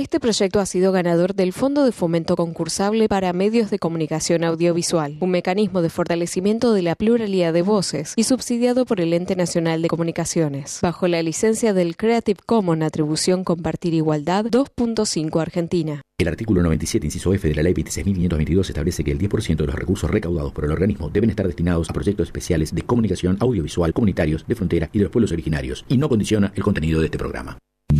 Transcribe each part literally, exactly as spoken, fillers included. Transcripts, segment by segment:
Este proyecto ha sido ganador del Fondo de Fomento Concursable para Medios de Comunicación Audiovisual, un mecanismo de fortalecimiento de la pluralidad de voces y subsidiado por el Ente Nacional de Comunicaciones, bajo la licencia del Creative Commons Atribución Compartir Igualdad dos punto cinco Argentina. El artículo noventa y siete, inciso F de la Ley veintiséis mil quinientos veintidós establece que el diez por ciento de los recursos recaudados por el organismo deben estar destinados a proyectos especiales de comunicación audiovisual comunitarios de frontera y de los pueblos originarios, y no condiciona el contenido de este programa.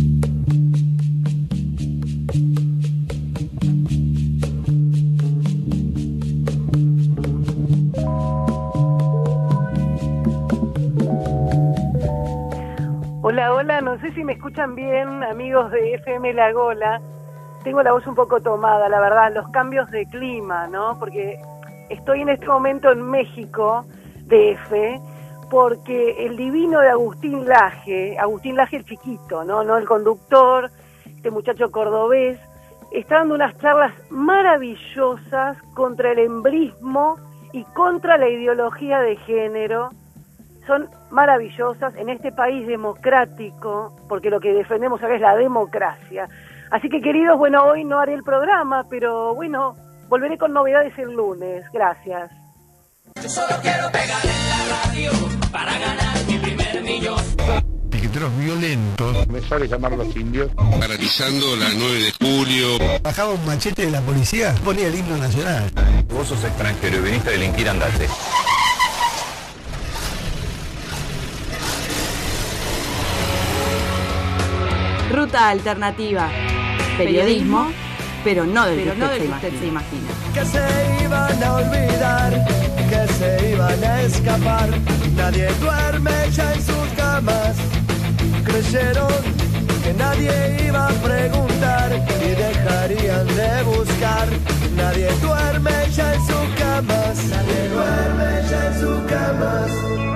Hola, hola, no sé si me escuchan bien, amigos de F M La Gola. Tengo la voz un poco tomada, la verdad, los cambios de clima, ¿no? Porque estoy en este momento en México, D F, porque el divino de Agustín Laje, Agustín Laje el chiquito, ¿no? No el conductor, este muchacho cordobés, está dando unas charlas maravillosas contra el embrismo y contra la ideología de género. Son maravillosas en este país democrático, porque lo que defendemos acá es la democracia. Así que, queridos, bueno, hoy no haré el programa, pero bueno, volveré con novedades el lunes. Gracias. Yo solo quiero pegar en la radio para ganar mi primer millón. Piqueteros violentos. Me sale llamar a los indios. Paralizando la nueve de julio. Bajaba un machete de la policía, ponía el himno nacional. Vos sos extranjero y viniste a delinquir, andate. Ruta alternativa. Periodismo, pero no del que usted, usted se imagina. Que se iban a olvidar, que se iban a escapar. Nadie duerme ya en sus camas. Creyeron que nadie iba a preguntar y dejarían de buscar. Nadie duerme ya en sus camas. Nadie duerme ya en sus camas.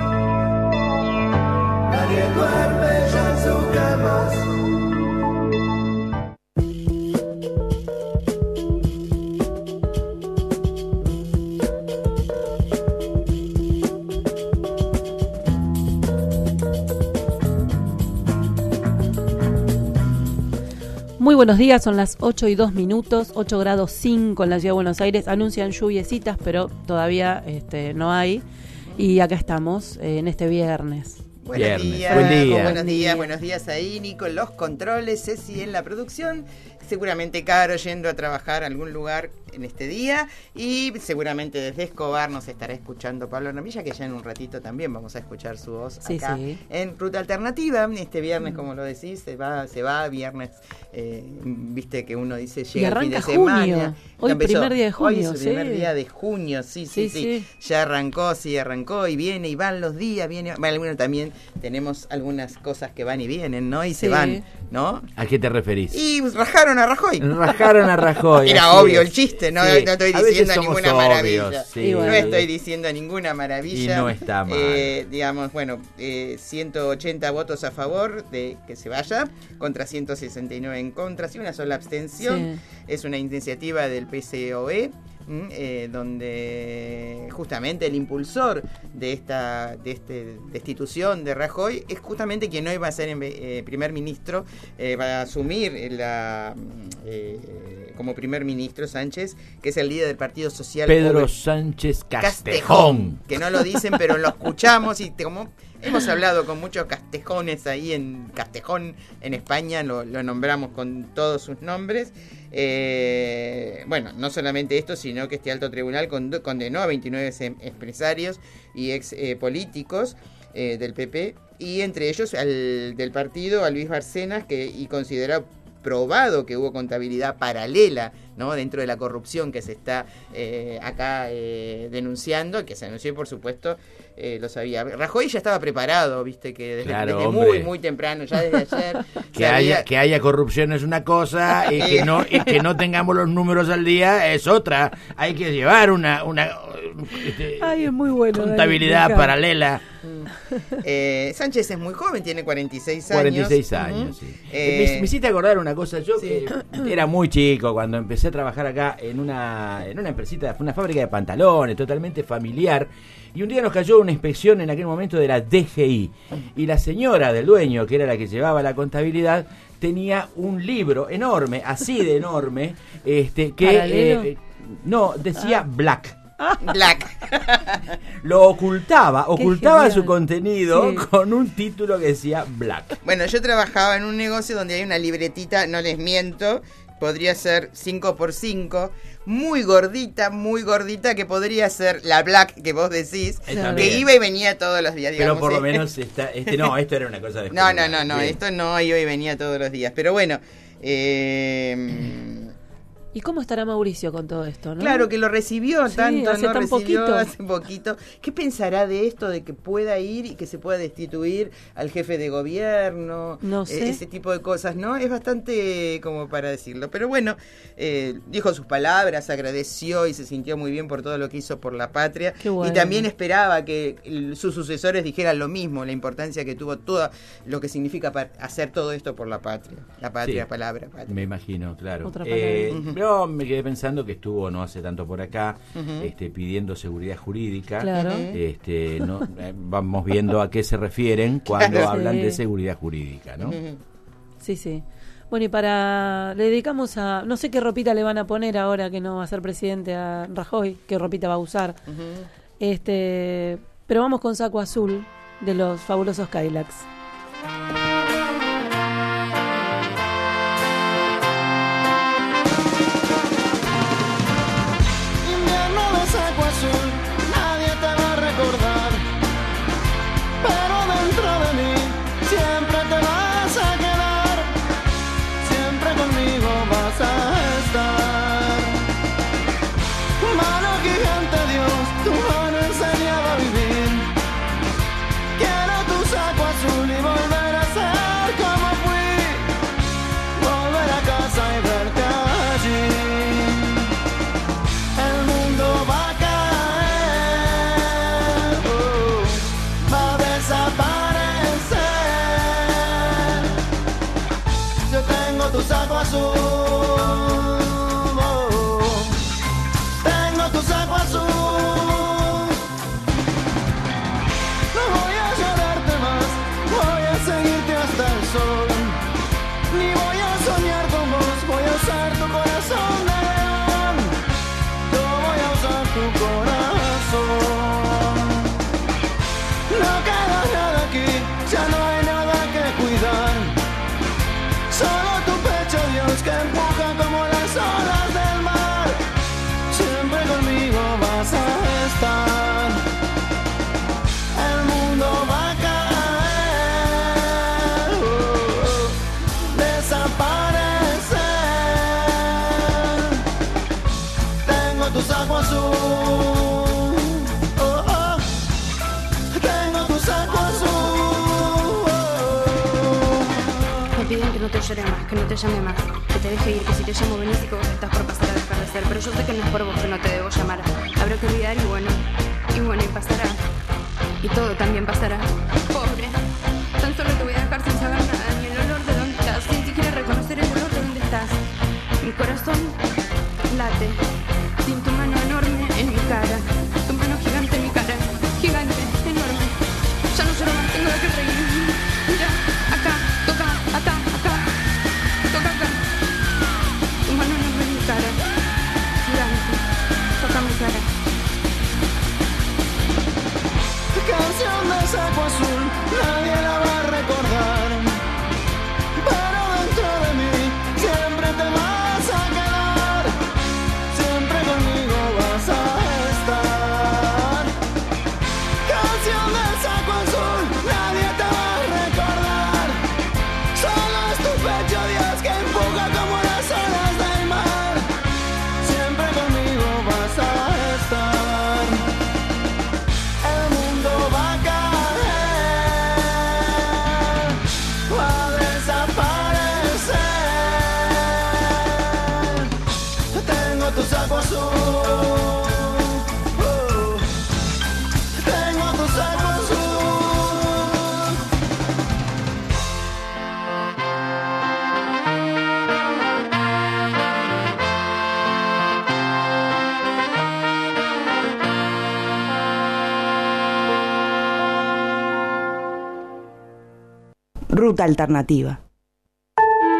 Nadie duerme ya en sus camas. Muy buenos días, son las ocho y dos minutos, ocho grados cinco en la ciudad de Buenos Aires. Anuncian lluviecitas, pero todavía este, no hay. Y acá estamos eh, en este viernes. Buenos Viernes. días, Buen día. buenos días, buenos días ahí, Nico, en los controles, Ceci en la producción, seguramente Caro yendo a trabajar a algún lugar en este día, y seguramente desde Escobar nos estará escuchando Pablo Ramilla, que ya en un ratito también vamos a escuchar su voz sí, acá sí. en Ruta Alternativa. Este viernes, como lo decís, se va, se va viernes, eh, viste que uno dice llega el fin de semana. Junio. Hoy empezó, primer día de junio. Hoy es el sí. primer día de junio, sí, sí, sí, sí. sí. Ya arrancó, sí, arrancó y viene y van los días, viene, bueno, bueno, también tenemos algunas cosas que van y vienen, ¿no? Y se sí. van, ¿no? ¿A qué te referís? Y rajaron a Rajoy. Rajaron a Rajoy. Era obvio el chiste, no, sí. no estoy a diciendo ninguna obvios, maravilla. Sí. No estoy diciendo ninguna maravilla. Y no está mal. Eh, digamos, bueno, eh, ciento ochenta votos a favor de que se vaya, contra ciento sesenta y nueve en contra, y una sola abstención. Sí. Es una iniciativa del P C O E. Eh, donde justamente el impulsor de esta de este destitución de Rajoy es justamente quien hoy va a ser eh, primer ministro, eh, va a asumir la eh, como primer ministro Sánchez, que es el líder del Partido Social Pedro Pobre, Sánchez Castejón. Castejón, que no lo dicen pero lo escuchamos y como hemos hablado con muchos castejones ahí en Castejón en España, lo, lo nombramos con todos sus nombres. Eh, bueno, no solamente esto, sino que este alto tribunal condenó a veintinueve empresarios y ex eh, políticos eh, del P P, y entre ellos al del partido, a Luis Bárcenas, que y consideró probado que hubo contabilidad paralela, ¿no?, dentro de la corrupción que se está eh, acá eh, denunciando, que se anunció y por supuesto eh, lo sabía. Rajoy ya estaba preparado, viste, que desde, claro, desde muy muy temprano, ya desde ayer. que sabía... haya que haya corrupción es una cosa y que no y que no tengamos los números al día es otra. Hay que llevar una una este, Ay, es muy bueno, contabilidad Dani, paralela. Eh, Sánchez es muy joven, tiene cuarenta y seis años. cuarenta y seis años, uh-huh. sí. Eh, me, me hiciste acordar una cosa, yo sí. que era muy chico cuando empecé a trabajar acá en una en una empresita, una fábrica de pantalones, totalmente familiar, y un día nos cayó una inspección en aquel momento de la D G I, y la señora del dueño, que era la que llevaba la contabilidad, tenía un libro enorme, así de enorme, este que ¿Paralelo? eh, no, decía Ah. Black. Black. Lo ocultaba, ocultaba genial. su contenido Sí. con un título que decía Black. Bueno, yo trabajaba en un negocio donde hay una libretita, no les miento, podría ser cinco por cinco, muy gordita, muy gordita, que podría ser la Black que vos decís, Esa que bien. iba y venía todos los días, digamos. Pero por lo ¿sí? menos esta, este no, esto era una cosa de No, no, no, no, Bien. esto no iba y venía todos los días. Pero bueno, eh, ¿Y cómo estará Mauricio con todo esto, no? claro que lo recibió Sí, tanto, hace no tan recibió poquito. hace poquito. ¿Qué pensará de esto de que pueda ir y que se pueda destituir al jefe de gobierno? No Eh, sé. ese tipo de cosas, ¿no? Es bastante como para decirlo. Pero bueno, eh, dijo sus palabras, agradeció y se sintió muy bien por todo lo que hizo por la patria. Qué bueno. Y también esperaba que el- sus sucesores dijeran lo mismo, la importancia que tuvo todo lo que significa pa- hacer todo esto por la patria. La patria, Sí. palabra, patria. Me imagino, claro. Otra Eh, palabra. yo me quedé pensando que estuvo no hace tanto por acá, Ujú. este, pidiendo seguridad jurídica. Claro. Este, no, eh, vamos viendo a qué se refieren cuando Claro. hablan Sí. de seguridad jurídica, ¿no? Ujú. Sí, sí. Bueno, y para... Le dedicamos a... No sé qué ropita le van a poner ahora que no va a ser presidente a Rajoy, qué ropita va a usar. Ujú. Este, pero vamos con Saco Azul de los fabulosos Cadillacs. Invierno de saco azul, nadie te va a recordar, pero dentro de mí siempre te vas a quedar, siempre conmigo vas a estar. Mano gigante Dios, tu mano enseñaba a vivir. Quiero tu saco azul y volver a ser como fui, volver a casa y verte allí. El mundo va a caer, oh, va a desaparecer. Yo tengo tu saco azul, oh, tengo tu saco azul. No voy a llorarte más, voy a seguirte hasta el sol. Ni voy a soñar con vos, voy a usar tu corazón de león. Yo voy a usar tu corazón. No queda nada aquí, ya no hay nada que cuidar. Solo tu pecho, Dios, que empuja como las olas del mar. Siempre conmigo vas a estar. El mundo va a caer, oh, oh, desaparecer. Tengo tu saco azul, oh, oh, tengo tu saco azul, oh. Me piden que no te llore más, que no te llame más, que te deje ir, que si te llamo venís y que vos estás por pasar a dejar de ser. Pero yo sé que no es por vos que no te debo llamar. Habrá que olvidar y bueno, y bueno, y pasará. Y todo también pasará. Pobre, tan solo te voy a dejar sin saber nada, ni el olor de dónde estás, sin siquiera reconocer el olor de dónde estás. Mi corazón late, sin tu mano enorme en mi cara, tu mano gigante en mi cara, gigante, enorme. Ya no lloro más, tengo de qué reír. Mira, acá, toca, acá, acá, toca acá. Tu mano enorme en mi cara, gigante, toca mi cara. Canción de saco azul, nadie la va a recordar, pero dentro de mí siempre te vas a quedar, siempre conmigo vas a estar. Canción de saco azul, nadie te va a recordar, solo es tu pecho, Dios, que empuja como las olas del mar, siempre conmigo vas a estar. El mundo va a caer, va a desaparecer. Tengo tu saco azul, oh, tengo tu saco azul. Ruta Alternativa.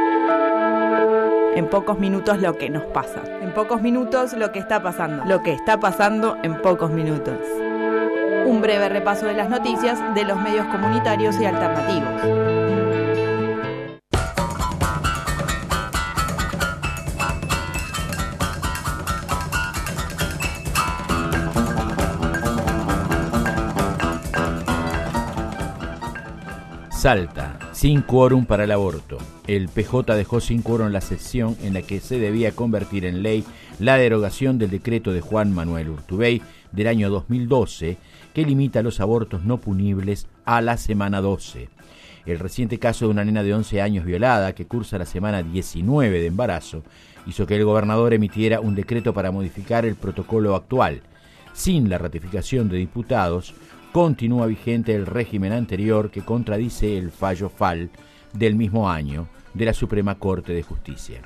En pocos minutos lo que nos pasa. En pocos minutos lo que está pasando. Lo que está pasando en pocos minutos. Un breve repaso de las noticias de los medios comunitarios y alternativos. Salta, sin quórum para el aborto. El P J dejó sin quórum la sesión en la que se debía convertir en ley la derogación del decreto de Juan Manuel Urtubey del año dos mil doce, que limita los abortos no punibles a la semana doce. El reciente caso de una nena de once años violada, que cursa la semana diecinueve de embarazo, hizo que el gobernador emitiera un decreto para modificar el protocolo actual. Sin la ratificación de diputados, continúa vigente el régimen anterior que contradice el fallo F A L del mismo año de la Suprema Corte de Justicia.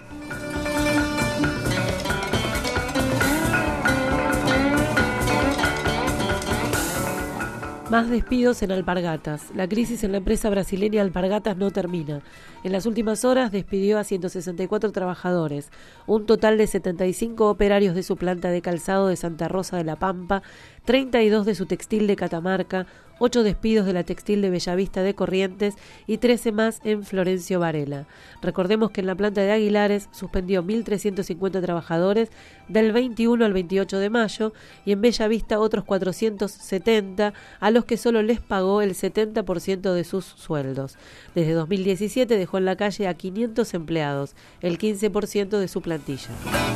Más despidos en Alpargatas. La crisis en la empresa brasileña Alpargatas no termina. En las últimas horas despidió a ciento sesenta y cuatro trabajadores, un total de setenta y cinco operarios de su planta de calzado de Santa Rosa de la Pampa, treinta y dos de su textil de Catamarca, ocho despidos de la textil de Bellavista de Corrientes y trece más en Florencio Varela. Recordemos que en la planta de Aguilares suspendió mil trescientos cincuenta trabajadores del veintiuno al veintiocho de mayo y en Bellavista otros cuatrocientos setenta, a los que solo les pagó el setenta por ciento de sus sueldos. Desde dos mil diecisiete dejó en la calle a quinientos empleados, el quince por ciento de su plantilla.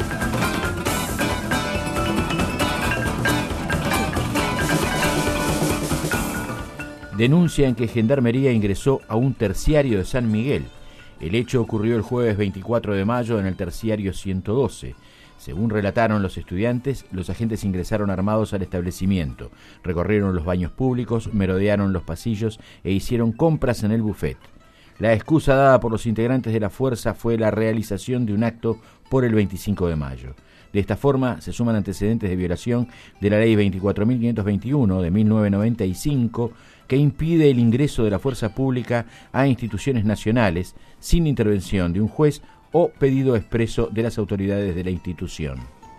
Denuncian que Gendarmería ingresó a un terciario de San Miguel. El hecho ocurrió el jueves veinticuatro de mayo en el terciario ciento doce. Según relataron los estudiantes, los agentes ingresaron armados al establecimiento, recorrieron los baños públicos, merodearon los pasillos e hicieron compras en el buffet. La excusa dada por los integrantes de la fuerza fue la realización de un acto por el veinticinco de mayo. De esta forma, se suman antecedentes de violación de la Ley veinticuatro mil quinientos veintiuno de mil novecientos noventa y cinco, que impide el ingreso de la fuerza pública a instituciones nacionales sin intervención de un juez o pedido expreso de las autoridades de la institución.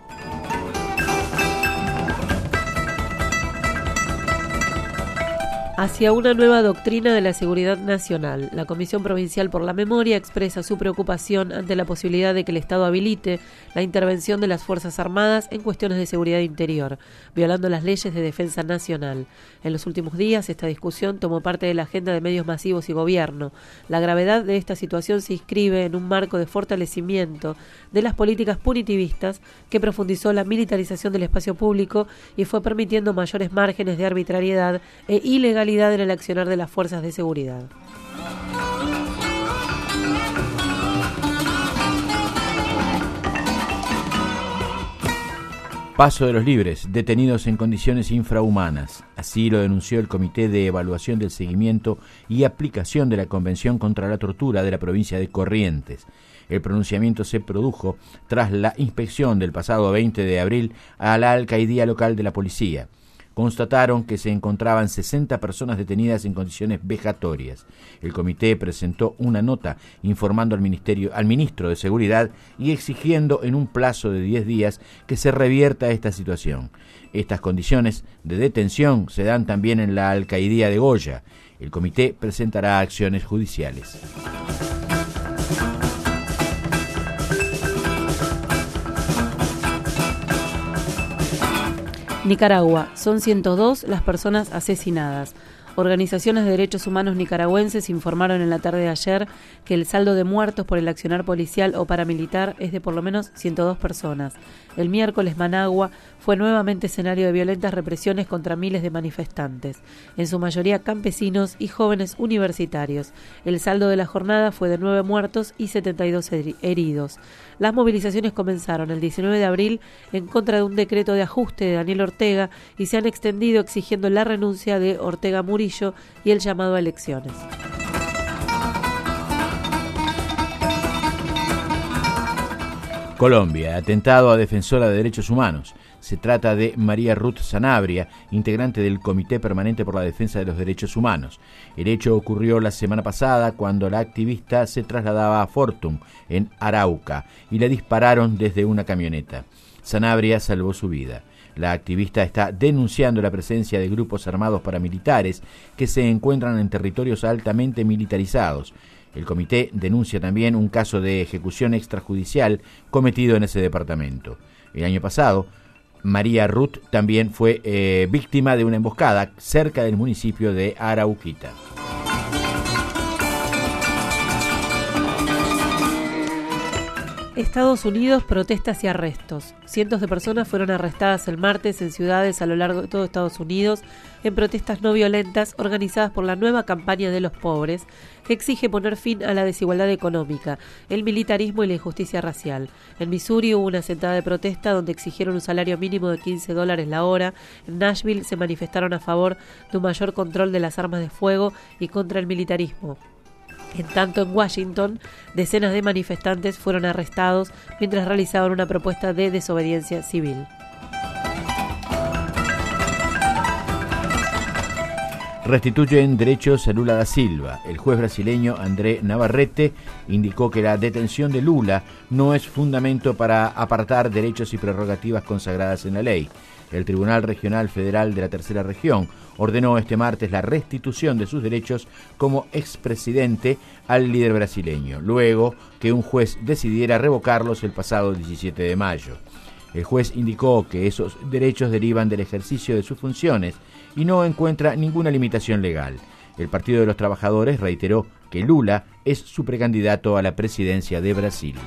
Hacia una nueva doctrina de la seguridad nacional. La Comisión Provincial por la Memoria expresa su preocupación ante la posibilidad de que el Estado habilite la intervención de las Fuerzas Armadas en cuestiones de seguridad interior, violando las leyes de defensa nacional. En los últimos días, esta discusión tomó parte de la agenda de medios masivos y gobierno. La gravedad de esta situación se inscribe en un marco de fortalecimiento de las políticas punitivistas que profundizó la militarización del espacio público y fue permitiendo mayores márgenes de arbitrariedad e ilegalidad en el accionar de las fuerzas de seguridad. Paso de los Libres, detenidos en condiciones infrahumanas. Así lo denunció el Comité de Evaluación del Seguimiento y Aplicación de la Convención contra la Tortura de la provincia de Corrientes. El pronunciamiento se produjo tras la inspección del pasado veinte de abril a la alcaidía local de la policía. Constataron que se encontraban sesenta personas detenidas en condiciones vejatorias. El comité presentó una nota informando al ministerio, al ministro de Seguridad y exigiendo en un plazo de diez días que se revierta esta situación. Estas condiciones de detención se dan también en la alcaidía de Goya. El comité presentará acciones judiciales. Nicaragua. Son ciento dos las personas asesinadas. Organizaciones de derechos humanos nicaragüenses informaron en la tarde de ayer que el saldo de muertos por el accionar policial o paramilitar es de por lo menos ciento dos personas. El miércoles Managua fue nuevamente escenario de violentas represiones contra miles de manifestantes, en su mayoría campesinos y jóvenes universitarios. El saldo de la jornada fue de nueve muertos y setenta y dos heridos. Las movilizaciones comenzaron el diecinueve de abril en contra de un decreto de ajuste de Daniel Ortega y se han extendido exigiendo la renuncia de Ortega Murillo y el llamado a elecciones. Colombia, atentado a defensora de derechos humanos. Se trata de María Ruth Sanabria, integrante del Comité Permanente por la Defensa de los Derechos Humanos. El hecho ocurrió la semana pasada cuando la activista se trasladaba a Fortum, en Arauca, y le dispararon desde una camioneta. Sanabria salvó su vida. La activista está denunciando la presencia de grupos armados paramilitares que se encuentran en territorios altamente militarizados. El comité denuncia también un caso de ejecución extrajudicial cometido en ese departamento. El año pasado, María Ruth también fue eh, víctima de una emboscada cerca del municipio de Arauquita. Estados Unidos, protestas y arrestos. Cientos de personas fueron arrestadas el martes en ciudades a lo largo de todo Estados Unidos en protestas no violentas organizadas por la nueva campaña de los pobres que exige poner fin a la desigualdad económica, el militarismo y la injusticia racial. En Missouri hubo una sentada de protesta donde exigieron un salario mínimo de quince dólares la hora. En Nashville se manifestaron a favor de un mayor control de las armas de fuego y contra el militarismo. En tanto, en Washington, decenas de manifestantes fueron arrestados mientras realizaban una propuesta de desobediencia civil. Restituyen derechos a Lula da Silva. El juez brasileño André Navarrete indicó que la detención de Lula no es fundamento para apartar derechos y prerrogativas consagradas en la ley. El Tribunal Regional Federal de la Tercera Región ordenó este martes la restitución de sus derechos como expresidente al líder brasileño, luego que un juez decidiera revocarlos el pasado diecisiete de mayo. El juez indicó que esos derechos derivan del ejercicio de sus funciones y no encuentra ninguna limitación legal. El Partido de los Trabajadores reiteró que Lula es su precandidato a la presidencia de Brasil.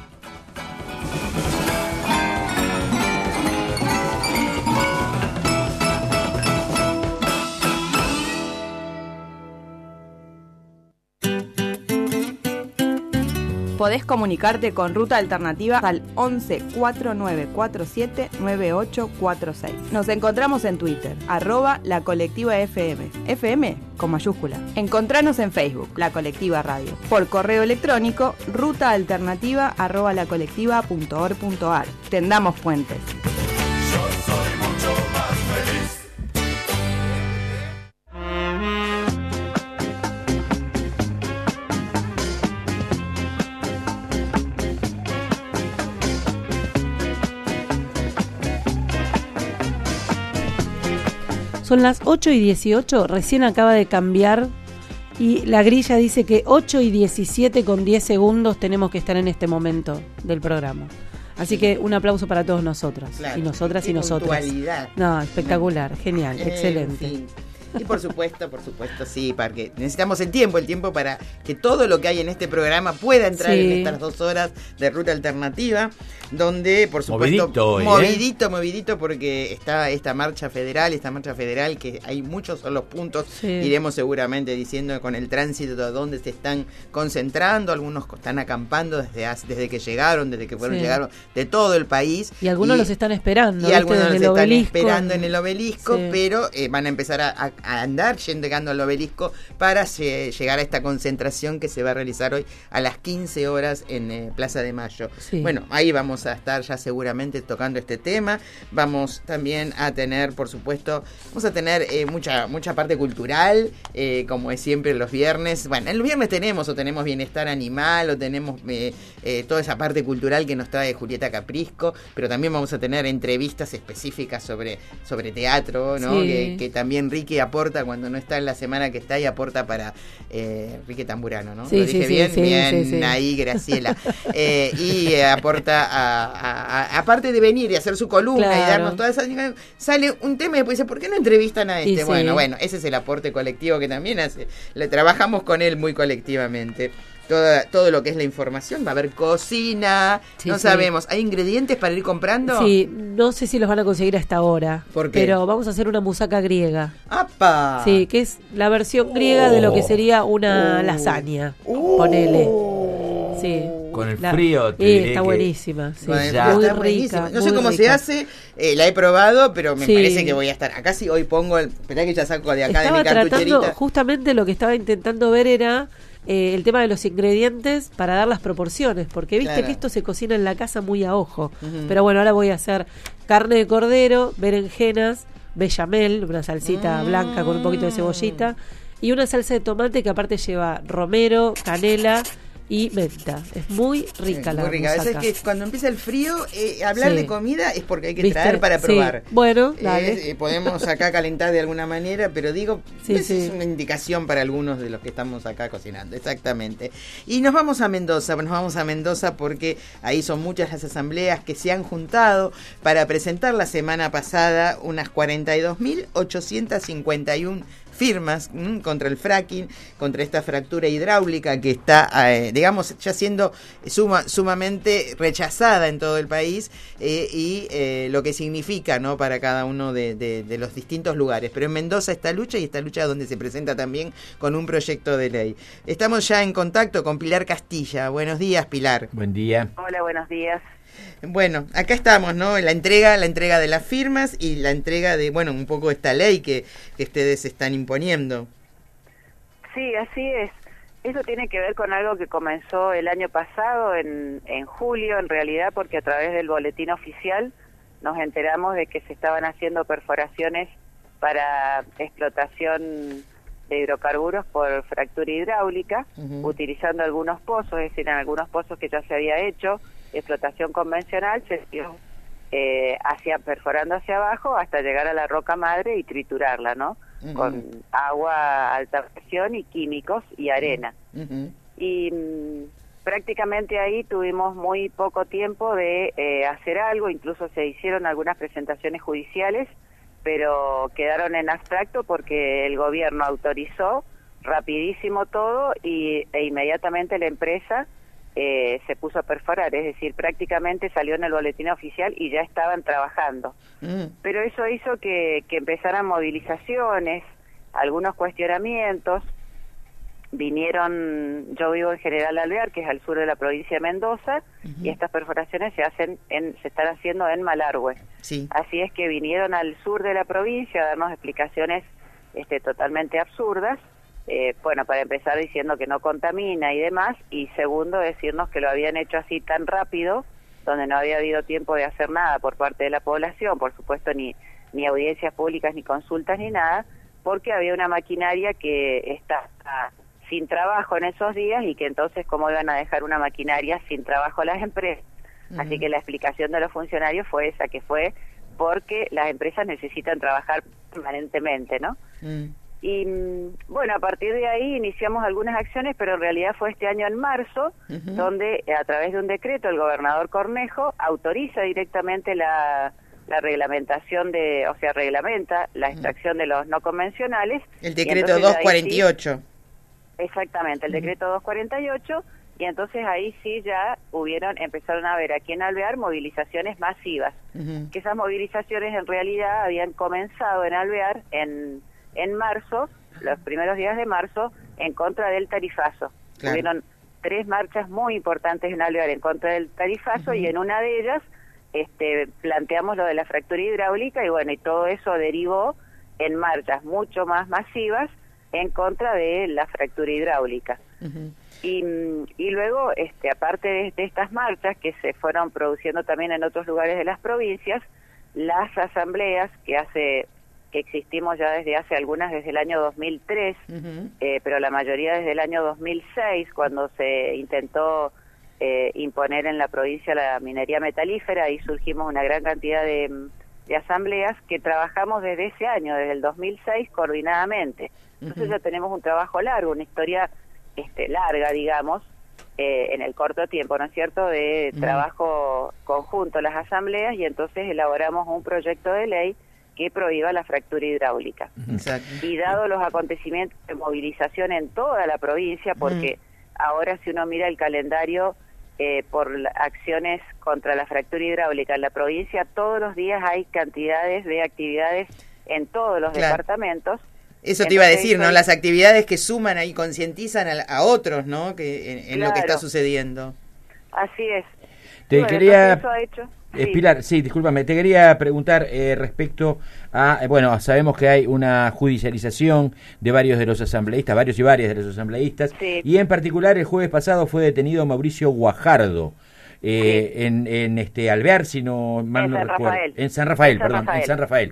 Podés comunicarte con Ruta Alternativa al once cuatro nueve cuatro siete nueve ocho cuatro seis. Nos encontramos en Twitter, arroba La Colectiva F M. F M con mayúscula. Encontranos en Facebook, La Colectiva Radio. Por correo electrónico, rutaalternativa arroba lacolectiva punto org punto ar. Tendamos puentes. Yo soy mucho más feliz. Son las ocho y dieciocho, recién acaba de cambiar y la grilla dice que ocho y diecisiete con diez segundos tenemos que estar en este momento del programa. Así que un aplauso para todos nosotros, claro, y nosotras y nosotros. Puntualidad. No, espectacular, genial, Eh, excelente. en fin. Y por supuesto, por supuesto, sí, porque necesitamos el tiempo, el tiempo para que todo lo que hay en este programa pueda entrar Sí. en estas dos horas de Ruta Alternativa, donde, por supuesto, Movidito hoy, ¿eh? movidito, movidito, porque está esta marcha federal, esta marcha federal, que hay muchos son los puntos, Sí. iremos seguramente diciendo con el tránsito de dónde se están concentrando, algunos están acampando desde, hace- desde que llegaron, desde que fueron Sí. llegaron de todo el país. Y algunos Y- los están esperando, y ¿viste? algunos Desde los el están obelisco. esperando en el obelisco, Sí. pero eh, van a empezar a, a- a andar llegando al obelisco para eh, llegar a esta concentración que se va a realizar hoy a las quince horas en eh, Plaza de Mayo. Sí. Bueno, ahí vamos a estar ya seguramente tocando este tema. Vamos también a tener, por supuesto, vamos a tener eh, mucha mucha parte cultural, eh, como es siempre los viernes. Bueno, el viernes tenemos o tenemos bienestar animal o tenemos eh, eh, toda esa parte cultural que nos trae Julieta Caprisco, pero también vamos a tener entrevistas específicas sobre, sobre teatro, ¿no? Sí. Que, que también Ricky aporta cuando no está en la semana que está y aporta para eh, Ricky Tamburano, ¿no? Sí, ¿Lo sí, dije sí, bien? sí, bien, sí, sí. ahí Graciela. Eh, y eh, aporta, a, a- a- aparte de venir y hacer su columna y Claro. darnos todas esas... Sale un tema y después dice, ¿por qué no entrevistan a Y este? sí. Bueno, bueno, ese es el aporte colectivo que también hace. Le trabajamos con él muy colectivamente. Toda, todo lo que es la información, va a haber cocina, Sí, no sí. sabemos, ¿hay ingredientes para ir comprando? Sí, no sé si los van a conseguir a esta hora. ¿Por qué? Pero vamos a hacer una musaca griega. ¡Apa! Sí, que es la versión griega de lo que sería una Oh. lasaña. Uh. Ponele. Sí. Con el La- frío, te Eh, diré está que- buenísima. Sí. Bueno, Ya. Muy está rica. buenísimo. No sé muy cómo se rica. hace, eh, la he probado, pero me Sí. parece que voy a estar. Acá sí hoy pongo el. Esperá que ya saco de acá Estaba de mi cartucherita. tratando, justamente lo que estaba intentando ver era eh, el tema de los ingredientes para dar las proporciones, porque viste Claro. que esto se cocina en la casa muy a ojo. Ujú. Pero bueno, ahora voy a hacer carne de cordero, berenjenas, bechamel, una salsita Mm. blanca con un poquito de cebollita, y una salsa de tomate que aparte lleva romero, canela y menta. Es muy rica la Muy rica. A veces musaca. que cuando empieza el frío, eh, hablar Sí. de comida es porque hay que ¿Viste? traer para Sí. probar. Bueno, Eh, dale. eh, podemos acá calentar de alguna manera, pero digo, Sí, esa sí. es una indicación para algunos de los que estamos acá cocinando, exactamente. Y nos vamos a Mendoza, nos vamos a Mendoza porque ahí son muchas las asambleas que se han juntado para presentar la semana pasada unas cuarenta y dos mil ochocientas cincuenta y uno firmas mm, contra el fracking, contra esta fractura hidráulica que está, eh, digamos, ya siendo suma, sumamente rechazada en todo el país eh, y eh, lo que significa, ¿no?, para cada uno de, de, de los distintos lugares. Pero en Mendoza esta lucha y esta lucha donde se presenta también con un proyecto de ley. Estamos ya en contacto con Pilar Castilla. Buenos días, Pilar. Buen día. Hola, buenos días. Bueno, acá estamos, ¿no? La entrega, la entrega de las firmas y la entrega de, bueno, un poco esta ley que, que ustedes están imponiendo. Sí, así es. Eso tiene que ver con algo que comenzó el año pasado, en, en julio, en realidad, porque a través del boletín oficial nos enteramos de que se estaban haciendo perforaciones para explotación de hidrocarburos por fractura hidráulica, Ujú. utilizando algunos pozos, es decir, en algunos pozos que ya se había hecho, explotación convencional, se siguió eh, hacia, perforando hacia abajo hasta llegar a la roca madre y triturarla, ¿no? Ujú. Con agua a alta presión y químicos y arena. Ujú. Y mm, prácticamente ahí tuvimos muy poco tiempo de eh, hacer algo, incluso se hicieron algunas presentaciones judiciales, pero quedaron en abstracto porque el gobierno autorizó rapidísimo todo y, e inmediatamente la empresa eh, se puso a perforar, es decir, prácticamente salió en el boletín oficial y ya estaban trabajando. Mm. Pero eso hizo que, que empezaran movilizaciones, algunos cuestionamientos. Vinieron, yo vivo en General Alvear, que es al sur de la provincia de Mendoza, Ujú. y estas perforaciones se hacen en, se están haciendo en Malargüe. Sí. Así es que vinieron al sur de la provincia a darnos explicaciones este, totalmente absurdas. Eh, bueno, para empezar diciendo que no contamina y demás, y segundo decirnos que lo habían hecho así tan rápido, donde no había habido tiempo de hacer nada por parte de la población, por supuesto ni, ni audiencias públicas, ni consultas, ni nada, porque había una maquinaria que está sin trabajo en esos días y que entonces cómo iban a dejar una maquinaria sin trabajo a las empresas. Ujú. Así que la explicación de los funcionarios fue esa, que fue porque las empresas necesitan trabajar permanentemente, ¿no? Mm. Y mm, bueno, a partir de ahí iniciamos algunas acciones, pero en realidad fue este año en marzo, Ujú. donde eh, a través de un decreto el gobernador Cornejo autoriza directamente la, la reglamentación de, o sea, reglamenta la extracción de los no convencionales. El Y decreto entonces doscientos ahí cuarenta y ocho. sí, exactamente, el decreto doscientos cuarenta y ocho, y entonces ahí sí ya hubieron, empezaron a haber aquí en Alvear movilizaciones masivas, Ujú. que esas movilizaciones en realidad habían comenzado en Alvear en, en marzo, los primeros días de marzo, en contra del tarifazo. Claro. Hubieron tres marchas muy importantes en Alvear en contra del tarifazo, Ujú. y en una de ellas este, planteamos lo de la fractura hidráulica, y bueno, y todo eso derivó en marchas mucho más masivas en contra de la fractura hidráulica. Ujú. Y, y luego, este, aparte de, de estas marchas que se fueron produciendo también en otros lugares de las provincias, las asambleas que hace que existimos ya desde hace algunas desde el año dos mil tres, Ujú. eh, pero la mayoría desde el año dos mil seis, cuando se intentó eh, imponer en la provincia la minería metalífera, ahí surgimos una gran cantidad de, de asambleas que trabajamos desde ese año, desde el dos mil seis, coordinadamente. Entonces Ujú. ya tenemos un trabajo largo, una historia este, larga, digamos, eh, en el corto tiempo, ¿no es cierto?, de Ujú. trabajo conjunto las asambleas, y entonces elaboramos un proyecto de ley que prohíba la fractura hidráulica. Exacto. Y dado los acontecimientos de movilización en toda la provincia, porque ahora si uno mira el calendario eh, por la- acciones contra la fractura hidráulica en la provincia, todos los días hay cantidades de actividades en todos los Claro. departamentos. Eso te iba a Entonces, decir, ¿no? eso- Las actividades que suman ahí, concientizan a, a otros, ¿no? Que en, en lo que está Claro. sucediendo. Así es. Te Bueno, quería entonces eso ha hecho. Eh, Pilar, sí, discúlpame, te quería preguntar eh, respecto a, eh, bueno, sabemos que hay una judicialización de varios de los asambleístas, varios y varias de los asambleístas, sí. y en particular el jueves pasado fue detenido Mauricio Guajardo, eh, sí. en, en este Alvear, si no mal en no San recuerdo. Rafael. En San Rafael, en San perdón, Rafael. en San Rafael.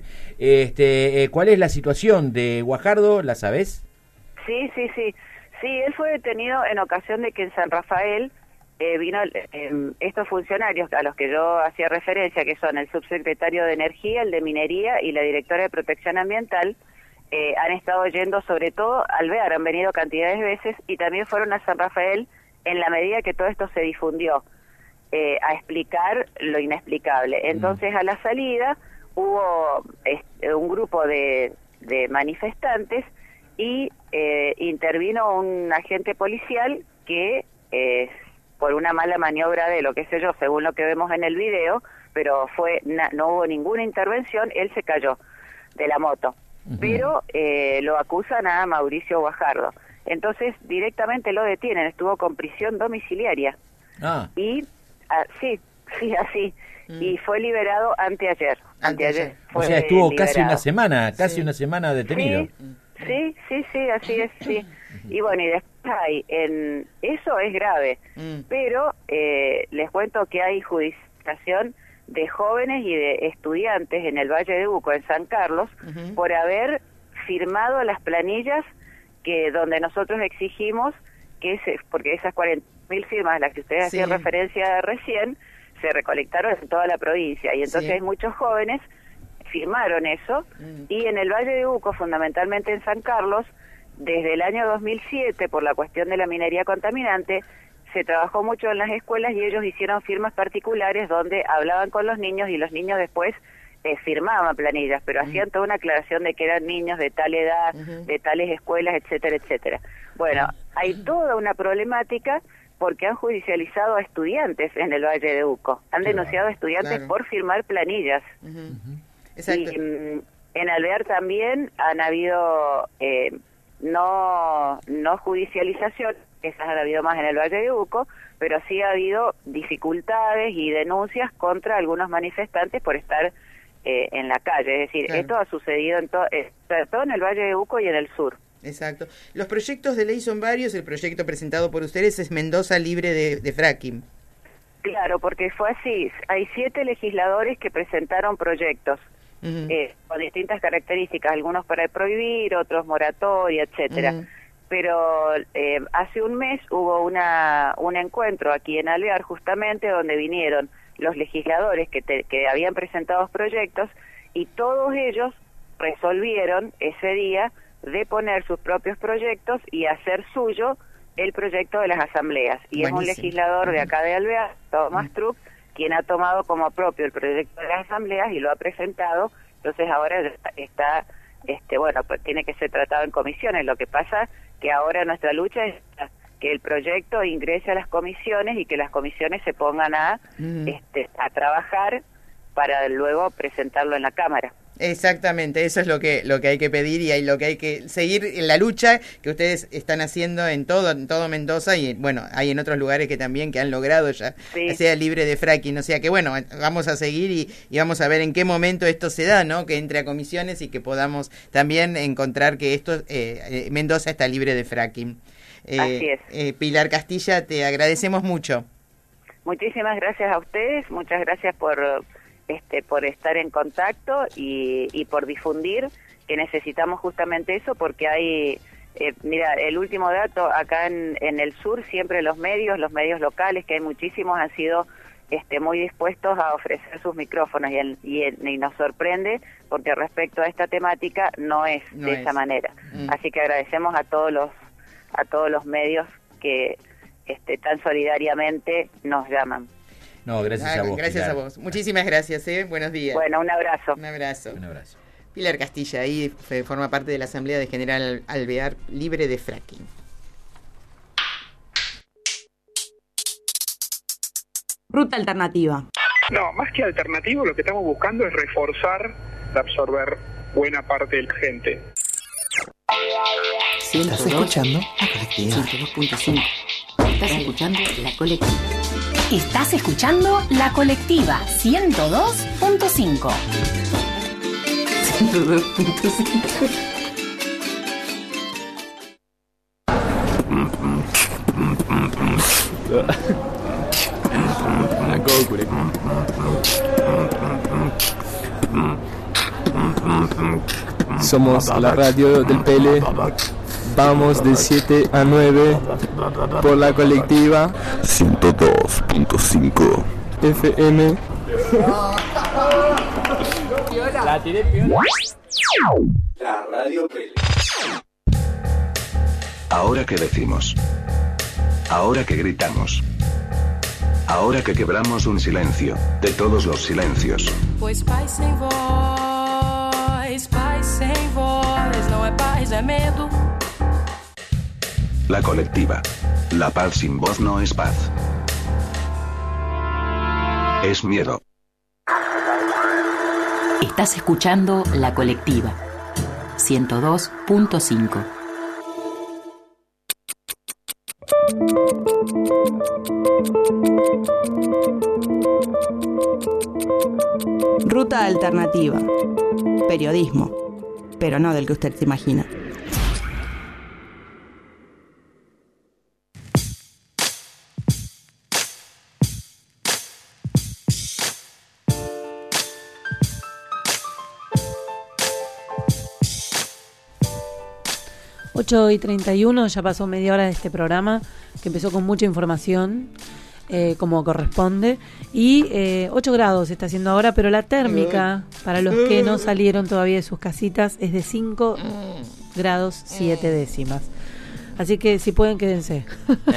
Este, eh, ¿cuál es la situación de Guajardo? ¿La sabés? Sí, sí, sí. Sí, él fue detenido en ocasión de que en San Rafael eh, vino eh, estos funcionarios a los que yo hacía referencia, que son el subsecretario de Energía, el de Minería y la directora de Protección Ambiental, eh, han estado yendo sobre todo a Alvear, han venido cantidades de veces y también fueron a San Rafael en la medida que todo esto se difundió, eh, a explicar lo inexplicable. Entonces a la salida hubo este, un grupo de, de manifestantes y eh, intervino un agente policial que eh, por una mala maniobra de lo que sé yo, según lo que vemos en el video, pero fue na, no hubo ninguna intervención, él se cayó de la moto, uh-huh. pero eh, lo acusan a Mauricio Guajardo. Entonces directamente lo detienen, estuvo con prisión domiciliaria. Ah. Y ah, sí, sí, así. Mm. Y fue liberado anteayer. Anteayer. O sea, estuvo liberado. casi una semana, casi sí. una semana detenido. Sí. Sí, sí, sí, así es, sí. Y bueno, y después hay, en, eso es grave, mm. pero eh, les cuento que hay judicialización de jóvenes y de estudiantes en el Valle de Uco, en San Carlos, uh-huh. por haber firmado las planillas que donde nosotros exigimos que, se, porque esas cuarenta mil firmas a las que ustedes sí. hacían referencia recién, se recolectaron en toda la provincia, y entonces sí. hay muchos jóvenes firmaron eso, mm. y en el Valle de Uco, fundamentalmente en San Carlos, desde el año dos mil siete, por la cuestión de la minería contaminante, se trabajó mucho en las escuelas y ellos hicieron firmas particulares donde hablaban con los niños y los niños después eh, firmaban planillas, pero mm. hacían toda una aclaración de que eran niños de tal edad, uh-huh. de tales escuelas, etcétera, etcétera. Bueno, hay toda una problemática porque han judicializado a estudiantes en el Valle de Uco, han claro, denunciado a estudiantes claro. por firmar planillas. Uh-huh. Exacto. Y mm, en Alvear también han habido eh, no no judicialización, esas han habido más en el Valle de Uco, pero sí ha habido dificultades y denuncias contra algunos manifestantes por estar eh, en la calle. Es decir, claro. esto ha sucedido en to- eh, todo en el Valle de Uco y en el sur. Exacto. Los proyectos de ley son varios. El proyecto presentado por ustedes es Mendoza libre de, de fracking. Claro, porque fue así. Hay siete legisladores que presentaron proyectos uh-huh. eh, con distintas características, algunos para prohibir, otros moratoria, etcétera. Uh-huh. Pero eh, hace un mes hubo una un encuentro aquí en Alvear, justamente donde vinieron los legisladores que, te, que habían presentado proyectos, y todos ellos resolvieron ese día de poner sus propios proyectos y hacer suyo el proyecto de las asambleas. Y Buenísimo. Es un legislador de acá de Alvear, Tomás uh-huh. Truc, quien ha tomado como propio el proyecto de las asambleas y lo ha presentado. Entonces ahora está, este bueno, pues tiene que ser tratado en comisiones. Lo que pasa que ahora nuestra lucha es que el proyecto ingrese a las comisiones y que las comisiones se pongan a, uh-huh. este, a trabajar para luego presentarlo en la Cámara. Exactamente, eso es lo que lo que hay que pedir y hay lo que hay que seguir en la lucha que ustedes están haciendo en todo en todo Mendoza, y bueno, hay en otros lugares que también que han logrado ya sí. sea libre de fracking, o sea que bueno, vamos a seguir y, y vamos a ver en qué momento esto se da, ¿no? Que entre a comisiones y que podamos también encontrar que esto eh, Mendoza está libre de fracking. Eh, Así es. Eh, Pilar Castilla, te agradecemos mucho. Muchísimas gracias a ustedes, muchas gracias por Este, por estar en contacto y, y por difundir, que necesitamos justamente eso, porque hay, eh, mira, el último dato, acá en, en el sur, siempre los medios, los medios locales, que hay muchísimos, han sido este, muy dispuestos a ofrecer sus micrófonos, y, el, y, el, y nos sorprende, porque respecto a esta temática no es no de es. esa manera. Mm. Así que agradecemos a todos los, a todos los medios que este, tan solidariamente nos llaman. No, gracias ah, a vos. Gracias Pilar. a vos. Muchísimas gracias, ¿eh? Buenos días. Bueno, un abrazo. Un abrazo. Un abrazo. Pilar Castilla, ahí forma parte de la Asamblea de General Alvear libre de fracking. Ruta alternativa. No, más que alternativo, lo que estamos buscando es reforzar, absorber buena parte de la gente. ¿Estás escuchando? La colectiva. ciento dos punto cinco. Estás escuchando La Colectiva. Estás escuchando La Colectiva ciento dos punto cinco. ciento dos punto cinco. Somos la radio del Pele. Vamos de siete a nueve por La Colectiva ciento dos punto cinco F M. La tiré piola. La radio Pele. Ahora que decimos. Ahora que gritamos. Ahora que quebramos un silencio, de todos los silencios. Pois paz sem voz, paz sem voz, não é paz, é medo. La Colectiva. La paz sin voz no es paz. Es miedo. Estás escuchando La Colectiva ciento dos punto cinco. Ruta alternativa. Periodismo, pero no del que usted se imagina. ocho y treinta y uno, ya pasó media hora de este programa, que empezó con mucha información, eh, como corresponde, y eh, ocho grados está haciendo ahora, pero la térmica, para los que no salieron todavía de sus casitas, es de cinco grados siete décimas. Así que si pueden, quédense.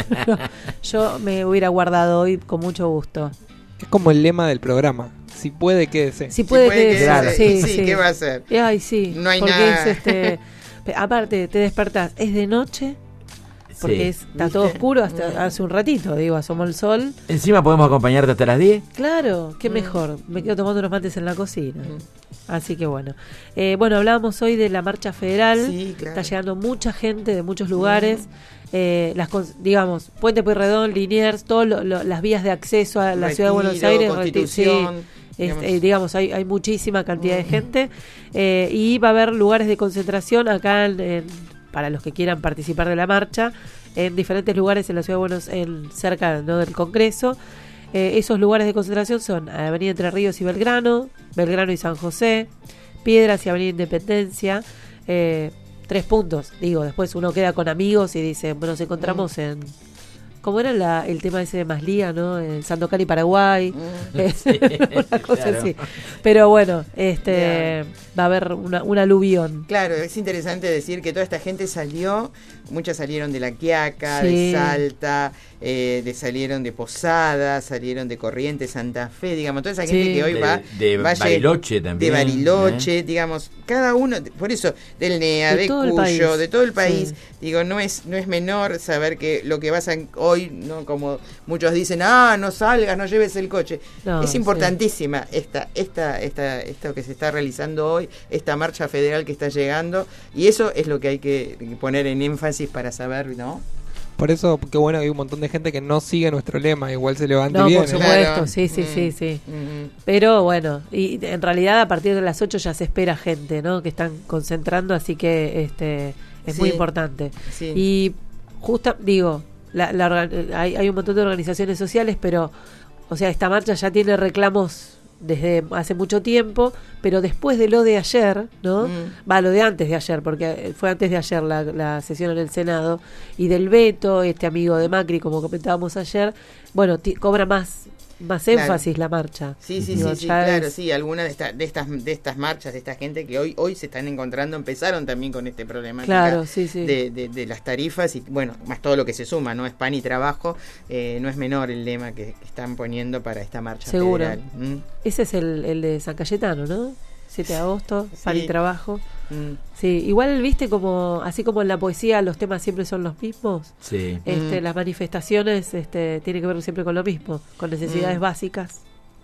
Yo me hubiera guardado hoy con mucho gusto. Es como el lema del programa. Si puede, quédese. Si puede, Si puede, quédese. quédese. Sí, Sí, sí. ¿qué va a hacer? Ay, sí. No hay porque nada. Es este, aparte, te despertás, es de noche, porque Sí. es, está todo oscuro hasta hace un ratito, digo, asomó el sol. Encima podemos acompañarte hasta las diez. Claro, qué mejor. Me quedo tomando unos mates en la cocina. Así que bueno. Eh, bueno, hablábamos hoy de la marcha federal. Sí, claro. Está llegando mucha gente de muchos lugares. Eh, las cons- digamos, Puente Pueyrredón, Liniers, todas las vías de acceso a la Retiro, ciudad de Buenos Aires, Constitución, Reti- sí, es- digamos. eh, digamos, hay, hay muchísima cantidad de gente, eh, y va a haber lugares de concentración acá en, en- para los que quieran participar de la marcha, en diferentes lugares en la ciudad de Buenos Aires, cerca, ¿no?, del Congreso. Eh, esos lugares de concentración son Avenida Entre Ríos y Belgrano, Belgrano y San José, Piedras y Avenida Independencia. eh, Tres puntos, digo, después uno queda con amigos y dice, bueno, nos encontramos en... ¿Cómo era la, el tema ese de Maslía, no? En Sandocal y Paraguay. Eh, Sí, una cosa claro. así. Pero bueno, este va a haber una, un aluvión. Claro, es interesante decir que toda esta gente salió, muchas salieron de La Quiaca, Sí. de Salta, eh, de salieron de Posada, salieron de Corrientes, Santa Fe, digamos, toda esa gente Sí. que hoy De- va... de va a lle- Bariloche también, De Bariloche, digamos, cada uno, por eso, del N E A, De de, todo el Cuyo, país. de todo el país, Sí. digo, no es no es menor saber que lo que vas a hoy, no como muchos dicen, ah, no salgas, no lleves el coche. No, es sí. importantísima esta, esta, esta, esto que se está realizando hoy, esta marcha federal que está llegando, y eso es lo que hay que poner en énfasis para saber, ¿no? Por eso, qué bueno que hay un montón de gente que no sigue nuestro lema, igual se levanta No, bien. por supuesto, sí, sí, sí, sí. Pero bueno, y en realidad a partir de las ocho ya se espera gente, ¿no? Que están concentrando, así que este es Sí. muy importante. Sí. Y justo, digo, la, la orga- hay, hay un montón de organizaciones sociales, pero, o sea, esta marcha ya tiene reclamos desde hace mucho tiempo, pero después de lo de ayer, ¿no? Mm. Va, lo de antes de ayer, porque fue antes de ayer la, la sesión en el Senado, y del veto, este amigo de Macri, como comentábamos ayer, bueno, ti- cobra más más Claro. énfasis la marcha. Sí, sí, Digo, sí, sí, ya claro, es- sí, algunas de, esta- de estas de estas marchas, de esta gente que hoy hoy se están encontrando, empezaron también con este problema Claro, sí, sí. De, de, de las tarifas y bueno, más todo lo que se suma, ¿no? Es pan y trabajo, eh, no es menor el lema que, que están poniendo para esta marcha Seguro. federal. ¿Mm? Ese es el, el de San Cayetano, ¿no? siete de agosto, pan y Sí. trabajo. Mm. Sí, igual viste como, así como en la poesía los temas siempre son los mismos. Sí. Este, Mm. las manifestaciones este, tienen que ver siempre con lo mismo, con necesidades Mm. básicas.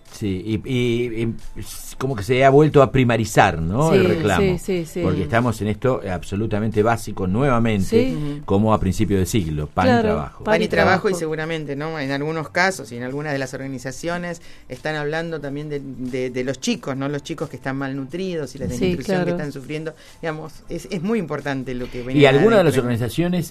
Sí, y, y, y como que se ha vuelto a primarizar, ¿no? Sí, el reclamo. sí, sí, sí. Porque estamos en esto absolutamente básico nuevamente, Sí. como a principio de siglo, pan Claro, y trabajo. Pan y trabajo, y seguramente, ¿no? En algunos casos y en algunas de las organizaciones están hablando también de, de, de los chicos, ¿no? Los chicos que están malnutridos y la Sí, desnutrición claro. que están sufriendo. Digamos, es, es muy importante lo que viene Y a algunas de dar las en- organizaciones,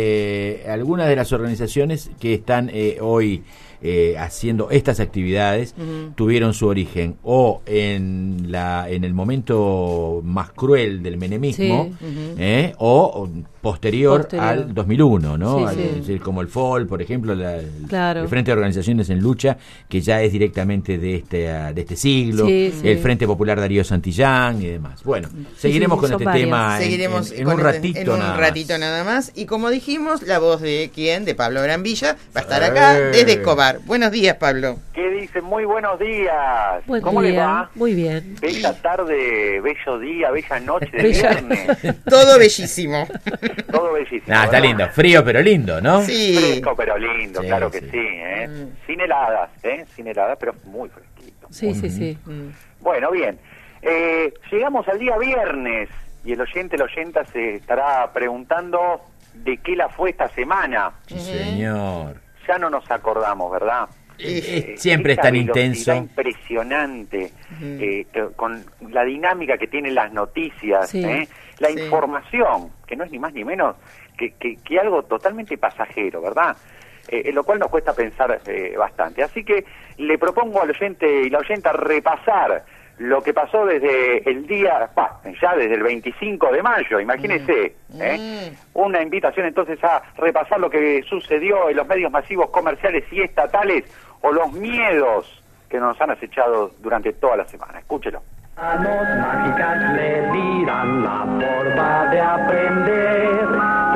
eh, algunas de las organizaciones que están eh, hoy eh, haciendo estas actividades Ujú. tuvieron su origen o en la en el momento más cruel del menemismo, Sí. Ujú. eh, o, o posterior, Posterior. al dos mil uno, ¿no? Sí, Al- sí. es decir, como el F O L, por ejemplo, la- el, Claro. el Frente de Organizaciones en Lucha, que ya es directamente de este ah, de este siglo, Sí, sí. el Frente Popular Darío Santillán y demás. Bueno, seguiremos sí, con son este varias. tema en, Seguiremos en- en con un este- ratito en un nada ratito más. nada más. Y como dijimos, la voz de quién, de Pablo Brambilla, va a estar acá Eh. desde Escobar. Buenos días, Pablo. ¿Qué dice? Muy buenos días. Buen ¿Cómo día, le va? muy bien. Bella tarde, bello día, bella noche de Bella- viernes. Todo bellísimo. Todo bellísimo. Nah, está ¿verdad? lindo, frío pero lindo, ¿no? Sí. Fresco pero lindo, Sí, claro sí. que sí. ¿eh? Sin heladas, ¿eh? Sin heladas, pero muy fresquito. Sí, sí, sí. Bueno, bien. Eh, llegamos al día viernes y el oyente, la oyenta se estará preguntando de qué la fue esta semana. Sí, señor. Ya no nos acordamos, ¿verdad? Eh, siempre es esa tan velocidad intenso. impresionante eh, que- con la dinámica que tienen las noticias, Sí. ¿eh? la Sí. información, que no es ni más ni menos que, que, que algo totalmente pasajero, ¿verdad? Eh, en lo cual nos cuesta pensar eh, bastante. Así que le propongo al oyente y la oyenta repasar lo que pasó desde el día, bah, ya desde el veinticinco de mayo, imagínese, ¿eh? Una invitación entonces a repasar lo que sucedió en los medios masivos comerciales y estatales o los miedos que nos han acechado durante toda la semana. Escúchelo. Manos mágicas me dirán la forma de aprender,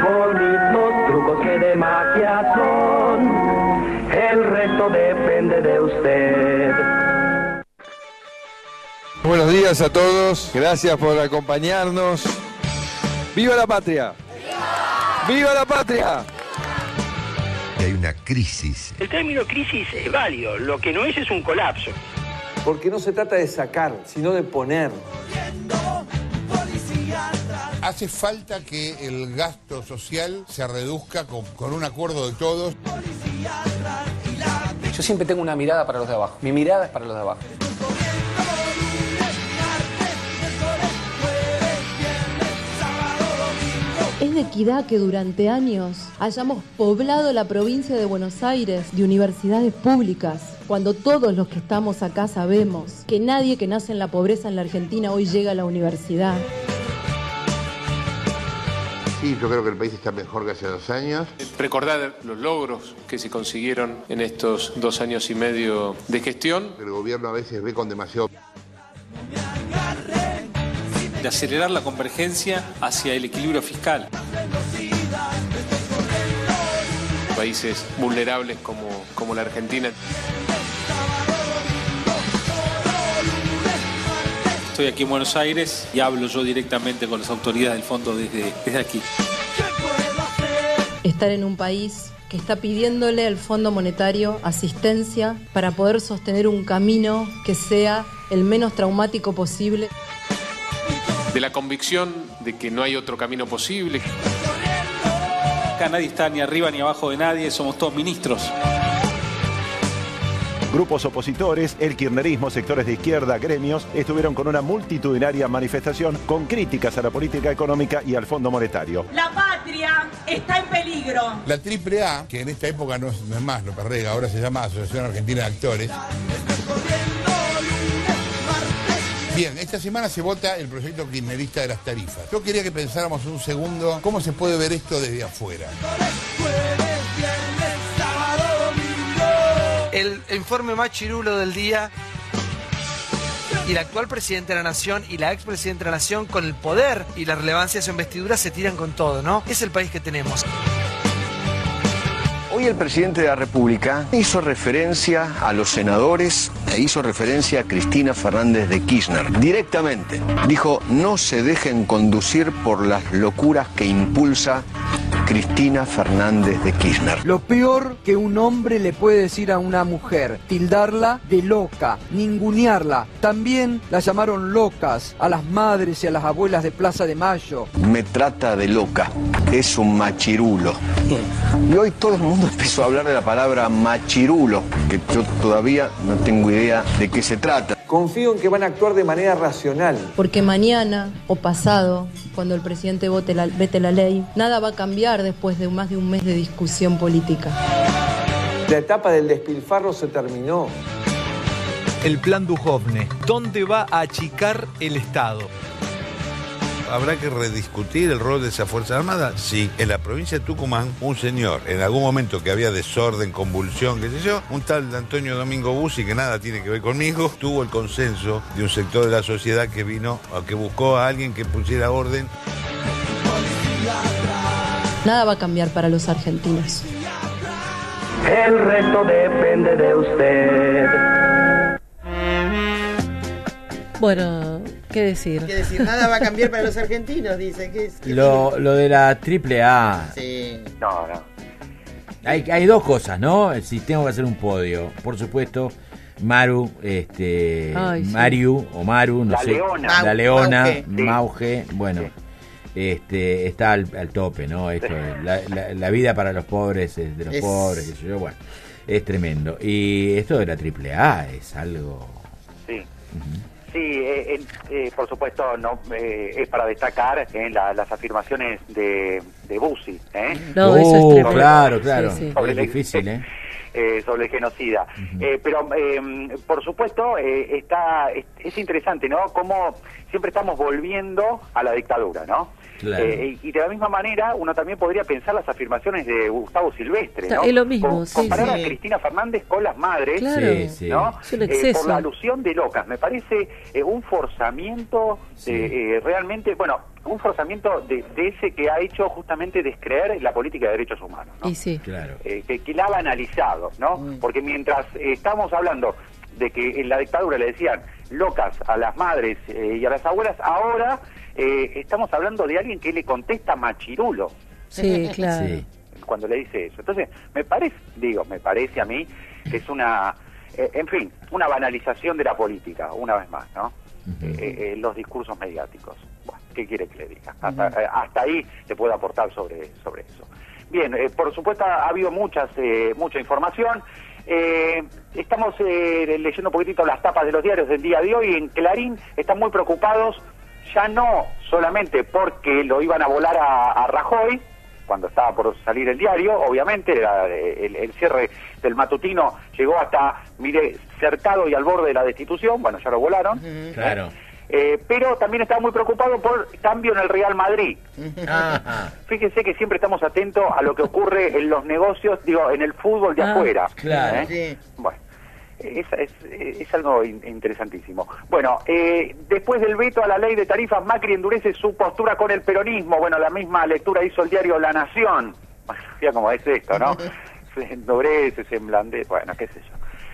bonitos trucos que de magia son, el resto depende de usted. Buenos días a todos, gracias por acompañarnos. ¡Viva la patria! ¡Viva la patria! Hay una crisis. El término crisis es válido, lo que no es es un colapso. Porque no se trata de sacar, sino de poner. Hace falta que el gasto social se reduzca con, con un acuerdo de todos. Yo siempre tengo una mirada para los de abajo. Mi mirada es para los de abajo. Es de equidad que durante años hayamos poblado la provincia de Buenos Aires de universidades públicas, cuando todos los que estamos acá sabemos que nadie que nace en la pobreza en la Argentina hoy llega a la universidad. Sí, yo creo que el país está mejor que hace dos años. Recordar los logros que se consiguieron en estos dos años y medio de gestión. El gobierno a veces ve con demasiado... De acelerar la convergencia hacia el equilibrio fiscal. Países vulnerables como, como la Argentina. Estoy aquí en Buenos Aires y hablo yo directamente con las autoridades del fondo desde, desde aquí. Estar en un país que está pidiéndole al Fondo Monetario asistencia para poder sostener un camino que sea el menos traumático posible. De la convicción de que no hay otro camino posible. Acá nadie está ni arriba ni abajo de nadie, somos todos ministros. Grupos opositores, el kirchnerismo, sectores de izquierda, gremios, estuvieron con una multitudinaria manifestación con críticas a la política económica y al Fondo Monetario. La patria está en peligro. La triple A, que en esta época no es, no es más López Rega, ahora se llama Asociación Argentina de Actores. Bien, esta semana se vota el proyecto kirchnerista de las tarifas. Yo quería que pensáramos un segundo cómo se puede ver esto desde afuera. El informe más chirulo del día y el actual presidente de la Nación y la expresidenta de la Nación, con el poder y la relevancia de su investidura, se tiran con todo, ¿no? Es el país que tenemos. Hoy el presidente de la República hizo referencia a los senadores e hizo referencia a Cristina Fernández de Kirchner. Directamente dijo: no se dejen conducir por las locuras que impulsa Cristina Fernández de Kirchner. Lo peor que un hombre le puede decir a una mujer, tildarla de loca, ningunearla. También la llamaron locas a las madres y a las abuelas de Plaza de Mayo. Me trata de loca, es un machirulo. Y hoy todo el mundo empezó a hablar de la palabra machirulo, que yo todavía no tengo idea de qué se trata. Confío en que van a actuar de manera racional. Porque mañana o pasado, cuando el presidente vote la, vete la ley, nada va a cambiar después de más de un mes de discusión política. La etapa del despilfarro se terminó. El plan Duhovne, ¿dónde va a achicar el Estado? ¿Habrá que rediscutir el rol de esa Fuerza Armada? Sí, en la provincia de Tucumán, un señor, en algún momento que había desorden, convulsión, qué sé yo, un tal Antonio Domingo Bussi, que nada tiene que ver conmigo, tuvo el consenso de un sector de la sociedad que vino, o que buscó a alguien que pusiera orden. Nada va a cambiar para los argentinos. El resto depende de usted. Bueno, ¿qué decir? ¿Qué decir? Nada va a cambiar para los argentinos, dice. ¿Qué es? ¿Qué Lo, lo de la triple A. Sí. No, no. Hay, hay dos cosas, ¿no? Si tengo que hacer un podio. Por supuesto, Maru, este, Ay, sí. Mariu o Maru, no La sé. Leona. La Leona, Mauge. Sí. Mauge, bueno. Sí. Este, está al, al tope, ¿no? Esto, la, la, la vida para los pobres es de los Es- pobres, qué sé yo, bueno, es tremendo. Y esto de la triple A es algo... Sí. Sí, eh, eh, eh, por supuesto, no eh, es para destacar eh, la- las afirmaciones de, de Bussi. ¿eh? No, eso es Oh, tremendo. claro, claro, Sí, sí. Sobre es el- difícil, ¿eh? eh, sobre el genocida. Eh, pero, eh, por supuesto, eh, está es, es interesante, ¿no? Cómo siempre estamos volviendo a la dictadura, ¿no? Claro. Eh, y de la misma manera, uno también podría pensar las afirmaciones de Gustavo Silvestre, Está- ¿no? es lo mismo, Com- sí, comparar sí. a Cristina Fernández con las madres, Claro. Sí, sí. ¿no? Es un Eh, exceso. por la alusión de locas. Me parece eh, un forzamiento Sí. eh, eh, realmente, bueno, un forzamiento de, de ese que ha hecho justamente descreer la política de derechos humanos, ¿no? Y sí. Claro. Eh, que, que la ha banalizado, ¿no? Mm. Porque mientras eh, estamos hablando de que en la dictadura le decían locas a las madres eh, y a las abuelas, ahora eh, estamos hablando de alguien que le contesta machirulo Sí, claro. Sí. cuando le dice eso. Entonces, me parece, digo, me parece a mí que es una, eh, en fin, una banalización de la política, una vez más, ¿no? Ujú. Eh, eh, los discursos mediáticos. Bueno, ¿qué quiere que le diga? Hasta, eh, hasta ahí te puedo aportar sobre, sobre eso. Bien, eh, por supuesto ha habido muchas, eh, mucha información. Eh, estamos eh, leyendo un poquitito las tapas de los diarios del día de hoy. En Clarín están muy preocupados, ya no solamente porque lo iban a volar a, a Rajoy, cuando estaba por salir el diario, obviamente, era, eh, el, el cierre del matutino llegó hasta, mire, cercado y al borde de la destitución, bueno, ya lo volaron. Claro. Eh, pero también estaba muy preocupado por cambio en el Real Madrid. Ajá. Fíjense que siempre estamos atentos a lo que ocurre en los negocios, digo, en el fútbol de Ah, afuera. claro. ¿Eh? Bueno, es, es, es algo in- interesantísimo. Bueno, eh, después del veto a la ley de tarifas, Macri endurece su postura con el peronismo. Bueno, la misma lectura hizo el diario La Nación. Ya como es esto, ¿no? Se endurece, se emblandece, bueno, qué sé yo.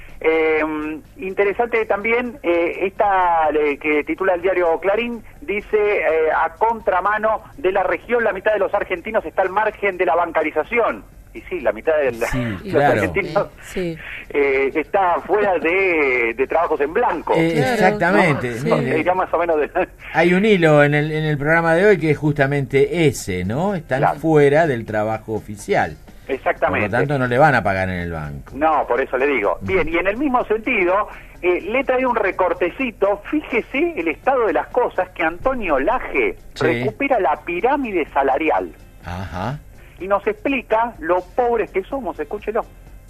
Eh, interesante también, eh, esta eh, que titula el diario Clarín, dice, eh, a contramano de la región, la mitad de los argentinos está al margen de la bancarización. Y sí, la mitad de, la- Sí, de los claro. argentinos Sí. eh, está fuera de, de trabajos en blanco. Eh, Claro. exactamente. Sí. Mire, Eh, ya más o menos de... hay un hilo en el, en el programa de hoy que es justamente ese, ¿no? Están Claro. fuera del trabajo oficial. Por Exactamente. lo tanto, no le van a pagar en el banco. No, por eso le digo. Bien, y en el mismo sentido, eh, le trae un recortecito. Fíjese el estado de las cosas, que Antonio Laje Sí. recupera la pirámide salarial Ajá. y nos explica lo pobres que somos. Escúchelo.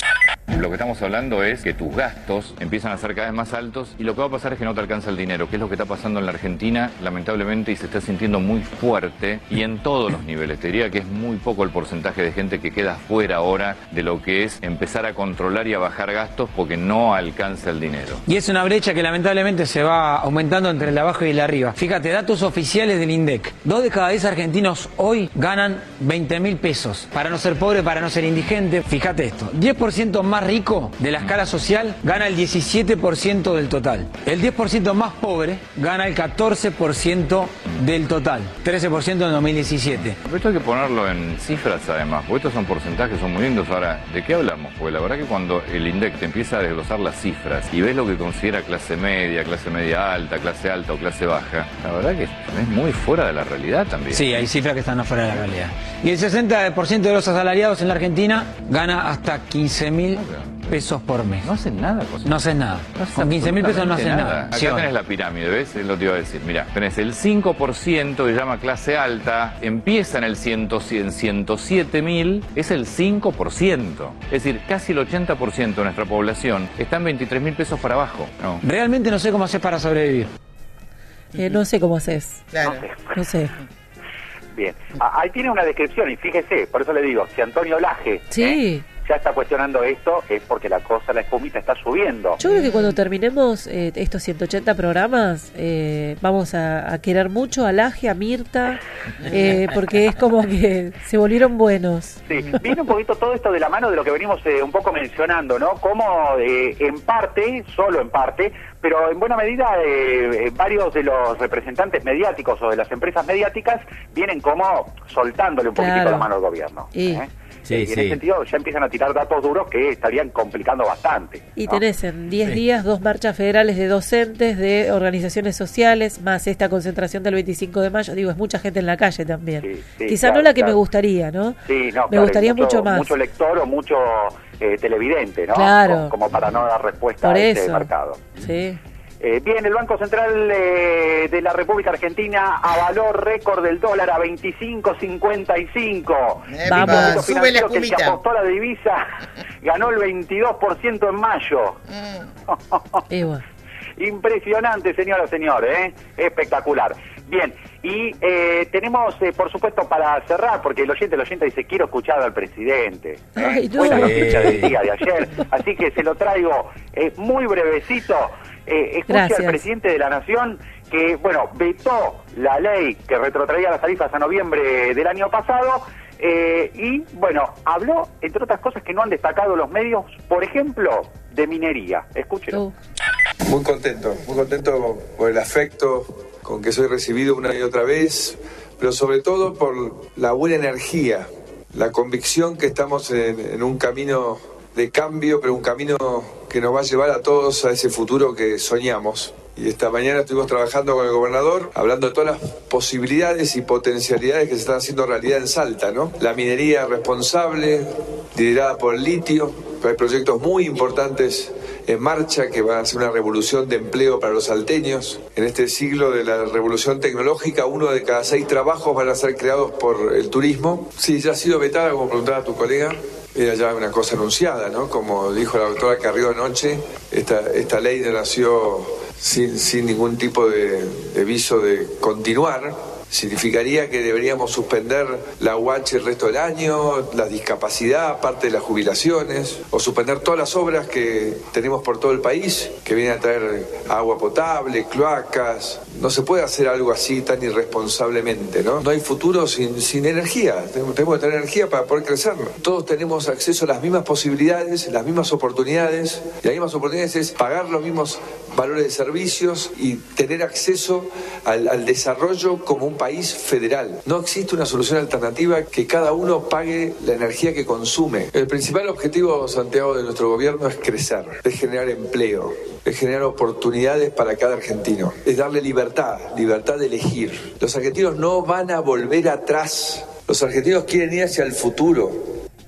Lo que estamos hablando es que tus gastos empiezan a ser cada vez más altos y lo que va a pasar es que no te alcanza el dinero, que es lo que está pasando en la Argentina, lamentablemente, y se está sintiendo muy fuerte y en todos los niveles. Te diría que es muy poco el porcentaje de gente que queda fuera ahora de lo que es empezar a controlar y a bajar gastos porque no alcanza el dinero. Y es una brecha que lamentablemente se va aumentando entre el de abajo y el de arriba. Fíjate, datos oficiales del INDEC. Dos de cada diez argentinos hoy ganan veinte mil pesos. Para no ser pobre, para no ser indigente, fíjate esto. diez por ciento más más rico de la escala social gana el diecisiete por ciento del total. El diez por ciento más pobre gana el catorce por ciento del total. trece por ciento en dos mil diecisiete. Pero esto hay que ponerlo en cifras además, porque estos son porcentajes, son muy lindos. Ahora, ¿de qué hablamos? Porque la verdad que cuando el INDEC te empieza a desglosar las cifras y ves lo que considera clase media, clase media alta, clase alta o clase baja, la verdad que es muy fuera de la realidad también. Sí, hay cifras que están afuera de la realidad. Y el sesenta por ciento de los asalariados en la Argentina gana hasta quince mil pesos por mes. No hacen nada. José. No hacen nada. No hacen Con quince mil pesos no hacen nada. nada. Acá sí, tenés la pirámide, ¿ves? Es lo que te iba a decir. Mirá, tenés el cinco por ciento que llama clase alta, empieza en el ciento siete mil, es el cinco por ciento. Es decir, casi el ochenta por ciento de nuestra población está en veintitrés mil pesos para abajo. No. Realmente no sé cómo haces para sobrevivir. Eh, no sé cómo haces. Claro. No sé. Bien, ahí tiene una descripción y fíjese, por eso le digo, si Antonio Laje sí. eh, ya está cuestionando esto, es porque la cosa, la espumita está subiendo. Yo creo que cuando terminemos eh, estos ciento ochenta programas, eh, vamos a, a querer mucho a Laje, a Mirta, eh, porque es como que se volvieron buenos. Sí, viene un poquito todo esto de la mano de lo que venimos eh, un poco mencionando, ¿no? Como eh, en parte, solo en parte, pero en buena medida eh, varios de los representantes mediáticos o de las empresas mediáticas vienen como soltándole un poquitito claro. la mano al gobierno. Y, ¿eh? sí, y en sí. ese sentido ya empiezan a tirar datos duros que estarían complicando bastante. y ¿no? tenés en diez Sí. días dos marchas federales de docentes, de organizaciones sociales, más esta concentración del veinticinco de mayo. Digo, es mucha gente en la calle también. Sí, sí, Quizá claro, no la que claro. me gustaría, ¿no? Sí, no, me claro, gustaría mucho, mucho más. Mucho lector o mucho eh, televidente, ¿no? Claro. Como, como para no dar respuesta Por a eso. este mercado. Sí. Eh, bien, el Banco Central eh, de la República Argentina avaló récord del dólar a veinticinco cincuenta y cinco. Eh, Vamos. sube la Que el que espumita. apostó a la divisa ganó el veintidós por ciento en mayo. Y bueno. Impresionante, señora, señor, ¿eh? Espectacular. Bien, y eh, tenemos, eh, por supuesto, para cerrar, porque el oyente, el oyente dice, quiero escuchar al presidente. ¿eh? Ay, no. Buena noticia Sí. del día de ayer, así que se lo traigo eh, muy brevecito. Eh, escuche Gracias. al presidente de la Nación que, bueno, vetó la ley que retrotraía las tarifas a noviembre del año pasado eh, y, bueno, habló, entre otras cosas que no han destacado los medios, por ejemplo, de minería. Escúchelo. Uh. Muy contento, muy contento por el afecto con que soy recibido una y otra vez, pero sobre todo por la buena energía, la convicción que estamos en, en un camino de cambio, pero un camino que nos va a llevar a todos a ese futuro que soñamos. Y esta mañana estuvimos trabajando con el gobernador, hablando de todas las posibilidades y potencialidades que se están haciendo realidad en Salta, ¿no? La minería responsable, liderada por el litio, pero hay proyectos muy importantes en marcha que van a ser una revolución de empleo para los salteños. En este siglo de la revolución tecnológica, uno de cada seis trabajos van a ser creados por el turismo. Sí, ya ha sido vetada, como preguntaba tu colega. Era ya una cosa anunciada, ¿no? Como dijo la doctora Carrió anoche, esta, esta ley nació sin, sin ningún tipo de, de viso de continuar. Significaría que deberíamos suspender la U H el resto del año, la discapacidad, parte de las jubilaciones, o suspender todas las obras que tenemos por todo el país, que vienen a traer agua potable, cloacas. No se puede hacer algo así tan irresponsablemente, ¿no? No hay futuro sin, sin energía. Tenemos, tenemos que tener energía para poder crecer. Todos tenemos acceso a las mismas posibilidades, las mismas oportunidades. Y las mismas oportunidades es pagar los mismos valores de servicios y tener acceso al, al desarrollo como un país federal. No existe una solución alternativa que cada uno pague la energía que consume. El principal objetivo, Santiago, de nuestro gobierno es crecer, es generar empleo, es generar oportunidades para cada argentino, es darle libertad, libertad de elegir. Los argentinos no van a volver atrás, los argentinos quieren ir hacia el futuro.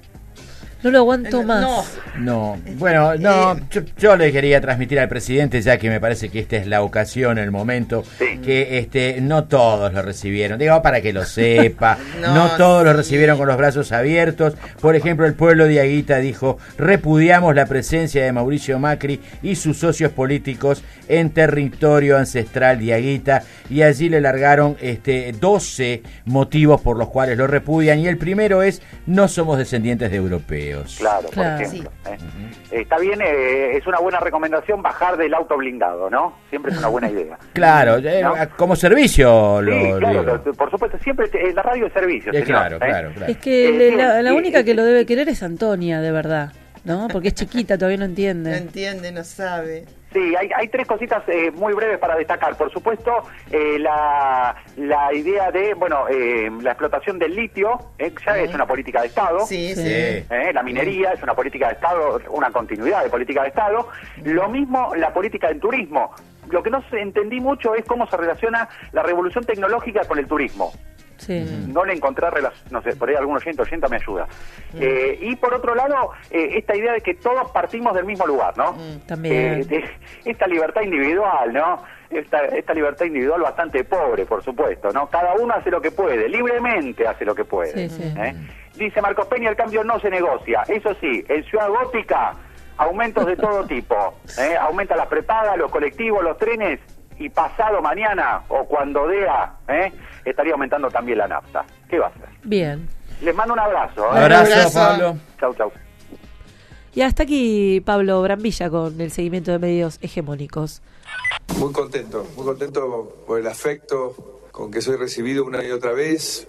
No lo aguanto más. No, bueno, no, yo, yo le quería transmitir al presidente, ya que me parece que esta es la ocasión, el momento, Sí. que este no todos lo recibieron, digo, para que lo sepa, no, No, todos lo sí. recibieron con los brazos abiertos. Por ejemplo, el pueblo de Aguita dijo, repudiamos la presencia de Mauricio Macri y sus socios políticos en territorio ancestral de Aguita, y allí le largaron este doce motivos por los cuales lo repudian, y el primero es, no somos descendientes de europeos. Claro, Claro. por ejemplo. ¿eh? Está bien, eh, es una buena recomendación bajar del auto blindado, ¿no? Siempre es una buena idea. Claro, eh, ¿No? como servicio lo Sí, claro, digo. lo- por supuesto, siempre te- la radio es servicio. Eh, señor, claro, ¿eh? claro, claro. Es que Eh, le- la, la sí, única sí, que lo debe querer es Antonia, de verdad. ¿no? Porque es chiquita, todavía no entiende. No entiende, no sabe. Sí, hay, hay tres cositas eh, muy breves para destacar. Por supuesto, eh, la, la idea de, bueno, eh, la explotación del litio, eh, ya sí. es una política de Estado. Sí, sí. Eh, la minería es una política de Estado, una continuidad de política de Estado. Lo mismo la política del turismo. Lo que no entendí mucho es cómo se relaciona la revolución tecnológica con el turismo. Sí. No le encontré relación, no sé, por ahí algún oyente oyenta me ayuda. Mm. Eh, y por otro lado, eh, esta idea de que todos partimos del mismo lugar, ¿no? Mm, también. Eh, de, esta libertad individual, ¿no? Esta, esta libertad individual bastante pobre, por supuesto, ¿no? Cada uno hace lo que puede, libremente hace lo que puede. Sí, sí. ¿eh? Dice Marcos Peña, el cambio no se negocia. Eso sí, en Ciudad Gótica, aumentos de todo tipo. ¿eh? Aumenta las prepagas, los colectivos, los trenes, y pasado mañana, o cuando dea, ¿eh? estaría aumentando también la nafta. ¿Qué va a hacer? Bien. Les mando un abrazo. ¿eh? Un abrazo, abrazo, Pablo. Chau, chau. Y hasta aquí Pablo Brambilla con el seguimiento de medios hegemónicos. Muy contento, muy contento por el afecto con que soy recibido una y otra vez.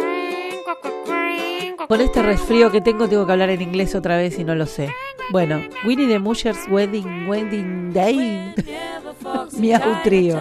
Con este resfrío que tengo, tengo que hablar en inglés otra vez y no lo sé. Bueno, Winnie the Moocher's Wedding, Wedding Day. Miau Trío.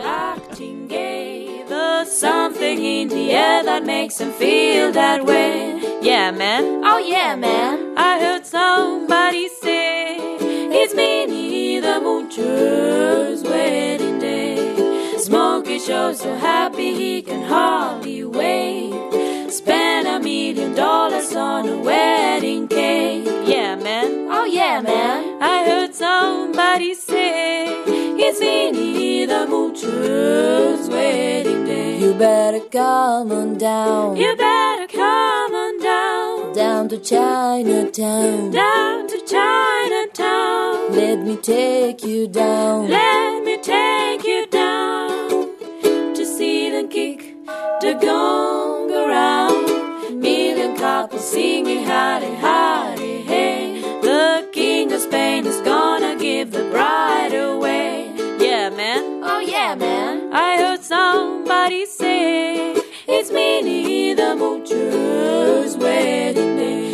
Something in the air that makes him feel that way. Yeah, man. Oh, yeah, man. I heard somebody say it's Minnie the Moocher's wedding day. Smokey shows so happy he can hardly wait. Spend a million dollars on a wedding cake. Yeah, man. Oh, yeah, man. I heard somebody say it's Minnie the Moocher's wedding day. You better come on down. You better come on down. Down to Chinatown. Down to Chinatown. Let me take you down. Let me take you down. To see them kick the gong around. Million couples singing howdy, howdy, hey. The king of Spain is gonna give the bride away. Yeah, man. Oh, yeah, man. I heard somebody say it's Minnie the Moocher's wedding day.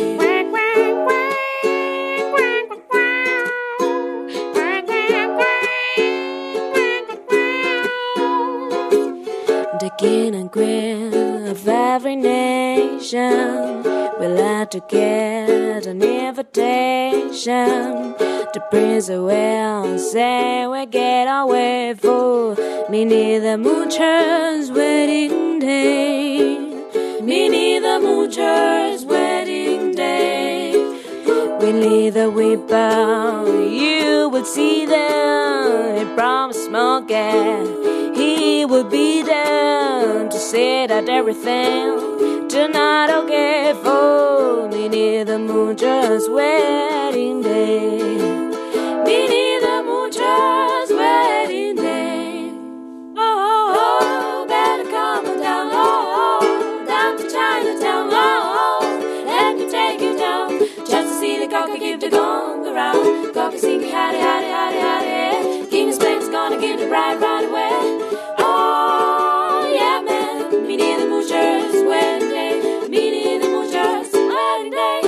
The king and queen of every nation will have to get an invitation. The prince will say we get away for Minnie the Moocher's wedding day. Minnie the Moocher's wedding day. Willie the Whipper, you would see them. He promised Smokey he would be there to say that everything tonight I'll get for Minnie the Moocher's wedding day. Minnie the Moocher's wedding day. Oh, oh, better come on down, oh, down to Chinatown, oh, let me take you down, just to see the cocker give the gong around. Cocker singing howdy, howdy, howdy, howdy. King of Spain's gonna give the bride right away. Oh, yeah, man, Minnie the Moocher's wedding day. Minnie the Moocher's wedding day.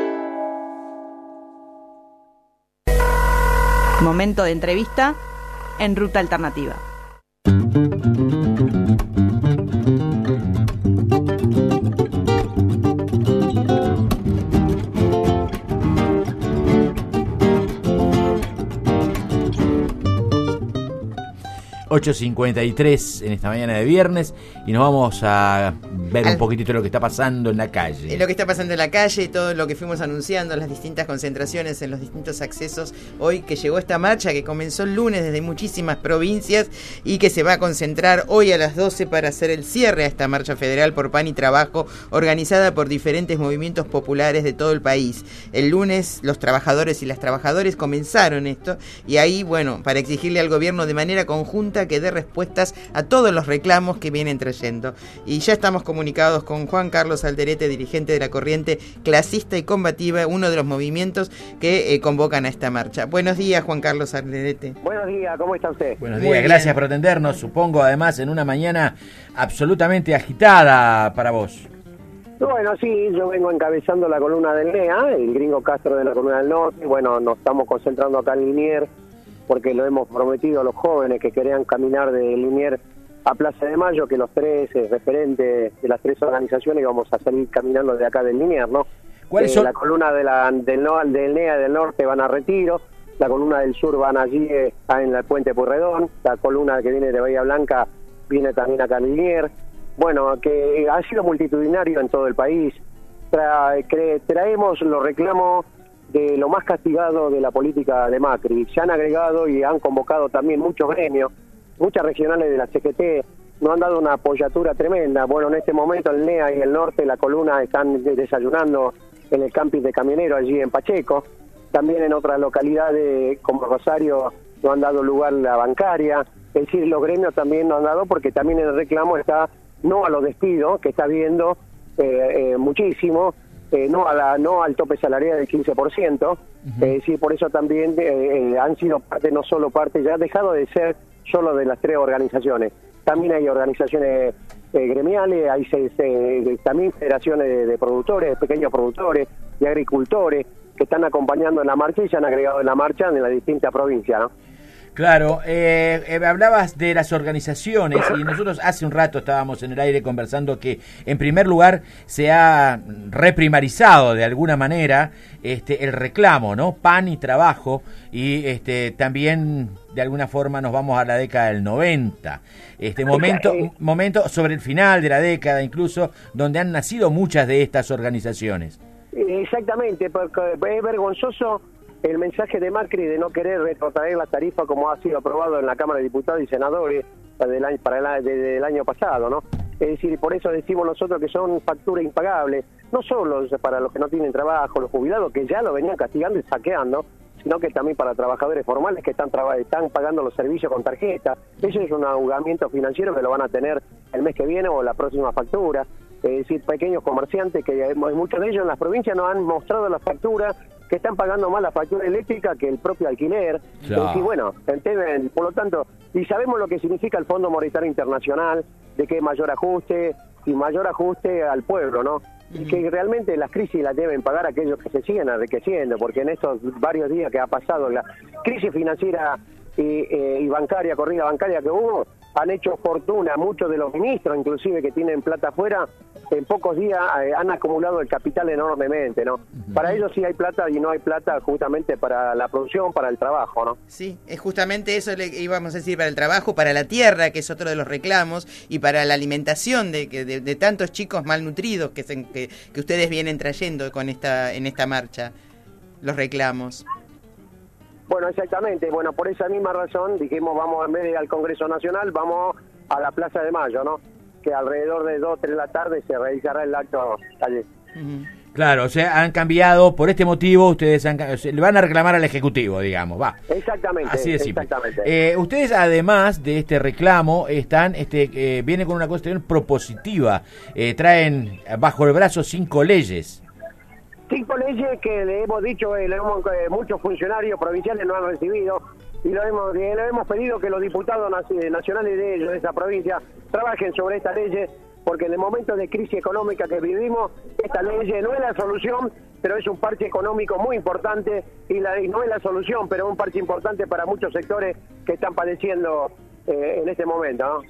Momento de entrevista en Ruta Alternativa. ocho cincuenta y tres en esta mañana de viernes y nos vamos a ver un poquitito de lo que está pasando en la calle. Lo que está pasando en la calle, todo lo que fuimos anunciando, las distintas concentraciones en los distintos accesos. Hoy que llegó esta marcha que comenzó el lunes desde muchísimas provincias y que se va a concentrar hoy a las doce para hacer el cierre a esta marcha federal por pan y trabajo organizada por diferentes movimientos populares de todo el país. El lunes los trabajadores y las trabajadoras comenzaron esto y ahí, bueno, para exigirle al gobierno de manera conjunta que dé respuestas a todos los reclamos que vienen trayendo. Y ya estamos comunicados con Juan Carlos Alderete, dirigente de la corriente clasista y combativa, uno de los movimientos que eh, convocan a esta marcha. Buenos días, Juan Carlos Alderete. Buenos días, ¿cómo está usted? Buenos días, gracias por atendernos, supongo además en una mañana absolutamente agitada para vos. Bueno, sí, yo vengo encabezando la columna del N E A, el gringo Castro de la columna del norte. Bueno, nos estamos concentrando acá en Liniers porque lo hemos prometido a los jóvenes que querían caminar de Liniers a Plaza de Mayo, que los tres eh, referentes de las tres organizaciones vamos a salir caminando de acá del Liniers, ¿no? ¿Cuáles eh, son? La columna de la, del, no, del N E A del norte van a Retiro, la columna del sur van allí eh, en el Puente Pueyrredón, la columna que viene de Bahía Blanca viene también acá en Liniers. Bueno, que ha sido multitudinario en todo el país. Tra cre traemos los reclamos de lo más castigado de la política de Macri. Se han agregado y han convocado también muchos gremios, muchas regionales de la C G T, nos han dado una apoyatura tremenda. Bueno, en este momento el N E A y el norte, la columna, están desayunando en el camping de camioneros allí en Pacheco. También en otras localidades como Rosario nos han dado lugar la bancaria. Es decir, los gremios también nos han dado, porque también en el reclamo está no a los despidos, que está habiendo eh, eh, muchísimo, eh, no a la no al tope salarial del quince por ciento, uh-huh. Es decir, por eso también eh, eh, han sido parte, no solo parte, ya ha dejado de ser solo de las tres organizaciones. También hay organizaciones eh, gremiales, hay se, se, también federaciones de, de productores, pequeños productores, de agricultores, que están acompañando en la marcha y se han agregado en la marcha en las distintas provincias, ¿no? Claro, eh, eh, hablabas de las organizaciones y nosotros hace un rato estábamos en el aire conversando que en primer lugar se ha reprimarizado de alguna manera este el reclamo, ¿no? Pan y trabajo, y este también de alguna forma nos vamos a la década del noventa, este momento, momento sobre el final de la década incluso, donde han nacido muchas de estas organizaciones. Exactamente, porque es vergonzoso el mensaje de Macri de no querer retrotraer la tarifa como ha sido aprobado en la Cámara de Diputados y Senadores para el año, para el, desde el año pasado, ¿no? Es decir, por eso decimos nosotros que son facturas impagables, no solo para los que no tienen trabajo, los jubilados que ya lo venían castigando y saqueando, sino que también para trabajadores formales que están, están pagando los servicios con tarjeta. Eso es un ahogamiento financiero que lo van a tener el mes que viene o la próxima factura. Es decir, pequeños comerciantes, que muchos de ellos en las provincias nos han mostrado las facturas, que están pagando más la factura eléctrica que el propio alquiler. Claro. Es decir, bueno, entienden, por lo tanto, y sabemos lo que significa el Fondo Monetario Internacional, de que mayor ajuste y mayor ajuste al pueblo, ¿no? Y que realmente las crisis las deben pagar aquellos que se siguen enriqueciendo, porque en estos varios días que ha pasado la crisis financiera y, eh, y bancaria, corrida bancaria que hubo, han hecho fortuna, muchos de los ministros, inclusive que tienen plata afuera, en pocos días eh, han acumulado el capital enormemente, ¿no? Uh-huh. Para ellos sí hay plata y no hay plata justamente para la producción, para el trabajo, ¿no? Sí, es justamente eso le íbamos a decir, para el trabajo, para la tierra, que es otro de los reclamos, y para la alimentación de, de, de tantos chicos malnutridos que, se, que, que ustedes vienen trayendo con esta en esta marcha, los reclamos. Bueno, exactamente. Bueno, por esa misma razón dijimos, vamos, en vez de ir al Congreso Nacional, vamos a la Plaza de Mayo, ¿no? Que alrededor de dos o tres de la tarde se realizará el acto allí. Uh-huh. Claro, o sea, han cambiado, por este motivo ustedes han, le van a reclamar al Ejecutivo, digamos, va. Exactamente, así de simple. Exactamente. Eh, ustedes, además de este reclamo, están, este, eh, vienen con una cuestión propositiva, eh, traen bajo el brazo cinco leyes. Cinco leyes que le hemos dicho, eh, le hemos, eh, muchos funcionarios provinciales no han recibido, y lo hemos, eh, le hemos pedido que los diputados nacionales de ellos, de esa provincia, trabajen sobre estas leyes, porque en el momento de crisis económica que vivimos, esta ley no es la solución, pero es un parche económico muy importante, y, la, y no es la solución, pero es un parche importante para muchos sectores que están padeciendo eh, en este momento, ¿no?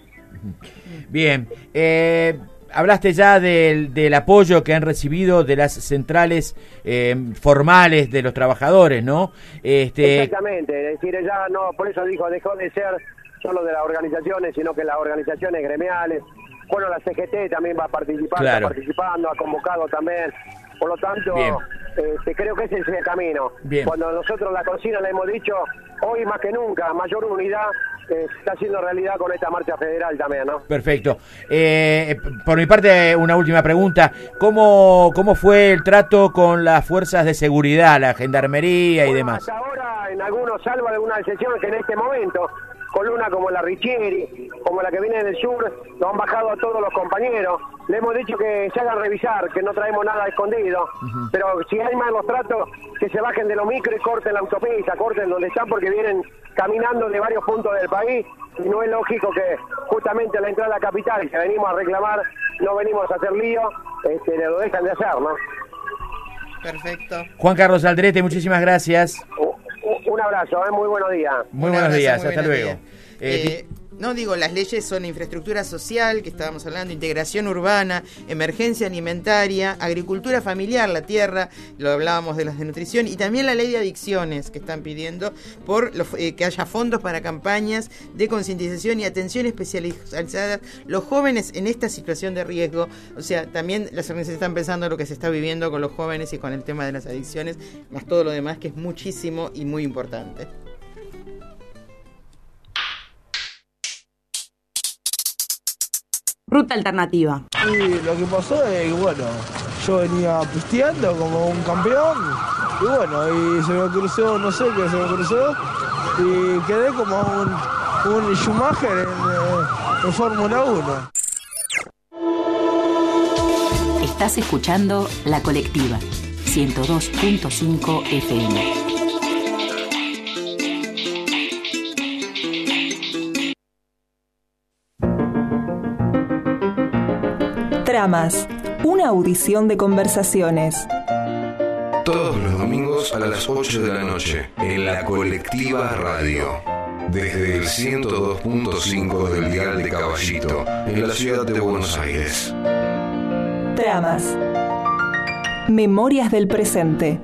Bien, eh... hablaste ya del, del apoyo que han recibido de las centrales eh, formales de los trabajadores, ¿no? Este... Exactamente, es decir, ya no, por eso dijo, dejó de ser solo de las organizaciones, sino que las organizaciones gremiales, bueno, la C G T también va a participar, claro. Está participando, ha convocado también, por lo tanto, este, creo que ese es el camino. Bien. Cuando nosotros la cocina le hemos dicho, hoy más que nunca, mayor unidad, eh, está haciendo realidad con esta marcha federal también, ¿no? Perfecto. Eh, por mi parte, una última pregunta. ¿Cómo, cómo fue el trato con las fuerzas de seguridad, la gendarmería y bueno, demás? Hasta ahora, en algunos, salvo algunas excepciones que en este momento, columna como la Richieri, como la que viene del sur, nos han bajado a todos los compañeros. Le hemos dicho que se hagan revisar, que no traemos nada escondido, uh-huh. Pero si hay malos tratos, que se bajen de los micros y corten la autopista, corten donde están, porque vienen caminando de varios puntos del país, y no es lógico que justamente a la entrada a la capital, que venimos a reclamar, no venimos a hacer lío, este, lo dejan de hacer, ¿no? Perfecto. Juan Carlos Aldrete, muchísimas gracias. Un, un abrazo, ¿eh? Muy buenos días. Muy Un buenos abrazo, días, muy hasta buenos luego. días. Eh, Eh, no digo, las leyes son infraestructura social, que estábamos hablando, integración urbana, emergencia alimentaria, agricultura familiar, la tierra, lo hablábamos de las de nutrición, y también la ley de adicciones que están pidiendo por los, eh, que haya fondos para campañas de concientización y atención especializada los jóvenes en esta situación de riesgo. O sea, también las organizaciones están pensando en lo que se está viviendo con los jóvenes y con el tema de las adicciones, más todo lo demás que es muchísimo y muy importante. Ruta alternativa. Y lo que pasó es que, bueno, yo venía pisteando como un campeón y bueno, y se me cruzó, no sé qué se me cruzó y quedé como un, un Schumacher en, en Fórmula uno. Estás escuchando La Colectiva, ciento dos punto cinco F M. Tramas, una audición de conversaciones. Todos los domingos a las ocho de la noche, en La Colectiva Radio. Desde el ciento dos punto cinco del dial de Caballito, en la ciudad de Buenos Aires. Tramas. Memorias del presente.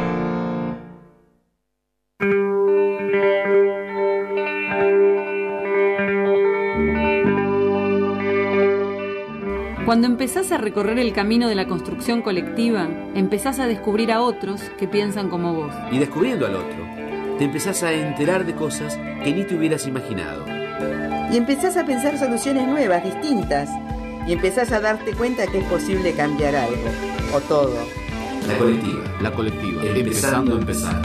Cuando empezás a recorrer el camino de la construcción colectiva, empezás a descubrir a otros que piensan como vos. Y descubriendo al otro, te empezás a enterar de cosas que ni te hubieras imaginado. Y empezás a pensar soluciones nuevas, distintas. Y empezás a darte cuenta que es posible cambiar algo, o todo. La colectiva, la colectiva, empezando a empezar.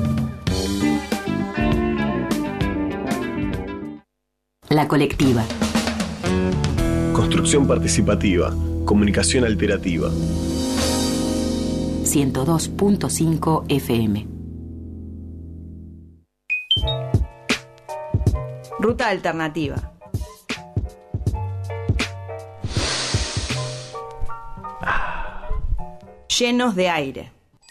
La Colectiva. Construcción participativa, comunicación alterativa. ciento dos punto cinco F M. Ruta alternativa. Llenos de aire.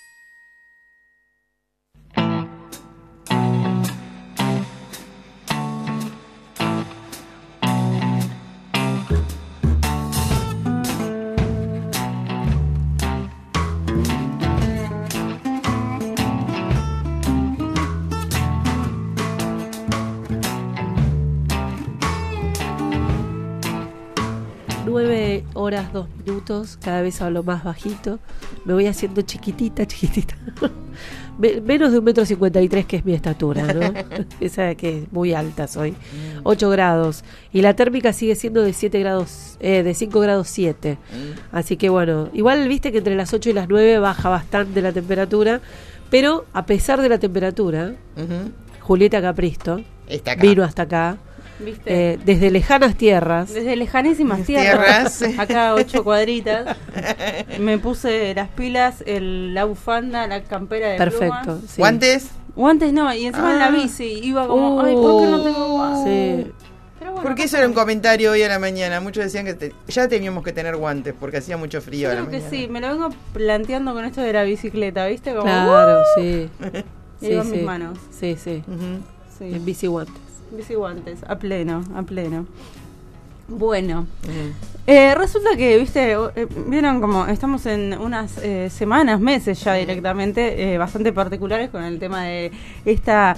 nueve horas, dos minutos, cada vez hablo más bajito, me voy haciendo chiquitita, chiquitita. Menos de un metro cincuenta y tres, que es mi estatura, ¿no? Esa que es muy alta soy. ocho grados. Y la térmica sigue siendo de siete grados, eh, de cinco grados siete. Así que bueno, igual viste que entre las ocho y las nueve baja bastante la temperatura, pero a pesar de la temperatura, uh-huh. Julieta Capristo vino hasta acá. ¿Viste? Eh, desde lejanas tierras. Desde lejanísimas tierras, tierras. Acá ocho cuadritas. Me puse las pilas, el, la bufanda, la campera de Perfecto, plumas. Sí. ¿Guantes? Guantes no, y encima ah. en la bici iba como, uh, ay, ¿por qué no tengo guantes? Sí. Pero bueno, porque eso era un comentario hoy a la mañana. Muchos decían que te, ya teníamos que tener guantes porque hacía mucho frío a la mañana. Creo que sí, me lo vengo planteando con esto de la bicicleta, ¿viste? Como, claro, uh, sí. Y sí, en sí. mis manos. Sí, sí. Uh-huh. Sí. En bici guantes. Bici guantes, a pleno, a pleno. Bueno, uh-huh. eh, resulta que, viste, eh, vieron como estamos en unas eh, semanas, meses ya directamente, eh, bastante particulares con el tema de esta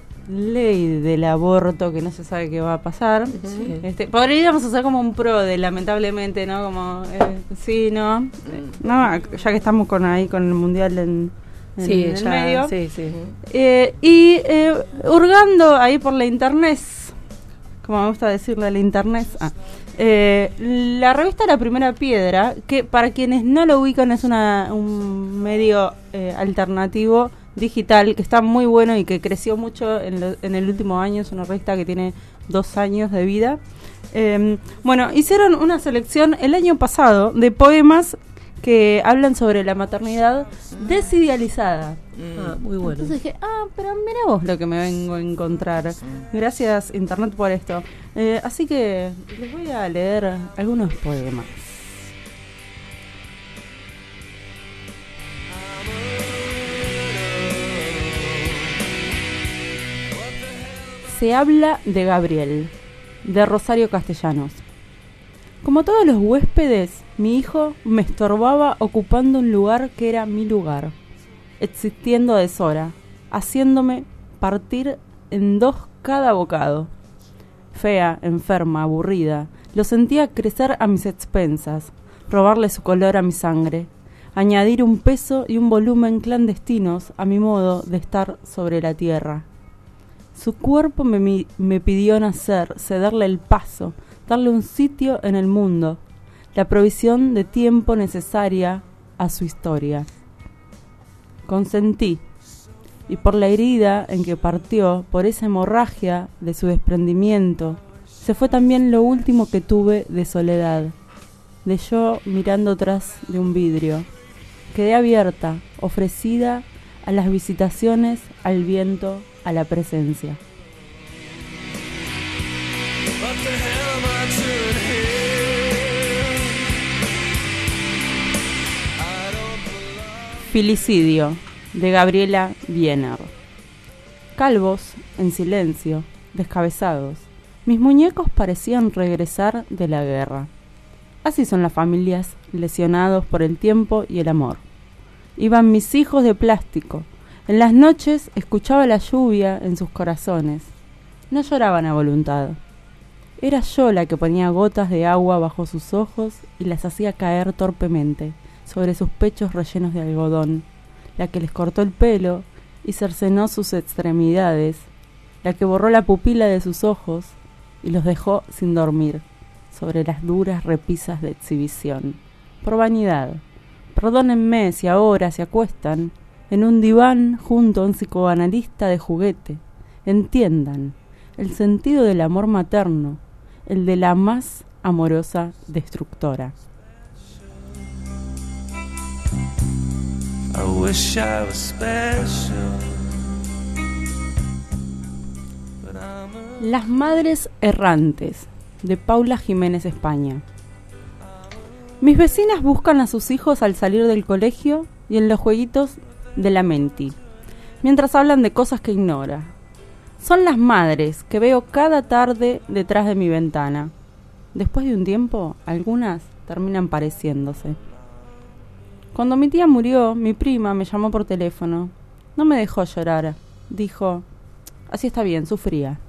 ley del aborto que no se sabe qué va a pasar. Sí. Este, podríamos hacer como un pro de, lamentablemente, ¿no? Como, eh, sí, ¿no? Uh-huh. No, ya que estamos con ahí con el mundial en... Sí, en el ya, medio. sí, sí. Eh, y eh, hurgando ahí por la internet, como me gusta decirle, la internet, ah, eh, la revista La Primera Piedra, que para quienes no lo ubican es una un medio eh, alternativo digital que está muy bueno y que creció mucho en, lo, en el último año. Es una revista que tiene dos años de vida. Eh, bueno, hicieron una selección el año pasado de poemas que hablan sobre la maternidad desidealizada. Mm. Ah, muy bueno. Entonces dije, ah, pero mira vos lo que me vengo a encontrar. Gracias, Internet, por esto. Eh, así que les voy a leer algunos poemas. Se habla de Gabriel, de Rosario Castellanos. Como todos los huéspedes, mi hijo me estorbaba ocupando un lugar que era mi lugar, existiendo a deshora, haciéndome partir en dos cada bocado. Fea, enferma, aburrida, lo sentía crecer a mis expensas, robarle su color a mi sangre, añadir un peso y un volumen clandestinos a mi modo de estar sobre la tierra. Su cuerpo me, me pidió nacer, cederle el paso, darle un sitio en el mundo, la provisión de tiempo necesaria a su historia. Consentí, y por la herida en que partió, por esa hemorragia de su desprendimiento, se fue también lo último que tuve de soledad, de yo mirando tras de un vidrio. Quedé abierta, ofrecida a las visitaciones, al viento, a la presencia. Filicidio, de Gabriela Wiener. Calvos, en silencio, descabezados, mis muñecos parecían regresar de la guerra. Así son las familias, lesionados por el tiempo y el amor. Iban mis hijos de plástico. En las noches escuchaba la lluvia en sus corazones. No lloraban a voluntad. Era yo la que ponía gotas de agua bajo sus ojos y las hacía caer torpemente sobre sus pechos rellenos de algodón, la que les cortó el pelo y cercenó sus extremidades, la que borró la pupila de sus ojos y los dejó sin dormir sobre las duras repisas de exhibición. Por vanidad, perdónenme si ahora se acuestan en un diván junto a un psicoanalista de juguete. Entiendan el sentido del amor materno, el de la más amorosa destructora. I wish I was special. Las madres errantes, de Paula Jiménez España. Mis vecinas buscan a sus hijos al salir del colegio y en los jueguitos de la menti, mientras hablan de cosas que ignora. Son las madres que veo cada tarde detrás de mi ventana. Después de un tiempo, algunas terminan pareciéndose. Cuando mi tía murió, mi prima me llamó por teléfono. No me dejó llorar. Dijo, así está bien, sufría.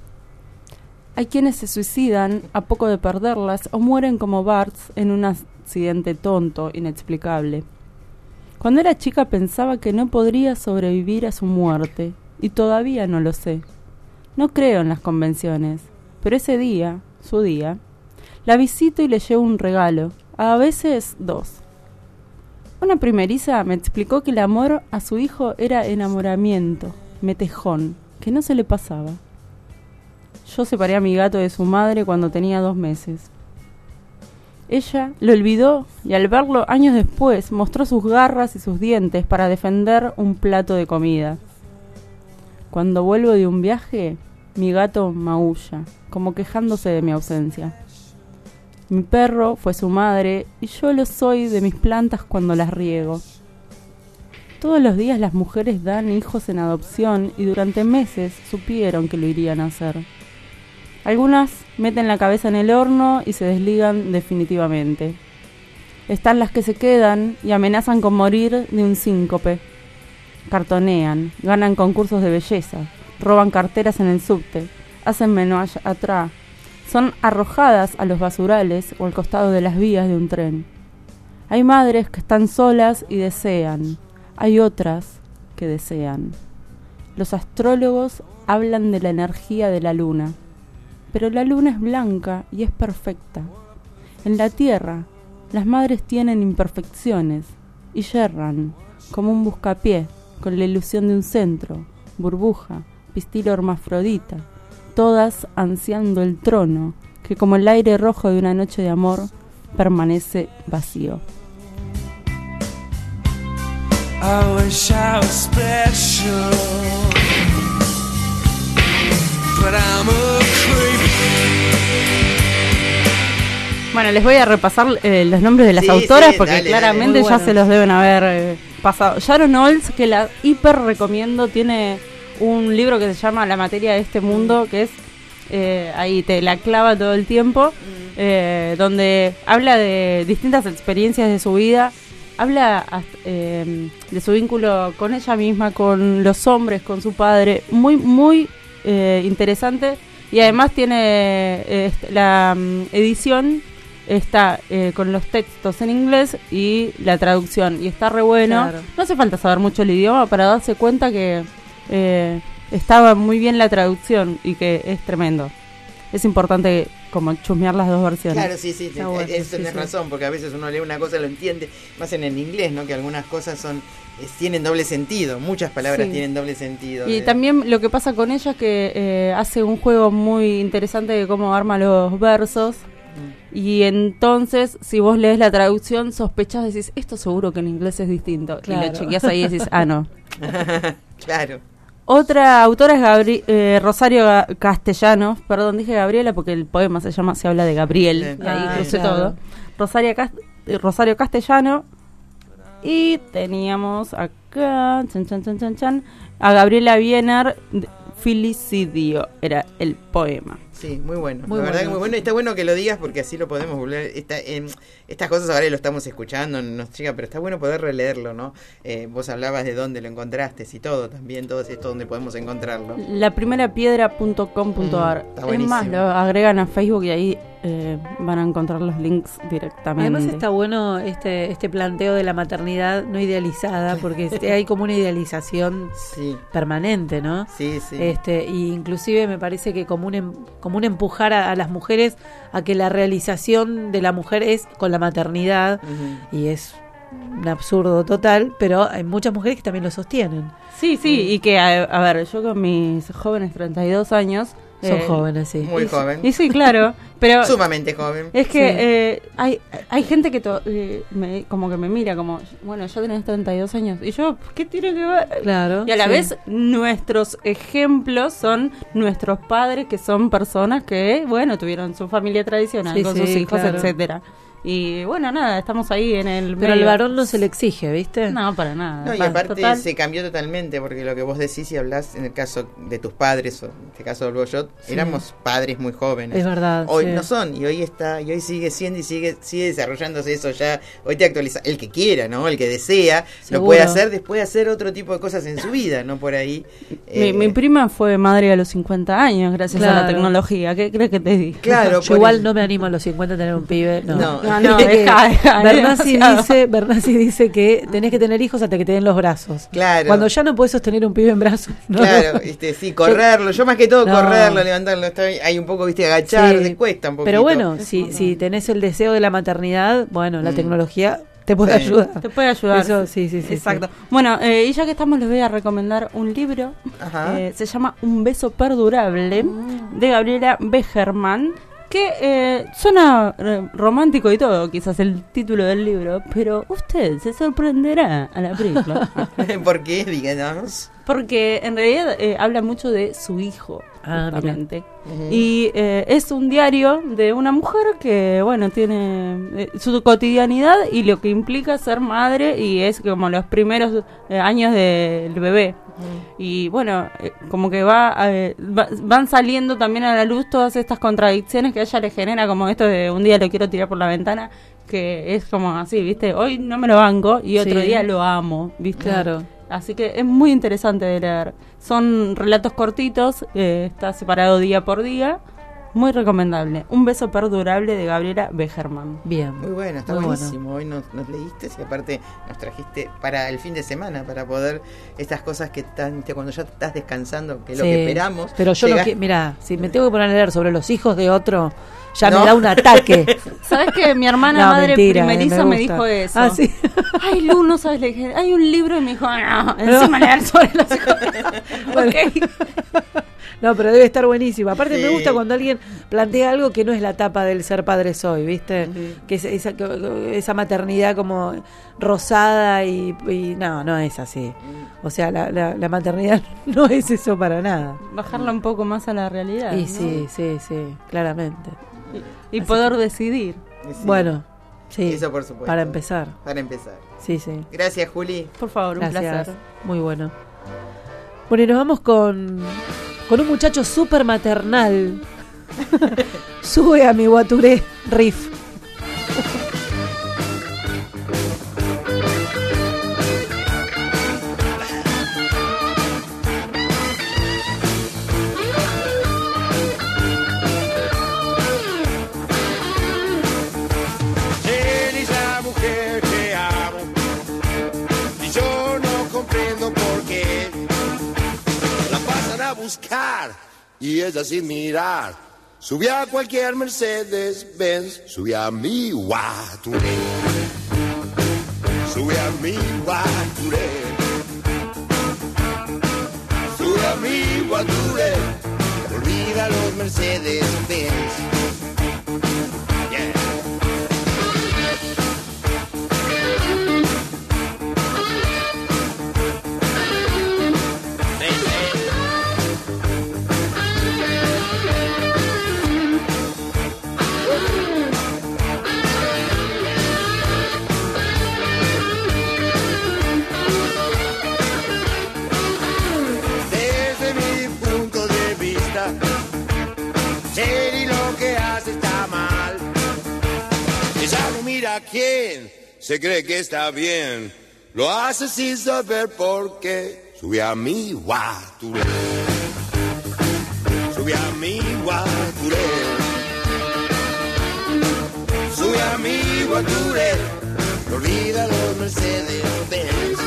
Hay quienes se suicidan a poco de perderlas o mueren como Bart en un accidente tonto, inexplicable. Cuando era chica pensaba que no podría sobrevivir a su muerte, y todavía no lo sé. No creo en las convenciones, pero ese día, su día, la visito y le llevo un regalo, a veces dos. Una primeriza me explicó que el amor a su hijo era enamoramiento, metejón, que no se le pasaba. Yo separé a mi gato de su madre cuando tenía dos meses. Ella lo olvidó y al verlo años después mostró sus garras y sus dientes para defender un plato de comida. Cuando vuelvo de un viaje, mi gato maulla, como quejándose de mi ausencia. Mi perro fue su madre y yo lo soy de mis plantas cuando las riego. Todos los días las mujeres dan hijos en adopción y durante meses supieron que lo irían a hacer. Algunas meten la cabeza en el horno y se desligan definitivamente. Están las que se quedan y amenazan con morir de un síncope. Cartonean, ganan concursos de belleza, roban carteras en el subte, hacen menage à trois. Son arrojadas a los basurales o al costado de las vías de un tren. Hay madres que están solas y desean. Hay otras que desean. Los astrólogos hablan de la energía de la luna. Pero la luna es blanca y es perfecta. En la tierra, las madres tienen imperfecciones y yerran, como un buscapié, con la ilusión de un centro, burbuja, pistilo hermafrodita, todas ansiando el trono, que como el aire rojo de una noche de amor, permanece vacío. I wish I was special, but I'm a creep. Bueno, les voy a repasar eh, los nombres de las sí, autoras sí, porque dale, claramente dale, ya bueno. se los deben haber eh, pasado. Sharon Olds, que la hiper recomiendo, tiene un libro que se llama La materia de este mundo, que es, eh, ahí te la clava todo el tiempo, eh, donde habla de distintas experiencias de su vida, habla eh, de su vínculo con ella misma, con los hombres, con su padre, muy, muy eh, interesante, y además tiene eh, la um, edición está eh, con los textos en inglés y la traducción, y está re bueno. Claro. No hace falta saber mucho el idioma para darse cuenta que eh, estaba muy bien la traducción y que es tremendo. Es importante como chusmear las dos versiones. Claro, sí, sí, bueno, eso sí, tenés sí. razón, porque a veces uno lee una cosa y lo entiende, más en el inglés, ¿no? Que algunas cosas son eh, tienen doble sentido, muchas palabras sí. tienen doble sentido. Y eh. también lo que pasa con ella es que eh, hace un juego muy interesante de cómo arma los versos. Y entonces, si vos lees la traducción, sospechás, decís, esto seguro que en inglés es distinto. Claro. Y lo chequeás ahí y decís, ah, no. Claro. Otra autora es Gabri- eh, Rosario Castellanos. Perdón, dije Gabriela porque el poema se llama Se habla de Gabriel. Sí. Y ahí crucé claro. todo. Rosario, Cast- Rosario Castellano. Y teníamos acá, chan, chan, chan, chan, chan, a Gabriela Wiener, Filicidio, era el poema. Sí, muy bueno. Muy la verdad bueno, que muy bueno. Y está bueno que lo digas porque así lo podemos volver. Esta, eh, estas cosas ahora lo estamos escuchando, nos llega, pero está bueno poder releerlo, ¿no? Eh, vos hablabas de dónde lo encontraste y todo, también todo esto donde podemos encontrarlo. La primera piedra punto com punto a r. Mm, es más, lo agregan a Facebook y ahí eh, van a encontrar los links directamente. Además está bueno este este planteo de la maternidad no idealizada, porque este, hay como una idealización sí. permanente, ¿no? Sí, sí. Este, y inclusive me parece que como un, como un empujar a, a las mujeres a que la realización de la mujer es con la maternidad, uh-huh. y es un absurdo total, pero hay muchas mujeres que también lo sostienen. Sí, sí, mm. y que, a, a ver, yo con mis jóvenes treinta y dos años... Son eh, jóvenes, sí. Muy y, joven. Y sí, claro, pero... Sumamente joven. Es que sí. eh, hay hay gente que to, eh, me, como que me mira como, bueno, ya tenés treinta y dos años. Y yo, ¿qué tiene que ver? Claro. Y a la sí. vez, nuestros ejemplos son nuestros padres, que son personas que, bueno, tuvieron su familia tradicional, sí, con sí, sus hijos, claro. etcétera. Y bueno, nada, estamos ahí en el... Pero al varón no se le exige, ¿viste? No, para nada. No, y aparte total. Se cambió totalmente, porque lo que vos decís y hablás en el caso de tus padres, o en este caso de yo, sí. éramos padres muy jóvenes. Es verdad. Hoy sí. no son, y hoy está, y hoy sigue siendo y sigue sigue desarrollándose eso ya. Hoy te actualiza, el que quiera, ¿no? El que desea, Seguro. Lo puede hacer después de hacer otro tipo de cosas en su vida, ¿no? Por ahí. Mi, eh, mi prima fue madre a los cincuenta años, gracias claro. a la tecnología. ¿Qué crees que te dije? Claro. Yo igual el... no me animo a los cincuenta a tener un pibe. No, no, no, no deja, Bernasi dice, Bernasi dice que tenés que tener hijos hasta que te den los brazos. Claro. Cuando ya no podés sostener un pibe en brazos. ¿no? Claro, este, sí, correrlo. Yo más que todo no. correrlo, levantarlo. Está, hay un poco, viste, agachar, sí. cuesta un poquito. Pero bueno, si, si tenés el deseo de la maternidad, bueno, la mm. tecnología te puede sí. ayudar. Te puede ayudar. Eso, sí, sí, sí. Exacto. Sí. Bueno, eh, y ya que estamos, les voy a recomendar un libro. Eh, se llama Un beso perdurable, mm. de Gabriela Begerman. Que eh, suena eh, romántico y todo, quizás el título del libro, pero usted se sorprenderá a la película. ¿Por qué? Díganos. Porque en realidad eh, habla mucho de su hijo, ah, justamente. Uh-huh. Y eh, es un diario de una mujer que, bueno, tiene eh, su cotidianidad y lo que implica ser madre, y es como los primeros eh, años del bebé. Uh-huh. Y bueno, eh, como que va, eh, va van saliendo también a la luz todas estas contradicciones que a ella le genera, como esto de un día lo quiero tirar por la ventana, que es como así, ¿viste? Hoy no me lo banco y otro sí. día lo amo, ¿viste? Claro. Así que es muy interesante de leer. Son relatos cortitos, eh, está separado día por día. Muy recomendable. Un beso perdurable de Gabriela Begerman. Bien. Muy bueno, está muy buenísimo. Bueno. Hoy nos, nos leíste y aparte nos trajiste para el fin de semana, para poder estas cosas que están, cuando ya estás descansando, que es sí, lo que esperamos. Pero yo llegás... no quiero, mira, si me tengo que poner a leer sobre los hijos de otro, ya no. me da un ataque. ¿Sabes que mi hermana no, madre mentira, primeriza me, me dijo eso? Ah, sí. Ay, Lu, no sabes, le dije, hay un libro y me dijo, no, encima no. leer sobre los hijos. Bueno. Okay. No, pero debe estar buenísimo. Aparte sí. me gusta cuando alguien plantea algo que no es la etapa del ser padre soy, ¿viste? Uh-huh. Que es esa, esa maternidad como rosada y, y no, no es así. Uh-huh. O sea, la, la, la maternidad no es eso para nada. Bajarla un poco más a la realidad. Y ¿no? sí, sí, sí, claramente. Y, y poder que... decidir. Sí. Bueno, sí. Eso por supuesto. Para empezar. Para empezar. Sí, sí. Gracias, Juli. Por favor, Gracias. un placer. Muy bueno. Bueno, y nos vamos con, con un muchacho súper maternal. Sube a mi guaturé riff. Eres la mujer que amo y yo no comprendo por qué la pasan a buscar y ella sin mirar subí a cualquier Mercedes-Benz, subí a mi guaturé, subí a mi guaturé, subí a mi guaturé, olvida los Mercedes-Benz. Yeah. Jenny lo que hace está mal. Ella no mira a quién se cree que está bien. Lo hace sin saber por qué. Subí a mi guaturé, subí a mi guaturé, subí a mi guaturé. No olvida los Mercedes-Benz.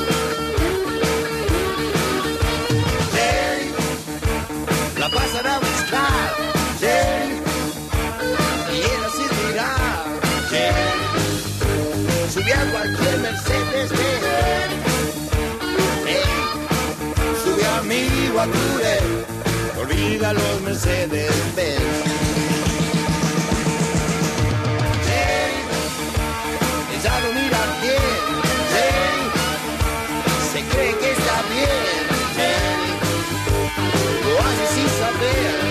Jenny la pasan a buscar. Jenny, y ella sin mirar. Jenny, subí a cualquier Mercedes-Benz. Hey, subí a mi guaturé, olvida los Mercedes-Benz. Jenny, ella no mira bien. Jenny, se cree que está bien. Jenny, lo hace sin saber.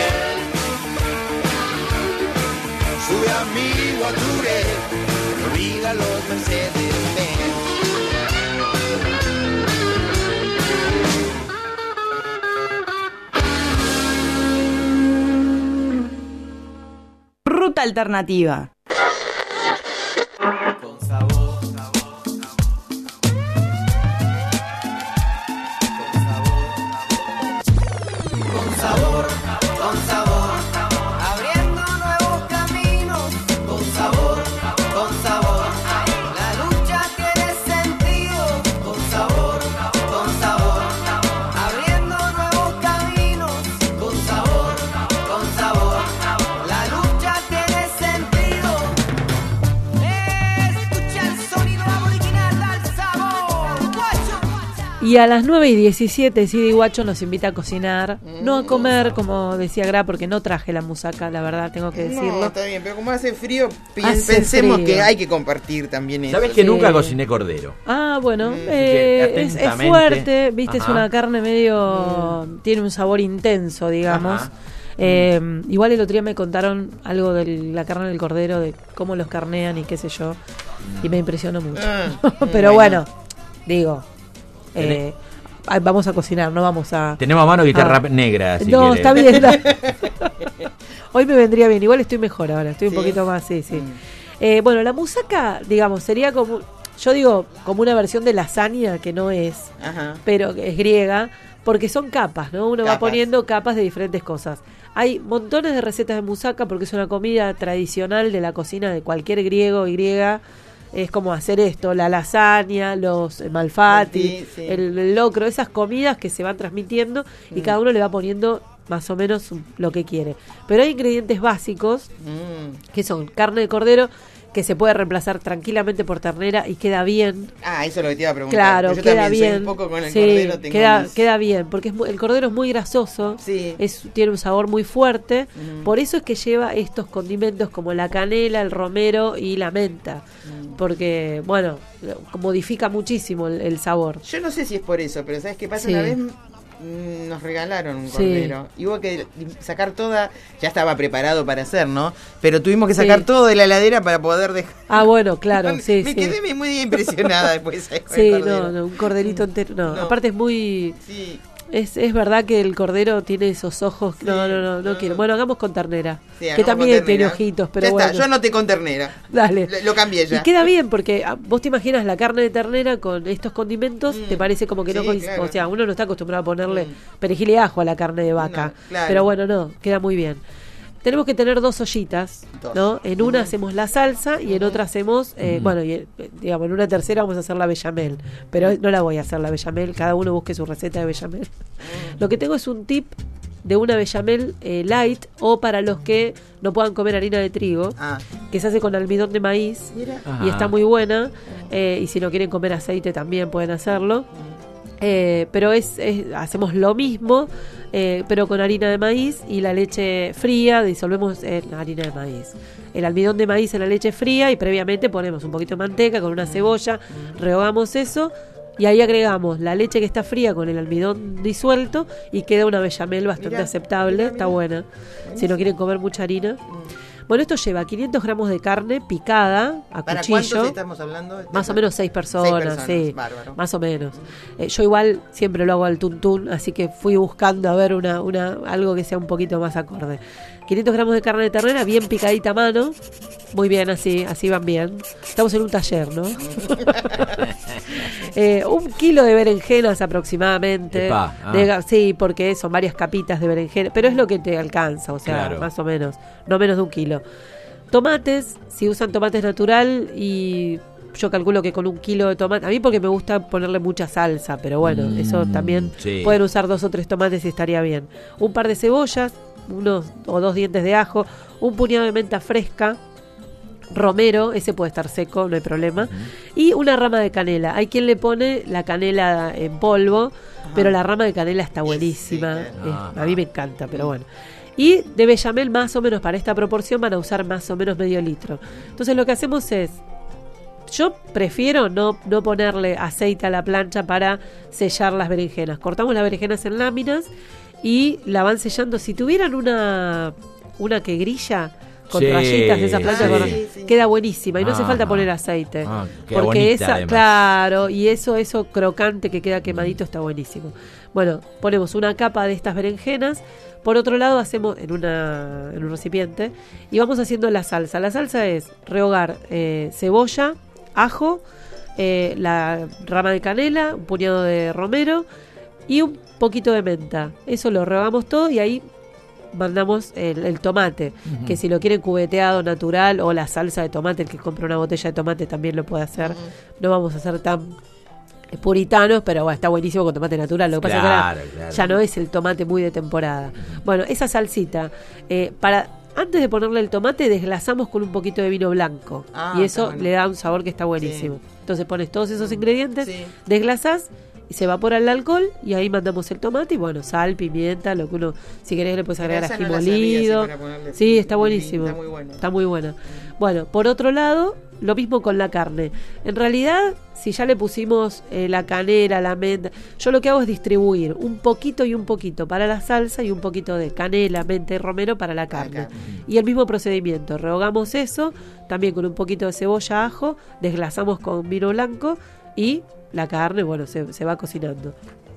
Sube a mi guaturé, olvida los Mercedes-Benz. Ruta alternativa. Con sabor, Con sabor, con sabor, abriendo nuevos caminos. Con sabor, con sabor, la lucha tiene sentido. Con sabor, con sabor, abriendo nuevos caminos. Con sabor, con sabor, la lucha tiene sentido. Escucha el sonido aboriginal del sabor. Guacho. Y a las nueve y diecisiete, Sidi Guacho nos invita a cocinar, no a comer, como decía Gra, porque no traje la musaca, la verdad, tengo que decirlo. No, está bien, pero como hace frío, pi- Hace pensemos frío. que hay que compartir también eso. ¿Sabes que Sí. nunca cociné cordero? Ah, bueno, Mm. eh, Así que es, es atentamente. fuerte, viste, es Ajá. una carne medio, tiene un sabor intenso, digamos. Ajá. Eh, igual el otro día me contaron algo de la carne del cordero, de cómo los carnean y qué sé yo, y me impresionó mucho. Ah, Pero bueno. bueno, digo, eh, ah, vamos a cocinar, no vamos a... Tenemos a mano guitarra Ah. negra, si No, querés. está bien. la- Hoy me vendría bien, igual estoy mejor ahora, estoy un ¿Sí? poquito más, sí, sí. Eh, bueno, la musaca, digamos, sería como, yo digo, como una versión de lasaña, que no es, Ajá. pero que es griega, porque son capas, ¿no? Uno va Capas. poniendo capas de diferentes cosas. Hay montones de recetas de musaca porque es una comida tradicional de la cocina de cualquier griego y griega. Es como hacer esto, la lasaña, los malfati, Sí, sí. el, el locro, esas comidas que se van transmitiendo y Mm. cada uno le va poniendo más o menos lo que quiere. Pero hay ingredientes básicos Mm. que son carne de cordero, que se puede reemplazar tranquilamente por ternera y queda bien. Ah, eso es lo que te iba a preguntar. Claro, porque yo queda también soy bien. un poco con el Sí, cordero. Tengo queda, mis- queda bien, porque es muy- el cordero es muy grasoso, Sí. es, tiene un sabor muy fuerte, Mm. por eso es que lleva estos condimentos como la canela, el romero y la menta, Mm. porque, bueno, modifica muchísimo el, el sabor. Yo no sé si es por eso, pero ¿sabes qué pasa? Sí. Una vez mm, nos regalaron un Sí. cordero y hubo que sacar toda, ya estaba preparado para hacer, ¿no? Pero tuvimos que sacar Sí. todo de la heladera para poder dejar. Ah, bueno, claro, sí, Me sí. quedé muy impresionada después. de ese Sí, cordero. no, no, un corderito entero, no. No. Aparte es muy... Sí. Es, es verdad que el cordero tiene esos ojos. Sí, no, no, no, no, no quiero. Bueno, hagamos con ternera. Sí, que también tiene ojitos, pero ya bueno. Está, yo anoté con ternera. Dale. Lo, lo cambié ya. Y queda bien, porque vos te imaginas la carne de ternera con estos condimentos, mm. te parece como que sí, no. Claro. O sea, uno no está acostumbrado a ponerle mm. perejil y ajo a la carne de vaca. No, claro. Pero bueno, no, queda muy bien. Tenemos que tener dos ollitas, dos. ¿no? En una uh-huh. hacemos la salsa y en otra hacemos, eh, uh-huh. bueno, y, digamos, en una tercera vamos a hacer la bechamel, pero no la voy a hacer la bechamel, cada uno busque su receta de bechamel. Uh-huh. Lo que tengo es un tip de una bechamel eh, light, o para los que no puedan comer harina de trigo, ah. que se hace con almidón de maíz y está muy buena, eh, y si no quieren comer aceite también pueden hacerlo. Eh, pero es, es hacemos lo mismo, eh, pero con harina de maíz y la leche fría, disolvemos en la harina de maíz, el almidón de maíz en la leche fría, y previamente ponemos un poquito de manteca con una cebolla, rehogamos eso y ahí agregamos la leche que está fría con el almidón disuelto y queda una bechamel bastante mirá, aceptable, mirá, mirá. Está buena si no quieren comer mucha harina. Bueno, esto lleva quinientos gramos de carne picada a ¿Para cuchillo. ¿Cuántos estamos hablando? Más o menos seis personas, seis personas sí. Bárbaro. Más o menos. Eh, yo igual siempre lo hago al tuntún, así que fui buscando a ver una, una algo que sea un poquito más acorde. quinientos gramos de carne de ternera, bien picadita a mano. Muy bien, así, así van bien. Estamos en un taller, ¿no? eh, un kilo de berenjenas aproximadamente. Epa, ah. de, sí, porque son varias capitas de berenjena, pero es lo que te alcanza, o sea, claro. más o menos, no menos de un kilo. Tomates, si usan tomates natural, y yo calculo que con un kilo de tomate, a mí porque me gusta ponerle mucha salsa, pero bueno, mm, eso también sí. Pueden usar dos o tres tomates y estaría bien. Un par de cebollas, unos o dos dientes de ajo, un puñado de menta fresca, romero, ese puede estar seco, no hay problema, uh-huh. y una rama de canela. Hay quien le pone la canela en polvo, uh-huh. pero la rama de canela está buenísima, sí, sí. Uh-huh. a mí me encanta, pero bueno. Y de bechamel, más o menos para esta proporción van a usar más o menos medio litro. Entonces lo que hacemos es, yo prefiero no, no ponerle aceite a la plancha para sellar las berenjenas. Cortamos las berenjenas en láminas y la van sellando. Si tuvieran una, una que grilla con sí, rayitas de esa plancha, sí, sí. queda buenísima y no ah, hace falta poner aceite, ah, porque bonita, esa además. Claro, y eso eso crocante que queda quemadito está buenísimo. Bueno, ponemos una capa de estas berenjenas. Por otro lado, hacemos en una en un recipiente y vamos haciendo la salsa. La salsa es rehogar eh, cebolla, ajo, eh, la rama de canela, un puñado de romero y un poquito de menta. Eso lo rehogamos todo y ahí mandamos el, el tomate, uh-huh. que si lo quieren cubeteado natural, o la salsa de tomate, el que compra una botella de tomate también lo puede hacer. Uh-huh. No vamos a hacer tan puritanos, pero bueno, está buenísimo con tomate natural. Lo que claro, pasa es que ahora claro. ya no es el tomate muy de temporada. Uh-huh. Bueno, esa salsita, eh, para antes de ponerle el tomate, desglasamos con un poquito de vino blanco. Ah, y eso bueno. le da un sabor que está buenísimo. Sí. Entonces pones todos esos ingredientes, sí. desglasás, y se evapora el alcohol y ahí mandamos el tomate y bueno, sal, pimienta, lo que uno, si querés le puedes agregar ají no molido. Sí, está buenísimo. Está muy buena. Está muy buena. Bueno, por otro lado, lo mismo con la carne. En realidad, si ya le pusimos eh, la canela, la menta, yo lo que hago es distribuir un poquito y un poquito para la salsa y un poquito de canela, menta y romero para la carne. Acá. Y el mismo procedimiento, rehogamos eso, también con un poquito de cebolla, ajo, desglasamos con vino blanco y la carne, bueno, se, se va cocinando.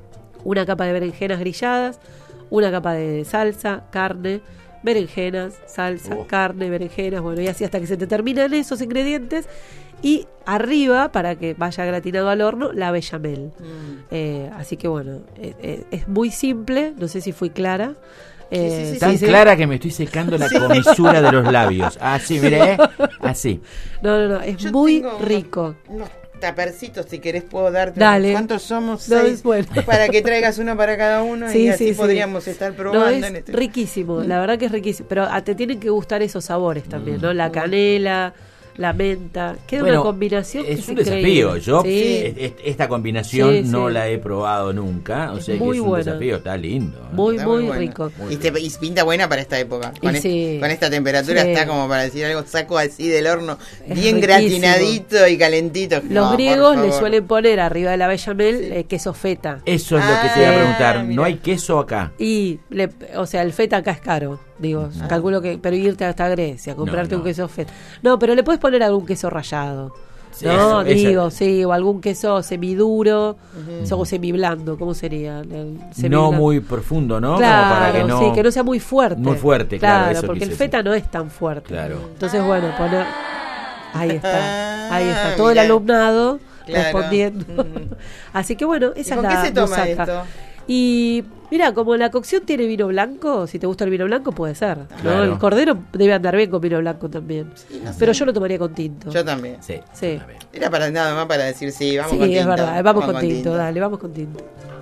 Una capa de berenjenas grilladas, una capa de salsa, carne, berenjenas, salsa, oh. carne, berenjenas, bueno, y así hasta que se te terminan esos ingredientes. Y arriba, para que vaya gratinado al horno, la bechamel. Mm. Eh, así que bueno, eh, eh, es muy simple, no sé si fui clara. Eh, sí, sí, sí, tan sí, clara sí. que me estoy secando la comisura de los labios. Así, mire, así. No, no, no, es Yo muy rico. No. Tapercitos, si querés puedo darte. Dale. ¿Cuántos somos? No, Seis. Bueno. Para que traigas uno para cada uno sí, y así sí, podríamos sí. estar probando. No, es en este... riquísimo, la verdad que es riquísimo. Pero a, te tienen que gustar esos sabores también, ¿no? La canela, la menta. Queda bueno, una combinación es que un es desafío. Yo sí. es, esta combinación sí, no sí. la he probado nunca, o sea que muy es un bueno. desafío, está lindo. Muy, está muy, muy bueno. rico. Muy y, te, y pinta buena para esta época. Con, es, sí. con esta temperatura sí. está como para decir algo, saco así del horno, es bien riquísimo. Gratinadito y calentito. Los no, griegos le suelen poner arriba de la bechamel sí. eh, queso feta. Eso es ah, lo que te iba a preguntar. Mira. No hay queso acá. Y, le, o sea, el feta acá es caro. Digo, ah. calculo que, pero irte hasta Grecia, comprarte no, no. un queso feta. No, pero le puedes poner algún queso rallado. Sí, no, eso, digo, esa- sí, o algún queso semiduro, Ujú. o semiblando, ¿cómo sería? El no semiblando. muy profundo, ¿no? Claro, Como para que no, sí, que no sea muy fuerte. Muy fuerte, claro. eso porque el quise feta no es tan fuerte. Claro. Entonces, bueno, poner... Ahí está, ahí está, todo mirá. el alumnado Claro. respondiendo. Ujú. Así que bueno, esa ¿Y es con la qué se toma musaca. esto? Y mira, como la cocción tiene vino blanco, si te gusta el vino blanco puede ser, ¿no? Claro. El cordero debe andar bien con vino blanco también. no sé. Pero yo lo tomaría con tinto. Yo también. Sí. Sí, Era para nada más para decir sí, vamos sí con es tinto. verdad, vamos, con, tinto, dale, vamos con tinto.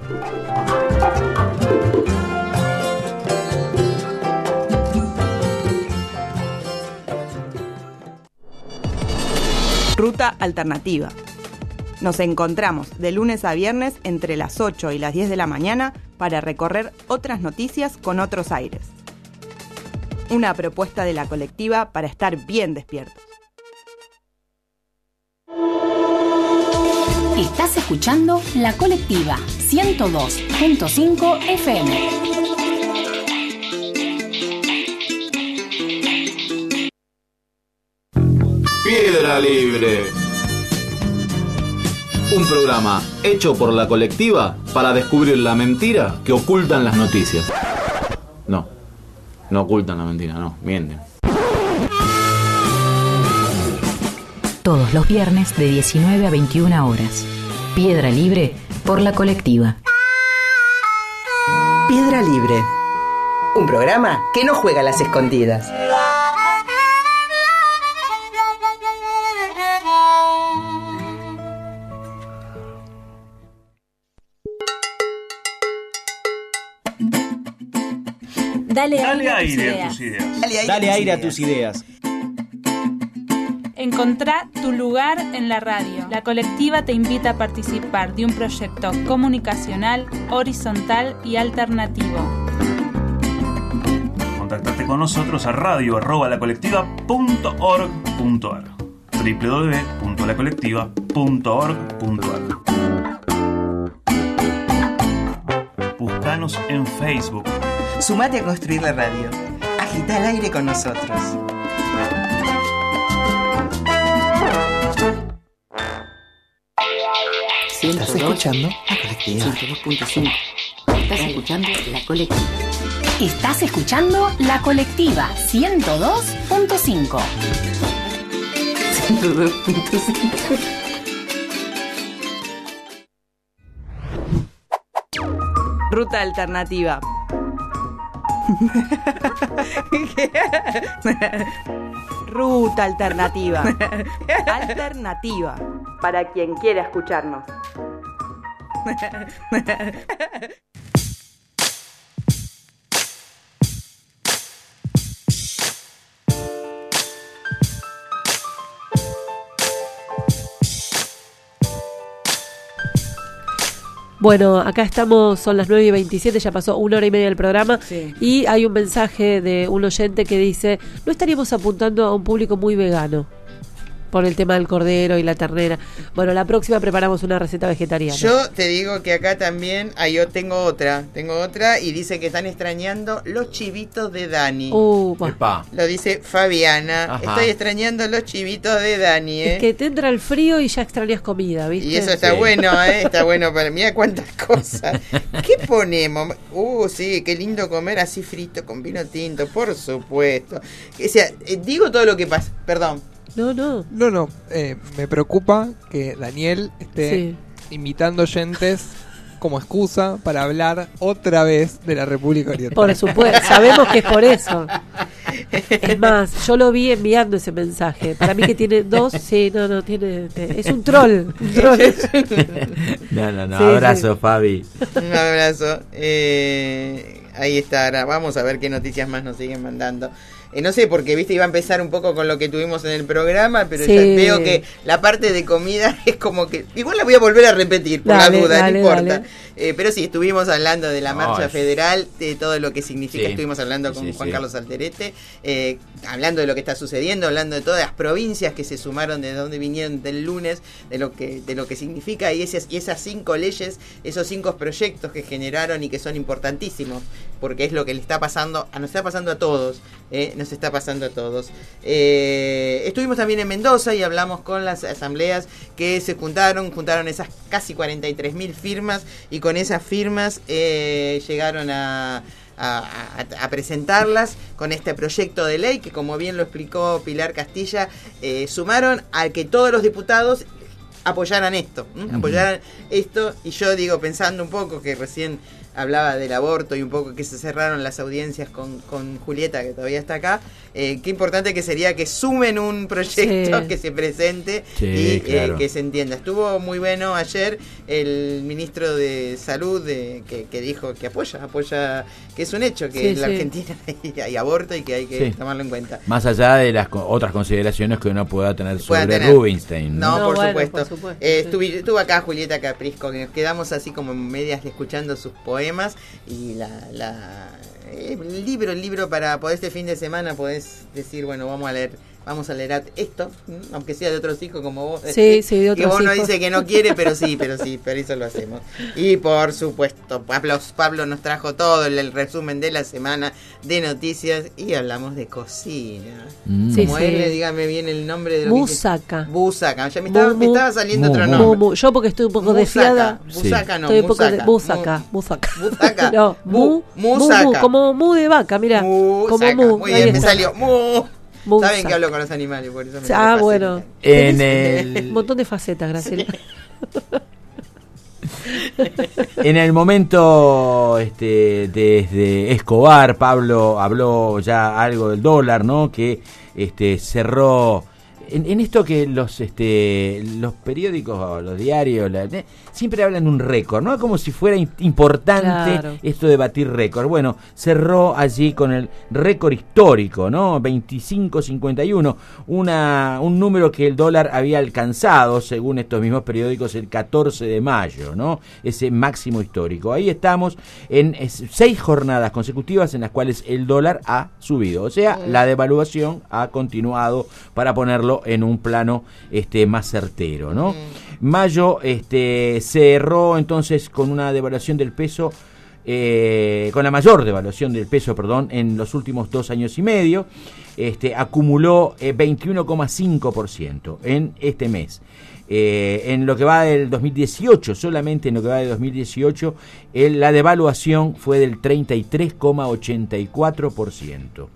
Ruta Alternativa. Nos encontramos de lunes a viernes entre las ocho y las diez de la mañana para recorrer otras noticias con otros aires. Una propuesta de la colectiva para estar bien despiertos. Estás escuchando La Colectiva ciento dos punto cinco F M. Piedra Libre. Un programa hecho por la colectiva para descubrir la mentira que ocultan las noticias. No, no ocultan la mentira, no, mienten. Todos los viernes de diecinueve a veintiuna horas. Piedra Libre por la colectiva. Piedra Libre. Un programa que no juega a las escondidas. Dale, Dale aire, aire a a tus tus ideas. ideas. Dale aire, Dale a tus aire a ideas. tus ideas. Encontrá tu lugar en la radio. La colectiva te invita a participar de un proyecto comunicacional, horizontal y alternativo. Contactate con nosotros a radio arroba lacolectiva punto org punto ar doble u doble u doble u punto la colectiva punto org punto ar. Buscanos en Facebook. Sumate a construir la radio. Agita el aire con nosotros. ¿Estás escuchando? La colectiva. ciento dos punto cinco. Estás escuchando La Colectiva. Estás escuchando La Colectiva ciento dos punto cinco. ciento dos punto cinco. Ruta Alternativa. Ruta Alternativa. Alternativa. Para quien quiera escucharnos. Bueno, acá estamos, son las nueve y veintisiete, ya pasó una hora y media del programa. Sí. Y hay un mensaje de un oyente que dice: no estaríamos apuntando a un público muy vegano por el tema del cordero y la ternera. Bueno, la próxima preparamos una receta vegetariana. Yo te digo que acá también hay, yo tengo otra, tengo otra y dice que están extrañando los chivitos de Dani. Uh, bueno. Epa. Lo dice Fabiana. Ajá. Estoy extrañando los chivitos de Dani, ¿eh? Es que te entra el frío y ya extrañas comida, ¿viste? Y eso está Sí. bueno, ¿eh? Está bueno para mí. Mira cuántas cosas. ¿Qué ponemos? Uh, sí, qué lindo comer así frito con vino tinto, por supuesto. O sea, eh, digo todo lo que pasa. Perdón. No, no. No, no, eh, me preocupa que Daniel esté Sí. invitando oyentes como excusa para hablar otra vez de la República Oriental. Por supuesto, sabemos que es por eso. Es más, yo lo vi enviando ese mensaje. Para mí que tiene dos, sí, no, no, tiene, es un troll. Un troll. No, no, no. Sí, Abrazo, sí. Fabi. Un abrazo. Eh, ahí está. Ahora vamos a ver qué noticias más nos siguen mandando. Eh, no sé, porque viste, iba a empezar un poco con lo que tuvimos en el programa, pero Sí. ya veo que la parte de comida es como que... Igual la voy a volver a repetir, por Dale, la duda, dale, no importa. dale. Eh, pero sí, estuvimos hablando de la marcha Ay. federal, de todo lo que significa. Sí. Estuvimos hablando con Sí, Juan sí. Carlos Alterete, eh, hablando de lo que está sucediendo, hablando de todas las provincias que se sumaron, de dónde vinieron del lunes, de lo que de lo que significa, y esas, y esas cinco leyes, esos cinco proyectos que generaron y que son importantísimos, porque es lo que le está pasando, a nos está pasando a todos. Eh, nos nos está pasando a todos. Eh, estuvimos también en Mendoza y hablamos con las asambleas que se juntaron, juntaron esas casi cuarenta y tres mil firmas y con esas firmas eh, llegaron a... A, a, a presentarlas con este proyecto de ley que, como bien lo explicó Pilar Castilla, eh, sumaron a que todos los diputados apoyaran esto, ¿m? apoyaran esto, y yo digo, pensando un poco que recién hablaba del aborto y un poco que se cerraron las audiencias con, con Julieta, que todavía está acá, eh, qué importante que sería que sumen un proyecto, sí, que se presente, sí, y claro, eh, que se entienda. Estuvo muy bueno ayer el ministro de Salud de, que, que dijo que apoya, apoya, que es un hecho, que sí, en la sí. Argentina hay, hay aborto y que hay que sí. tomarlo en cuenta. Más allá de las co- otras consideraciones que uno pueda tener sobre pueda tener. Rubinstein. No, no, por, bueno, supuesto. por supuesto. Eh, sí. estuve, estuvo acá Julieta Caprisco, que nos quedamos así como medias escuchando sus poemas y la, la eh, el libro, el libro para poder este fin de semana podés decir, bueno, vamos a leer, vamos a leer esto, aunque sea de otros hijos como vos. Sí, este, sí, de otros hijos. Que vos hijos. no dice que no quiere, pero sí, pero sí, pero eso lo hacemos. Y por supuesto, Pablo, Pablo nos trajo todo el, el resumen de la semana de noticias y hablamos de cocina. Mm. Como Sí, él, sí. dígame bien el nombre de lo Musaca. que Busaca. Ya me estaba, Mu, me estaba saliendo mu, otro mu, nombre. mu. Yo porque estoy un poco Musaca. desfiada. Busaca no, Estoy un poco de Musaca. Musaca, Musaca. Busaca. No, mu, mu, Musaca. mu, como mu de vaca, mira. Como Saca. mu. Muy ahí bien, me está. salió mu. Musaca. Saben que hablo con los animales, por eso me Ah, sale bueno. En Tenés el- un montón de facetas, Graciela. En el momento este, desde Escobar, Pablo habló ya algo del dólar, ¿no? Que este, cerró en, en esto que los este, los periódicos o los diarios la, eh, siempre hablan de un récord, ¿no? Como si fuera in- importante Claro. esto de batir récord. Bueno, cerró allí con el récord histórico, ¿no? veinticinco cincuenta y uno, una, un número que el dólar había alcanzado, según estos mismos periódicos, el catorce de mayo, ¿no? Ese máximo histórico. Ahí estamos en es, seis jornadas consecutivas en las cuales el dólar ha subido. O sea, la devaluación ha continuado, para ponerlo en un plano este, más certero, ¿no? Mayo este, cerró entonces con una devaluación del peso, eh, con la mayor devaluación del peso, perdón, en los últimos dos años y medio. Este, acumuló eh, veintiuno coma cinco por ciento en este mes. Eh, en lo que va del dos mil dieciocho, solamente en lo que va del dos mil dieciocho, el, la devaluación fue del treinta y tres coma ochenta y cuatro por ciento.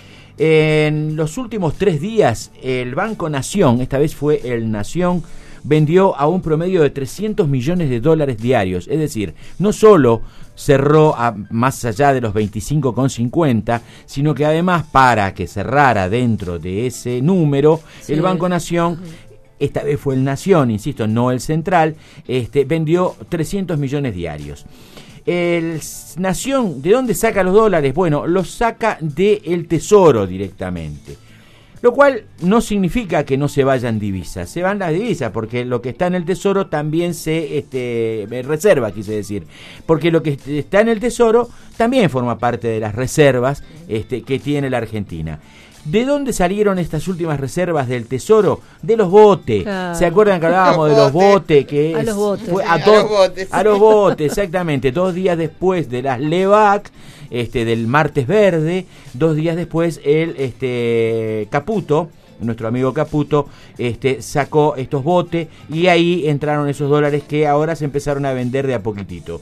En los últimos tres días, el Banco Nación, esta vez fue el Nación, vendió a un promedio de trescientos millones de dólares diarios. Es decir, no solo cerró a más allá de los veinticinco coma cincuenta, sino que además, para que cerrara dentro de ese número, Sí. el Banco Nación, esta vez fue el Nación, insisto, no el Central, este, vendió trescientos millones diarios. El Nación, ¿de dónde saca los dólares? Bueno, los saca del Tesoro directamente. Lo cual no significa que no se vayan divisas, se van las divisas, porque lo que está en el Tesoro también se este, reserva, quise decir. Porque lo que está en el Tesoro también forma parte de las reservas este, que tiene la Argentina. ¿De dónde salieron estas últimas reservas del Tesoro? De los botes. Claro. ¿Se acuerdan que hablábamos de los botes? Que A es- los botes. fue Sí. a, A dos- los botes. a los botes, exactamente. Dos días después de las LEVAC, este, del martes verde, dos días después el este, Caputo, nuestro amigo Caputo, este, sacó estos botes y ahí entraron esos dólares que ahora se empezaron a vender de a poquitito.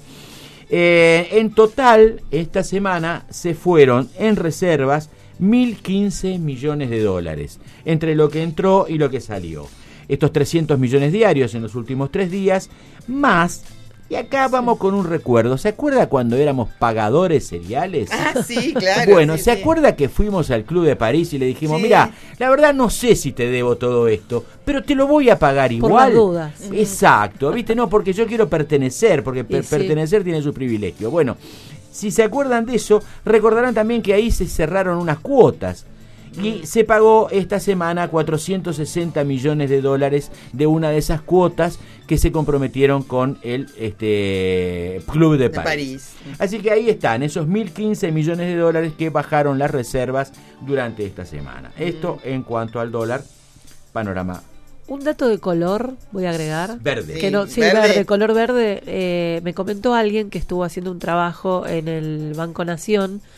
Eh, en total, esta semana se fueron en reservas mil quince millones de dólares, entre lo que entró y lo que salió. Estos trescientos millones diarios en los últimos tres días, más, y acá vamos con un recuerdo. ¿Se acuerda cuando éramos pagadores seriales? Ah, sí, claro. Bueno, sí, ¿se sí. acuerda que fuimos al Club de París y le dijimos, Sí. mira, la verdad no sé si te debo todo esto, pero te lo voy a pagar Por igual? las dudas. Exacto, ¿viste? No, porque yo quiero pertenecer, porque per- Y sí. pertenecer tiene su privilegio. Bueno, si se acuerdan de eso, recordarán también que ahí se cerraron unas cuotas. Y se pagó esta semana cuatrocientos sesenta millones de dólares de una de esas cuotas que se comprometieron con el este, Club de De París. París. Así que ahí están, esos mil quince millones de dólares que bajaron las reservas durante esta semana. Esto en cuanto al dólar, panorama Un dato de color, voy a agregar. verde. Que no, sí, verde. verde, color verde. Eh, me comentó alguien que estuvo haciendo un trabajo en el Banco Nación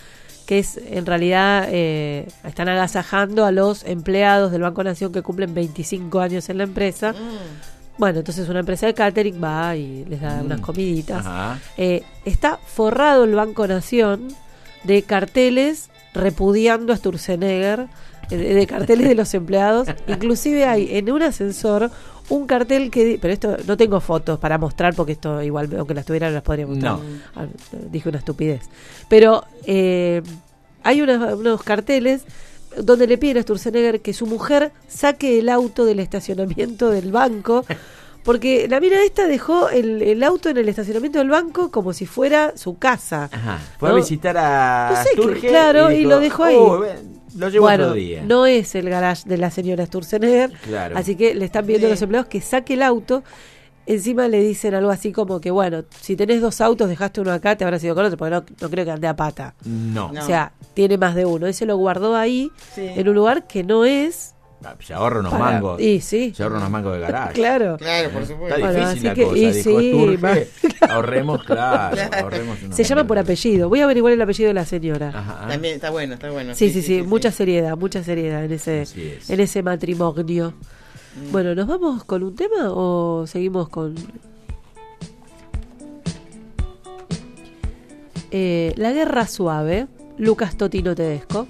que es en realidad eh, están agasajando a los empleados del Banco Nación que cumplen veinticinco años en la empresa. Mm. Bueno, entonces una empresa de catering va y les da mm. unas comiditas. Eh, está forrado el Banco Nación de carteles repudiando a Sturzenegger, de, de carteles de los empleados. Inclusive hay en un ascensor un cartel que... Pero esto no tengo fotos para mostrar porque esto igual, aunque las tuviera, no las podría mostrar. No. Ah, dije una estupidez. Pero eh, hay unos, unos carteles donde le piden a Sturzenegger que su mujer saque el auto del estacionamiento del banco, porque la mina esta dejó el, el auto en el estacionamiento del banco como si fuera su casa. Ajá. Fue ¿no? a visitar a no sé, Sturge claro, y, y, y lo dejó ahí. Oh, lo llevo bueno, otro día. No es el garage de la señora Sturzenegger, claro. Así que le están pidiendo sí. a los empleados que saque el auto. Encima le dicen algo así como que, bueno, si tenés dos autos, dejaste uno acá, te habrás ido con otro, porque no, no creo que ande a pata. No. O sea, tiene más de uno. Ese lo guardó ahí, sí. en un lugar que no es... Se ahorra unos para, mangos. Y sí. Se ahorra unos mangos de garage. Claro. Claro, por supuesto. Está difícil bueno, la que, cosa. Y dijo sí, Sturge, ahorremos, claro. claro. Ahorremos Se llama por apellido. Voy a averiguar el apellido de la señora. Ajá. También está bueno, está bueno. Sí, sí, sí. sí, sí mucha sí. seriedad, mucha seriedad en ese, en ese matrimonio. Mm. Bueno, ¿nos vamos con un tema o seguimos con...? Eh, La Guerra Suave, Lucas Totino Tedesco.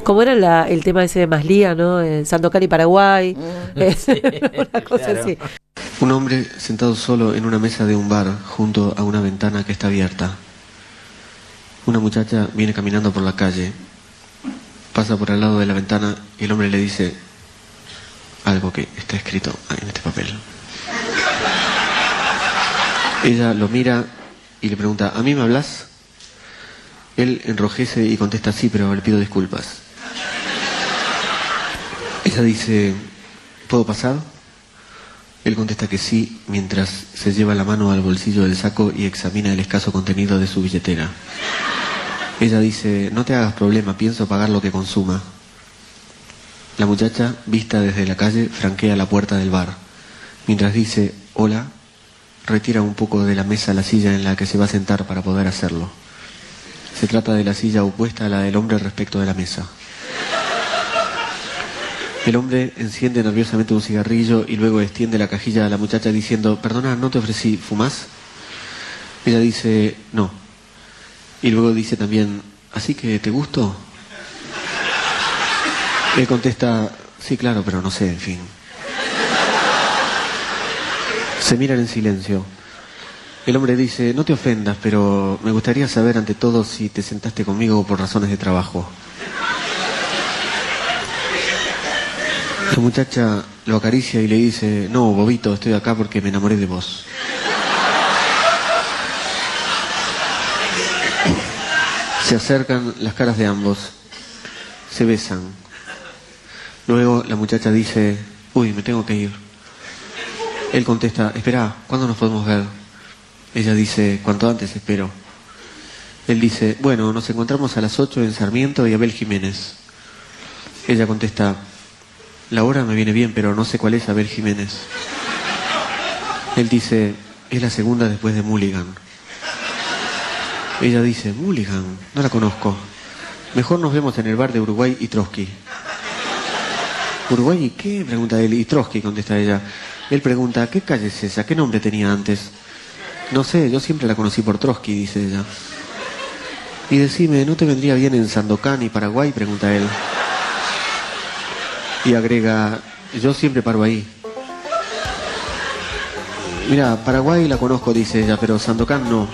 Como era la, el tema ese de Maslía, ¿no? En Sandokan y Paraguay. Mm. Eh, Sí, una cosa claro. así. Un hombre sentado solo en una mesa de un bar junto a una ventana que está abierta. Una muchacha viene caminando por la calle, pasa por al lado de la ventana y el hombre le dice algo que está escrito en este papel. Ella lo mira y le pregunta, ¿a mí me hablas? Él enrojece y contesta, sí, pero le pido disculpas. Ella dice, ¿puedo pasar? Él contesta que sí, mientras se lleva la mano al bolsillo del saco y examina el escaso contenido de su billetera. Ella dice, no te hagas problema, pienso pagar lo que consuma. La muchacha, vista desde la calle, franquea la puerta del bar. Mientras dice, hola, retira un poco de la mesa la silla en la que se va a sentar para poder hacerlo. Se trata de la silla opuesta a la del hombre respecto de la mesa. El hombre enciende nerviosamente un cigarrillo y luego extiende la cajilla a la muchacha diciendo, perdona, no te ofrecí, ¿fumás? Ella dice, no. Y luego dice también, ¿así que te gustó? Él contesta, sí, claro, pero no sé, en fin. Se miran en silencio. El hombre dice, no te ofendas, pero me gustaría saber ante todo si te sentaste conmigo por razones de trabajo. La muchacha lo acaricia y le dice, no, bobito, estoy acá porque me enamoré de vos. Se acercan las caras de ambos, se besan. Luego la muchacha dice, uy, me tengo que ir. Él contesta, espera, ¿cuándo nos podemos ver? Ella dice, cuanto antes espero. Él dice, bueno, nos encontramos a las ocho en Sarmiento y Abel Jiménez. Ella contesta, la hora me viene bien, pero no sé cuál es Abel Jiménez. Él dice, es la segunda después de Mulligan. Ella dice, Mulligan, no la conozco. Mejor nos vemos en el bar de Uruguay y Trotsky. ¿Uruguay y qué? Pregunta él. Y Trotsky, contesta ella. Él pregunta, ¿qué calle es esa? ¿Qué nombre tenía antes? No sé, yo siempre la conocí por Trotsky, dice ella. Y decime, ¿no te vendría bien en Sandokan y Paraguay? Pregunta él. Y agrega, yo siempre paro ahí. Mira, Paraguay la conozco, dice ella, pero Sandokan no.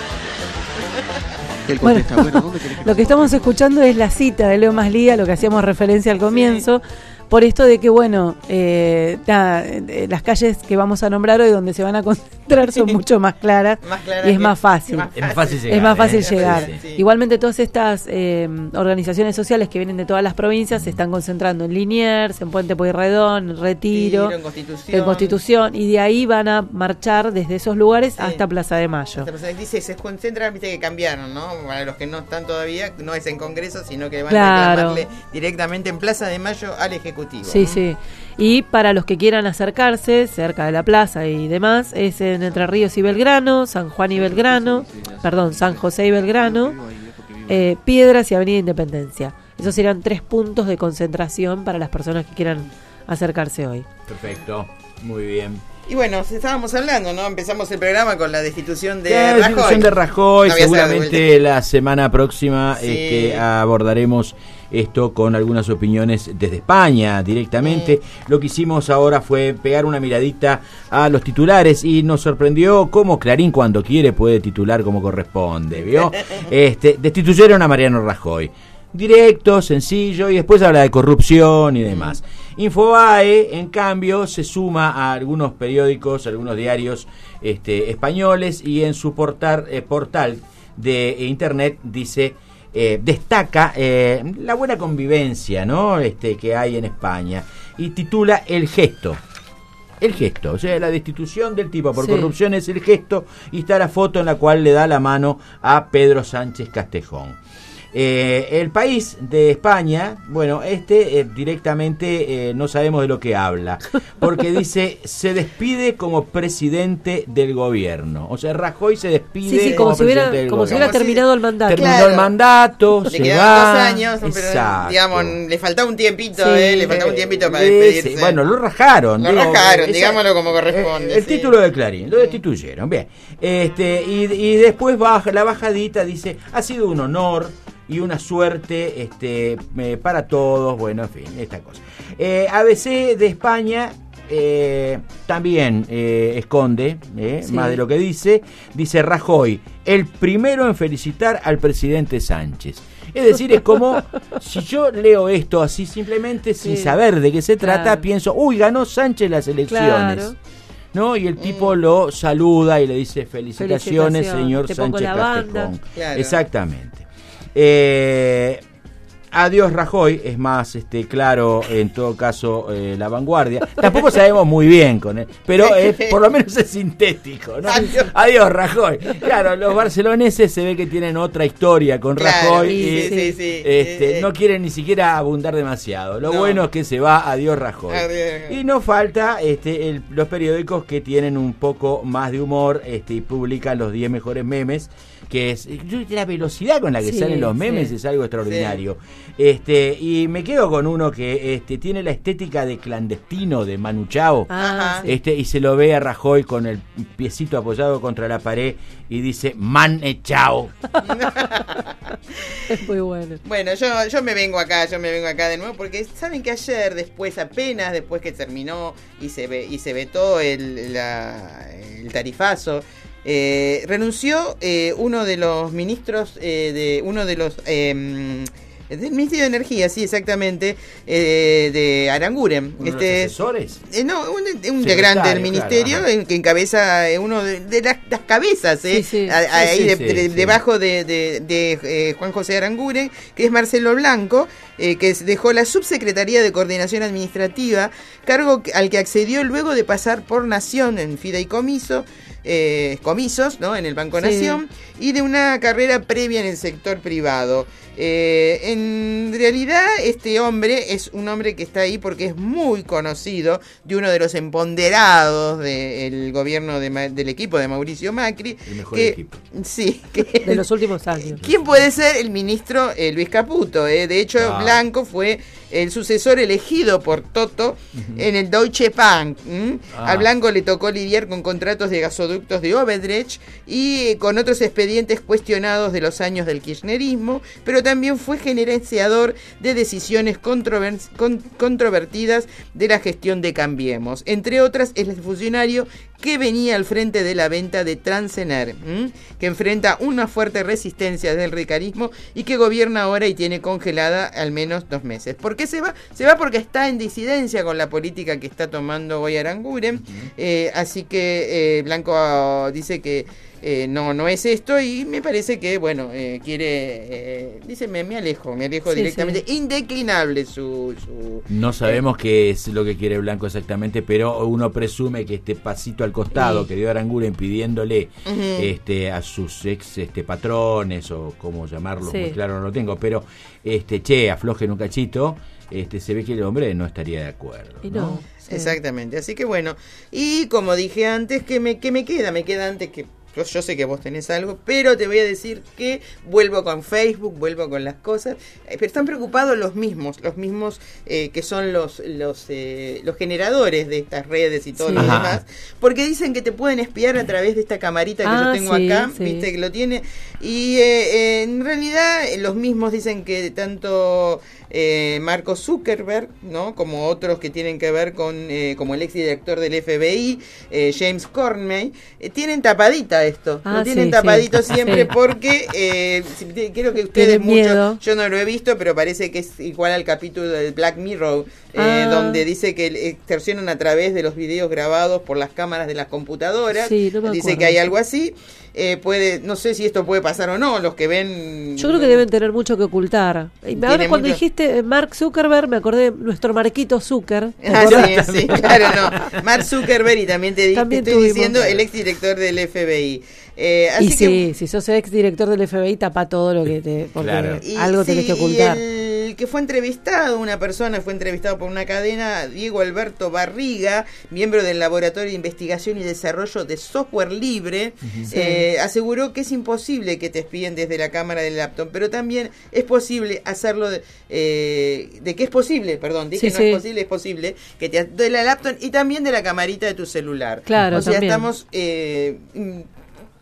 Él contesta, bueno, bueno, ¿dónde querés que lo que estamos escuchando es la cita de Leo Maslía, lo que hacíamos referencia al comienzo, por esto de que, bueno, eh, nada, eh, las calles que vamos a nombrar hoy donde se van a concentrar son mucho más claras, Más claras y es que- más fácil. es más fácil llegar, Es más fácil ¿eh? llegar. Sí, sí. Igualmente todas estas eh, organizaciones sociales que vienen de todas las provincias se están concentrando en Liniers, en Puente Pueyrredón, en Retiro, Retiro, en Constitución. en Constitución, y de ahí van a marchar desde esos lugares hasta Plaza de Mayo. Hasta Plaza- Dice, se concentran, viste que cambiaron, ¿no? Para los que no están todavía, no es en Congreso, sino que van Claro. a reclamarle directamente en Plaza de Mayo al Ejecutivo. Sí, ¿no? sí. Y para los que quieran acercarse, cerca de la plaza y demás, es en Entre Ríos y Belgrano, San Juan y Belgrano, perdón, San José y Belgrano, eh, Piedras y Avenida Independencia. Esos serían tres puntos de concentración para las personas que quieran acercarse hoy. Perfecto, muy bien. Y bueno, estábamos hablando, ¿no? Empezamos el programa con la destitución de La Rajoy. destitución de Rajoy, No voy a hacer seguramente la semana próxima Sí. es que abordaremos esto con algunas opiniones desde España directamente. Lo que hicimos ahora fue pegar una miradita a los titulares y nos sorprendió cómo Clarín cuando quiere puede titular como corresponde, ¿vio? Este, destituyeron a Mariano Rajoy. Directo, sencillo, y después habla de corrupción y demás. Infobae, en cambio, se suma a algunos periódicos, algunos diarios este, españoles, y en su portal, eh, portal de internet dice, eh, destaca eh, la buena convivencia, ¿no? Este, que hay en España, y titula El gesto. El gesto, o sea, la destitución del tipo por Sí. corrupción es el gesto, y está la foto en la cual le da la mano a Pedro Sánchez Castejón. Eh, el País de España, bueno, este eh, directamente eh, no sabemos de lo que habla, porque dice, se despide como presidente del gobierno. O sea, Rajoy se despide Sí, sí, como como si hubiera, presidente del como si gobierno. hubiera terminado el mandato. Terminó Claro. el mandato, Le se quedaban va. dos años, pero Exacto. digamos, le faltaba un tiempito, Sí. eh, le faltaba un tiempito para Eh, despedirse. sí, bueno, lo rajaron. Lo digo, rajaron, esa- digámoslo como corresponde. eh, el sí. título de Clarín, lo destituyeron, bien. Este, y, y después baja la bajadita, dice, ha sido un honor y una suerte este, eh, para todos, bueno, en fin, esta cosa. Eh, A B C de España eh, también eh, esconde, eh, Sí. más de lo que dice, dice Rajoy, el primero en felicitar al presidente Sánchez. Es decir, es como si yo leo esto así simplemente sin Sí. saber de qué se trata, Claro. pienso, uy, ganó Sánchez las elecciones. Claro. ¿No? Y el tipo lo saluda y le dice felicitaciones, Felicitaciones, señor te pongo Sánchez la banda. Castejón. Claro. Exactamente. Eh, Adiós Rajoy, es más este claro en todo caso eh, La Vanguardia. Tampoco sabemos muy bien con él, pero es, por lo menos es sintético, ¿no? Adiós. Adiós Rajoy. Claro, los barceloneses se ve que tienen otra historia con Claro, Rajoy sí, y sí, sí. este, Eh, no quieren ni siquiera abundar demasiado. Lo No. bueno es que se va, adiós Rajoy. Adiós. Y no falta este, el- los periódicos que tienen un poco más de humor este, y publican los diez mejores memes, que es la velocidad con la que Sí, salen los memes sí. es algo extraordinario. Este, y me quedo con uno que este, tiene la estética de clandestino de Manu Chao. Ah, sí. Este, y se lo ve a Rajoy con el piecito apoyado contra la pared y dice Mane Chao. Es muy bueno. Bueno, yo, yo me vengo acá, yo me vengo acá de nuevo, porque saben que ayer, después, apenas después que terminó y se ve, y se vetó el, la- el tarifazo, eh, renunció eh, uno de los ministros, eh, de uno de los eh, del Ministerio de Energía, sí, exactamente, eh, de Aranguren. ¿Uno de este, los asesores? eh, no, un, un Secretario, integrante del claro, ministerio ajá. en que encabeza eh, uno de, de las, las cabezas, eh, Sí, sí. a- a- ahí Sí, sí, de- sí, de- sí. debajo de, de- de, eh, Juan José Aranguren, que es Marcelo Blanco, eh, que es- dejó la subsecretaría de Coordinación Administrativa, cargo que- al que accedió luego de pasar por Nación en fideicomiso, eh, comisos, ¿no? En el Banco Sí. Nación, y de una carrera previa en el sector privado. Eh, en realidad este hombre es un hombre que está ahí porque es muy conocido, de uno de los empoderados del gobierno de Ma- del equipo de Mauricio Macri. El mejor que- equipo. Sí, que De los últimos años. ¿Quién puede ser el ministro eh, Luis Caputo? eh? De hecho, Ah. Blanco fue el sucesor elegido por Toto en el Deutsche Bank. ¿m? Ah. A Blanco le tocó lidiar con contratos de gasoductos de Oberdrecht y eh, con otros expedientes cuestionados de los años del kirchnerismo, pero también fue gerenciador de decisiones controver- con- controvertidas de la gestión de Cambiemos. Entre otras, es el funcionario que venía al frente de la venta de Transener, ¿m? que enfrenta una fuerte resistencia del radicalismo y que gobierna ahora y tiene congelada al menos dos meses. ¿Por qué se va? Se va porque está en disidencia con la política que está tomando hoy Aranguren, eh, así que eh, Blanco ah, dice que eh, no, no es esto y me parece que, bueno, eh, quiere, eh, dice, me, me alejo, me alejo Sí, directamente, indeclinable su... su No sabemos qué es lo que quiere Blanco exactamente, pero uno presume que este pasito al costado Sí. que dio Aranguren pidiéndole Ujú. este, a sus ex este, patrones o cómo llamarlo, Sí. muy claro no lo tengo, pero este, che, aflojen un cachito, este, se ve que el hombre no estaría de acuerdo. Y ¿no? no. sí. Exactamente, así que bueno, y como dije antes, ¿qué me, qué me queda? Me queda antes que... Yo, yo sé que vos tenés algo, pero te voy a decir que vuelvo con Facebook, vuelvo con las cosas, eh, pero están preocupados los mismos, los mismos eh, que son los los, eh, los generadores de estas redes y todo Sí. lo Ajá. demás, porque dicen que te pueden espiar a través de esta camarita que Ah, yo tengo sí, acá, sí. viste que lo tiene, y eh, eh, en realidad eh, los mismos dicen que tanto eh, Marco Zuckerberg, ¿no? Como otros que tienen que ver con, eh, como el exdirector del F B I, eh, James Comey, eh, tienen tapadita esto, Ah, lo tienen sí, tapadito sí. siempre Sí. porque eh, si- te- creo que ustedes Tienen mucho, miedo. yo no lo he visto, pero parece que es igual al capítulo del Black Mirror, eh, Ah. donde dice que extorsionan a través de los videos grabados por las cámaras de las computadoras, Sí, no me dice acuerdo. que hay algo así, eh, puede, no sé si esto puede pasar o no, los que ven... Yo creo que deben tener mucho que ocultar. Y ahora Tiene cuando mucho- dijiste eh, Mark Zuckerberg, me acordé de nuestro Marquito Zucker. ¿te Ah, acordás? sí, sí, claro, no. Mark Zuckerberg y también te, di- te También estoy tuvimos. diciendo el exdirector del F B I. Eh, así Y que, sí, si sos ex director del F B I, tapa todo lo que te... Porque Claro. y algo sí, tenés que y ocultar. el que fue entrevistado, una persona fue entrevistado por una cadena, Diego Alberto Barriga, miembro del Laboratorio de Investigación y Desarrollo de Software Libre, Sí. eh, aseguró que es imposible que te espíen desde la cámara del laptop, pero también es posible hacerlo de, eh, de que es posible, perdón, dije Sí, no sí. es posible, es posible que te de la laptop y también de la camarita de tu celular. Claro, o sea, también. estamos eh, mm,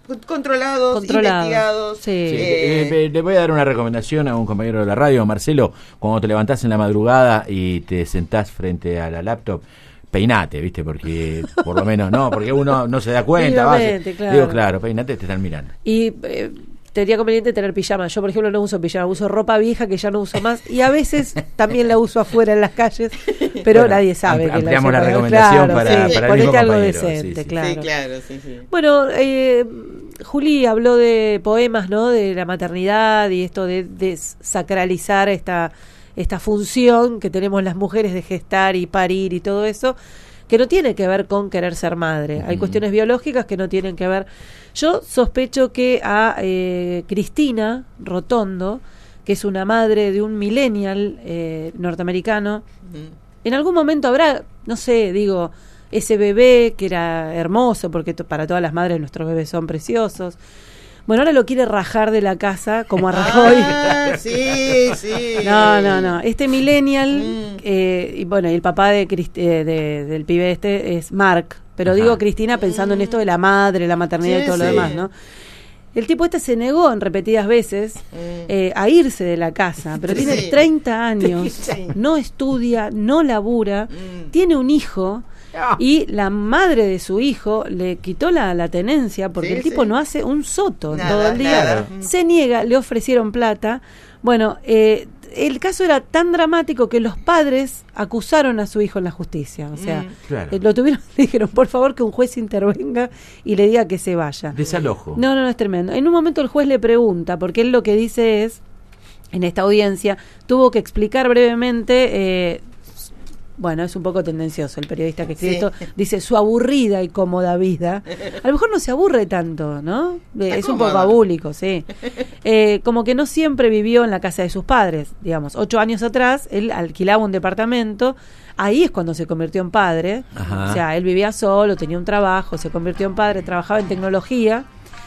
controlados, Controlados, investigados. sí. Sí, eh, le, le voy a dar una recomendación a un compañero de la radio, Marcelo. Cuando te levantás en la madrugada y te sentás frente a la laptop, peinate, ¿viste? Porque por lo menos no, porque uno no se da cuenta. Vas, claro. Digo, claro, peinate, te están mirando. Y eh, sería conveniente tener pijama. Yo, por ejemplo, no uso pijama, uso ropa vieja que ya no uso más. Y a veces también la uso afuera en las calles, pero bueno, nadie sabe. Am- que ampliamos la, la uso recomendación claro, para, sí, para el ponete mismo algo compañero. decente, Sí, sí. claro. Sí, claro, sí, sí. Bueno, eh, Juli habló de poemas, ¿no? De la maternidad y esto de, de sacralizar esta, esta función que tenemos las mujeres de gestar y parir y todo eso, que no tiene que ver con querer ser madre. Hay cuestiones biológicas que no tienen que ver. Yo sospecho que a eh, Cristina Rotondo, que es una madre de un millennial eh, norteamericano, en algún momento habrá, no sé, digo, ese bebé que era hermoso, porque to- para todas las madres nuestros bebés son preciosos. Bueno, ahora lo quiere rajar de la casa, como a Rajoy. Ah, sí, sí. No, no, no. Este millennial, eh, y bueno, y el papá de, Crist- eh, de- del pibe este es Mark. Pero Ajá. digo Cristina pensando en esto de la madre, la maternidad Sí, y todo lo sí. demás, ¿no? El tipo este se negó en repetidas veces eh, a irse de la casa, pero tiene Sí. treinta años, Sí. no estudia, no labura, tiene un hijo y la madre de su hijo le quitó la, la tenencia porque Sí, el tipo sí. no hace un soto en Nada, todo el día. nada. Se niega, le ofrecieron plata. Bueno, eh, el caso era tan dramático que los padres acusaron a su hijo en la justicia. O sea, Mm, claro. eh, lo tuvieron, le dijeron, por favor, que un juez intervenga y le diga que se vaya. Desalojo. No, no, no, es tremendo. En un momento el juez le pregunta, porque él lo que dice es, en esta audiencia, tuvo que explicar brevemente, eh, bueno, es un poco tendencioso el periodista que escribe Sí. esto, dice su aburrida y cómoda vida. A lo mejor no se aburre tanto, ¿no? Eh, Está es un cómoda. poco abúlico, sí. Eh, como que no siempre vivió en la casa de sus padres, digamos. Ocho años atrás, él alquilaba un departamento. Ahí es cuando se convirtió en padre. Ajá. O sea, él vivía solo, tenía un trabajo, se convirtió en padre, trabajaba en tecnología.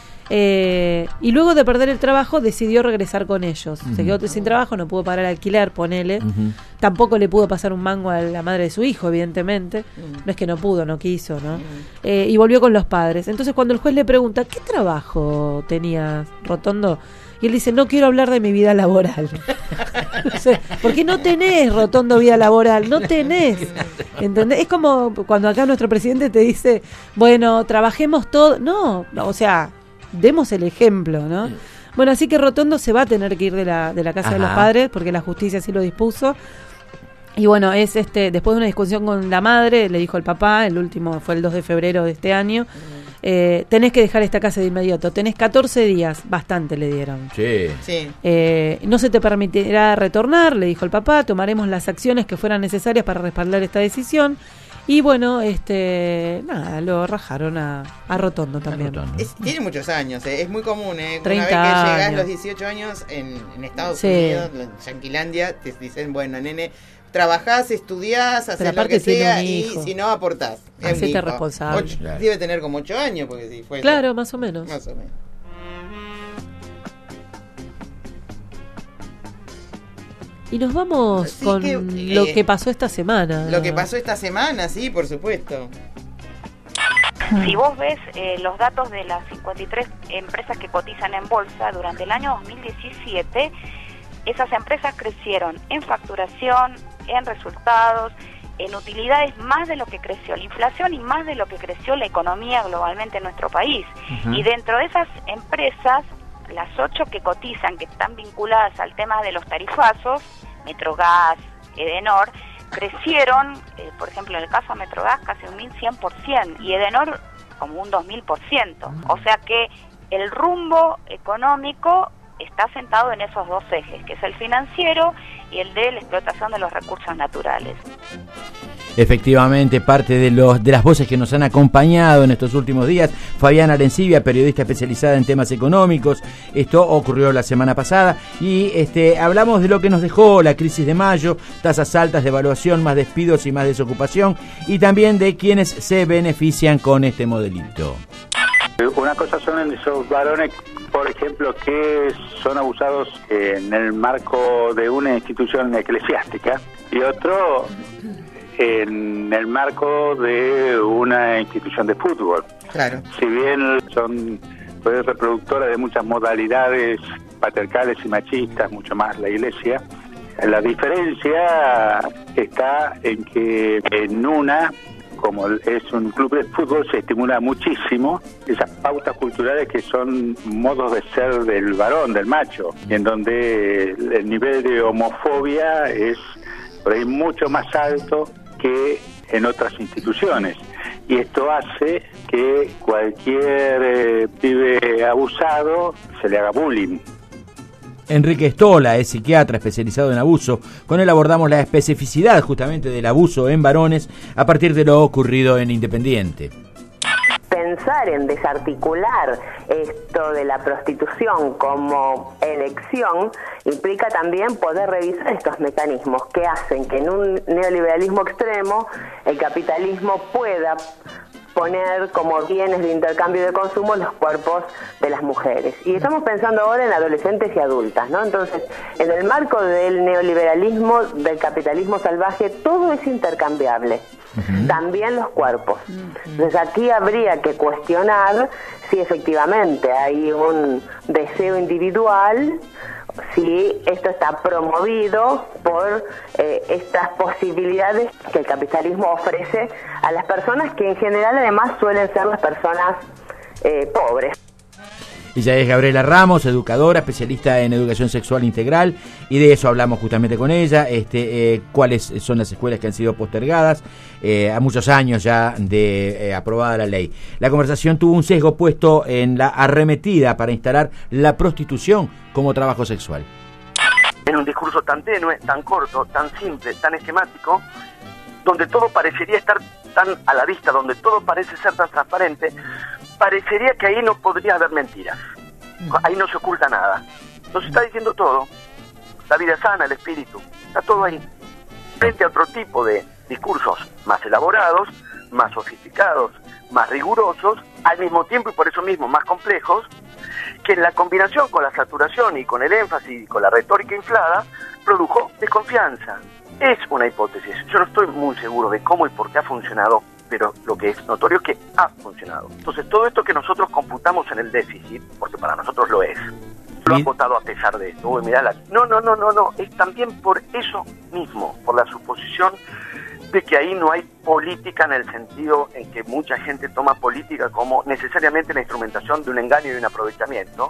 Eh, y luego de perder el trabajo decidió regresar con ellos. Se quedó sin trabajo, no pudo pagar el alquiler, ponele. Ujú. Tampoco le pudo pasar un mango a la madre de su hijo, evidentemente. No es que no pudo, no quiso, ¿no? Eh, y volvió con los padres. Entonces cuando el juez le pregunta, ¿qué trabajo tenías, Rotondo? Y él dice, no quiero hablar de mi vida laboral. No sé, ¿por qué no tenés, Rotondo, vida laboral? No tenés. ¿Entendés? Es como cuando acá nuestro presidente te dice, bueno, trabajemos todo. No, no, o sea, demos el ejemplo, ¿no? Bueno, así que Rotondo se va a tener que ir de la, de la casa de los Ajá. padres porque la justicia así lo dispuso. Y bueno, es este después de una discusión con la madre, le dijo el papá, el último fue el dos de febrero de este año, eh, tenés que dejar esta casa de inmediato, tenés catorce días, bastante le dieron. Sí. Sí. Eh, no se te permitirá retornar, le dijo el papá, tomaremos las acciones que fueran necesarias para respaldar esta decisión. Y bueno, este nada, lo rajaron a, a Rotondo también. Es- tiene muchos años, eh, es muy común, eh. Una treinta vez que llegás a años. los dieciocho años en, en Estados Sí. Unidos, en Yanquilandia, te dicen, bueno, nene, trabajás, estudiás, haces lo aparte que tiene sea un y hijo. si no aportás. Es un Hacete hijo. responsable. Ocho- Claro. Debe tener como ocho años, porque si fue... Claro, más o menos. Más o menos. Y nos vamos Así con que, lo eh, que pasó esta semana. Lo que pasó esta semana, sí, por supuesto. Si vos ves eh, los datos de las cincuenta y tres empresas que cotizan en bolsa durante el año dos mil diecisiete, esas empresas crecieron en facturación, en resultados, en utilidades más de lo que creció la inflación y más de lo que creció la economía globalmente en nuestro país. Ujú. Y dentro de esas empresas, las ocho que cotizan, que están vinculadas al tema de los tarifazos, Metrogas, Edenor, crecieron, eh, por ejemplo, en el caso de Metrogas, casi un mil cien por ciento y Edenor como un dos mil por ciento. O sea que el rumbo económico está sentado en esos dos ejes, que es el financiero y el de la explotación de los recursos naturales. Efectivamente, parte de los de las voces que nos han acompañado en estos últimos días, Fabiana Arencibia, periodista especializada en temas económicos. Esto ocurrió la semana pasada y este hablamos de lo que nos dejó la crisis de mayo, tasas altas de evaluación, más despidos y más desocupación, y también de quienes se benefician con este modelito. Una cosa son esos varones, por ejemplo, que son abusados en el marco de una institución eclesiástica y otro en el marco de una institución de fútbol. Claro. Si bien son pues es reproductora de muchas modalidades patriarcales y machistas, mucho más la Iglesia. La diferencia está en que en una, como es un club de fútbol, se estimula muchísimo esas pautas culturales que son modos de ser del varón, del macho, en donde el nivel de homofobia es por ahí mucho más alto que en otras instituciones. Y esto hace que cualquier eh, pibe abusado se le haga bullying. Enrique Stola es psiquiatra especializado en abuso. Con él abordamos la especificidad justamente del abuso en varones a partir de lo ocurrido en Independiente. Pensar en desarticular esto de la prostitución como elección implica también poder revisar estos mecanismos que hacen que en un neoliberalismo extremo el capitalismo pueda poner como bienes de intercambio de consumo los cuerpos de las mujeres. Y estamos pensando ahora en adolescentes y adultas, ¿no? Entonces, en el marco del neoliberalismo, del capitalismo salvaje, todo es intercambiable, uh-huh. También los cuerpos. Uh-huh. Entonces, aquí habría que cuestionar si efectivamente hay un deseo individual, si esto está promovido por eh, estas posibilidades que el capitalismo ofrece a las personas, que en general además suelen ser las personas eh, pobres. Ella es Gabriela Ramos, educadora, especialista en educación sexual integral, y de eso hablamos justamente con ella, este, eh, cuáles son las escuelas que han sido postergadas eh, a muchos años ya de eh, aprobada la ley. La conversación tuvo un sesgo puesto en la arremetida para instalar la prostitución como trabajo sexual. En un discurso tan tenue, tan corto, tan simple, tan esquemático, donde todo parecería estar tan a la vista, donde todo parece ser tan transparente, parecería que ahí no podría haber mentiras. Ahí no se oculta nada. Nos está diciendo todo. La vida sana, el espíritu, está todo ahí. Frente a otro tipo de discursos más elaborados, más sofisticados, más rigurosos, al mismo tiempo y por eso mismo más complejos, que en la combinación con la saturación y con el énfasis y con la retórica inflada, produjo desconfianza. Es una hipótesis. Yo no estoy muy seguro de cómo y por qué ha funcionado, pero lo que es notorio es que ha funcionado. Entonces, todo esto que nosotros computamos en el déficit, porque para nosotros lo es, lo han votado a pesar de esto. Uy, mirá la... No, no, no, no, no. Es también por eso mismo, por la suposición de que ahí no hay política en el sentido en que mucha gente toma política como necesariamente la instrumentación de un engaño y un aprovechamiento.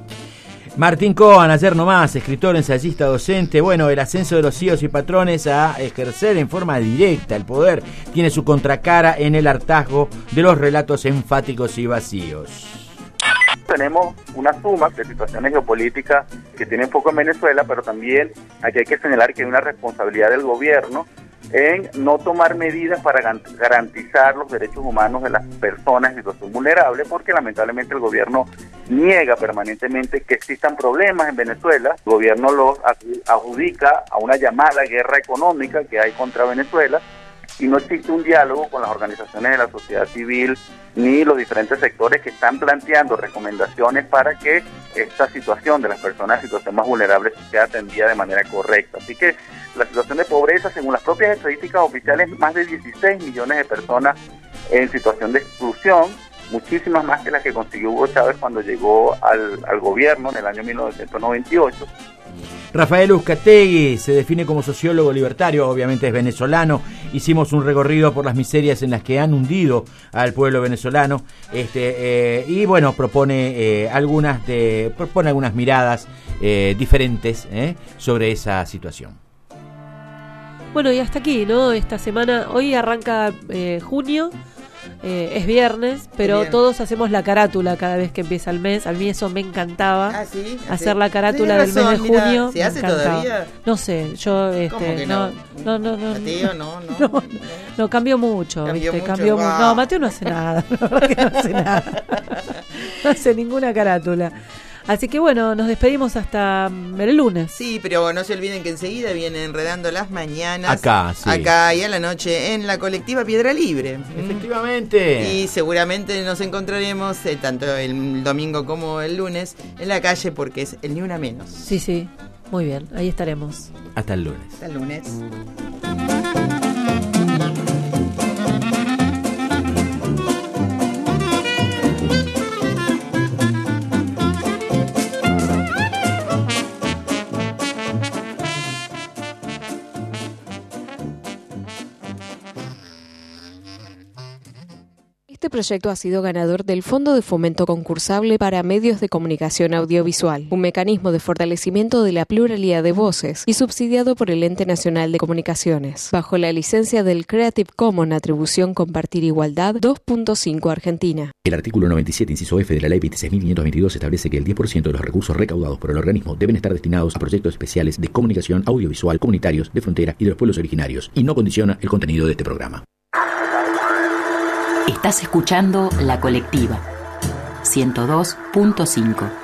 Martín Cohen, ayer nomás, escritor, ensayista, docente. Bueno, el ascenso de los C E Os y patrones a ejercer en forma directa el poder tiene su contracara en el hartazgo de los relatos enfáticos y vacíos. Tenemos una suma de situaciones geopolíticas que tienen foco en Venezuela, pero también aquí hay que señalar que hay una responsabilidad del gobierno en no tomar medidas para garantizar los derechos humanos de las personas en situación vulnerable, porque lamentablemente el gobierno niega permanentemente que existan problemas en Venezuela. El gobierno los adjudica a una llamada guerra económica que hay contra Venezuela, y no existe un diálogo con las organizaciones de la sociedad civil ni los diferentes sectores que están planteando recomendaciones para que esta situación de las personas en situación más vulnerable sea atendida de manera correcta. Así que la situación de pobreza, según las propias estadísticas oficiales, más de dieciséis millones de personas en situación de exclusión, muchísimas más que las que consiguió Hugo Chávez cuando llegó al, al gobierno en el año mil novecientos noventa y ocho. Rafael Uzcategui se define como sociólogo libertario, obviamente es venezolano. Hicimos un recorrido por las miserias en las que han hundido al pueblo venezolano, este eh, y bueno, propone eh, algunas de propone algunas miradas eh, diferentes eh, sobre esa situación. Bueno, y hasta aquí, ¿no? Esta semana, hoy arranca eh, junio. Eh, es viernes, pero Bien. todos hacemos la carátula cada vez que empieza el mes. A mí eso me encantaba. Ah, ¿sí? Hacer ¿Sí? la carátula del razón, mes de mira, junio. ¿se hace encantaba. todavía? No sé, yo este, ¿Cómo que no, no? no, no, no, Mateo, no, no, no, no, no cambió mucho, cambió ¿viste? mucho, Cambió wow. mu- no, Mateo no hace nada, la verdad que no hace nada, no hace ninguna carátula. Así que bueno, nos despedimos hasta el lunes. Sí, pero no se olviden que enseguida viene Enredando las Mañanas. Acá, sí. Acá y a la noche en la colectiva Piedra Libre. Efectivamente. Y seguramente nos encontraremos eh, tanto el domingo como el lunes en la calle, porque es el Ni Una Menos. Sí, sí, muy bien, ahí estaremos. Hasta el lunes. Hasta el lunes. Este proyecto ha sido ganador del Fondo de Fomento Concursable para Medios de Comunicación Audiovisual, un mecanismo de fortalecimiento de la pluralidad de voces y subsidiado por el Ente Nacional de Comunicaciones, bajo la licencia del Creative Commons Atribución Compartir Igualdad dos punto cinco Argentina. El artículo noventa y siete, inciso F de la Ley veintiséis mil quinientos veintidós establece que el diez por ciento de los recursos recaudados por el organismo deben estar destinados a proyectos especiales de comunicación audiovisual comunitarios de frontera y de los pueblos originarios, y no condiciona el contenido de este programa. Estás escuchando La Colectiva ciento dos punto cinco.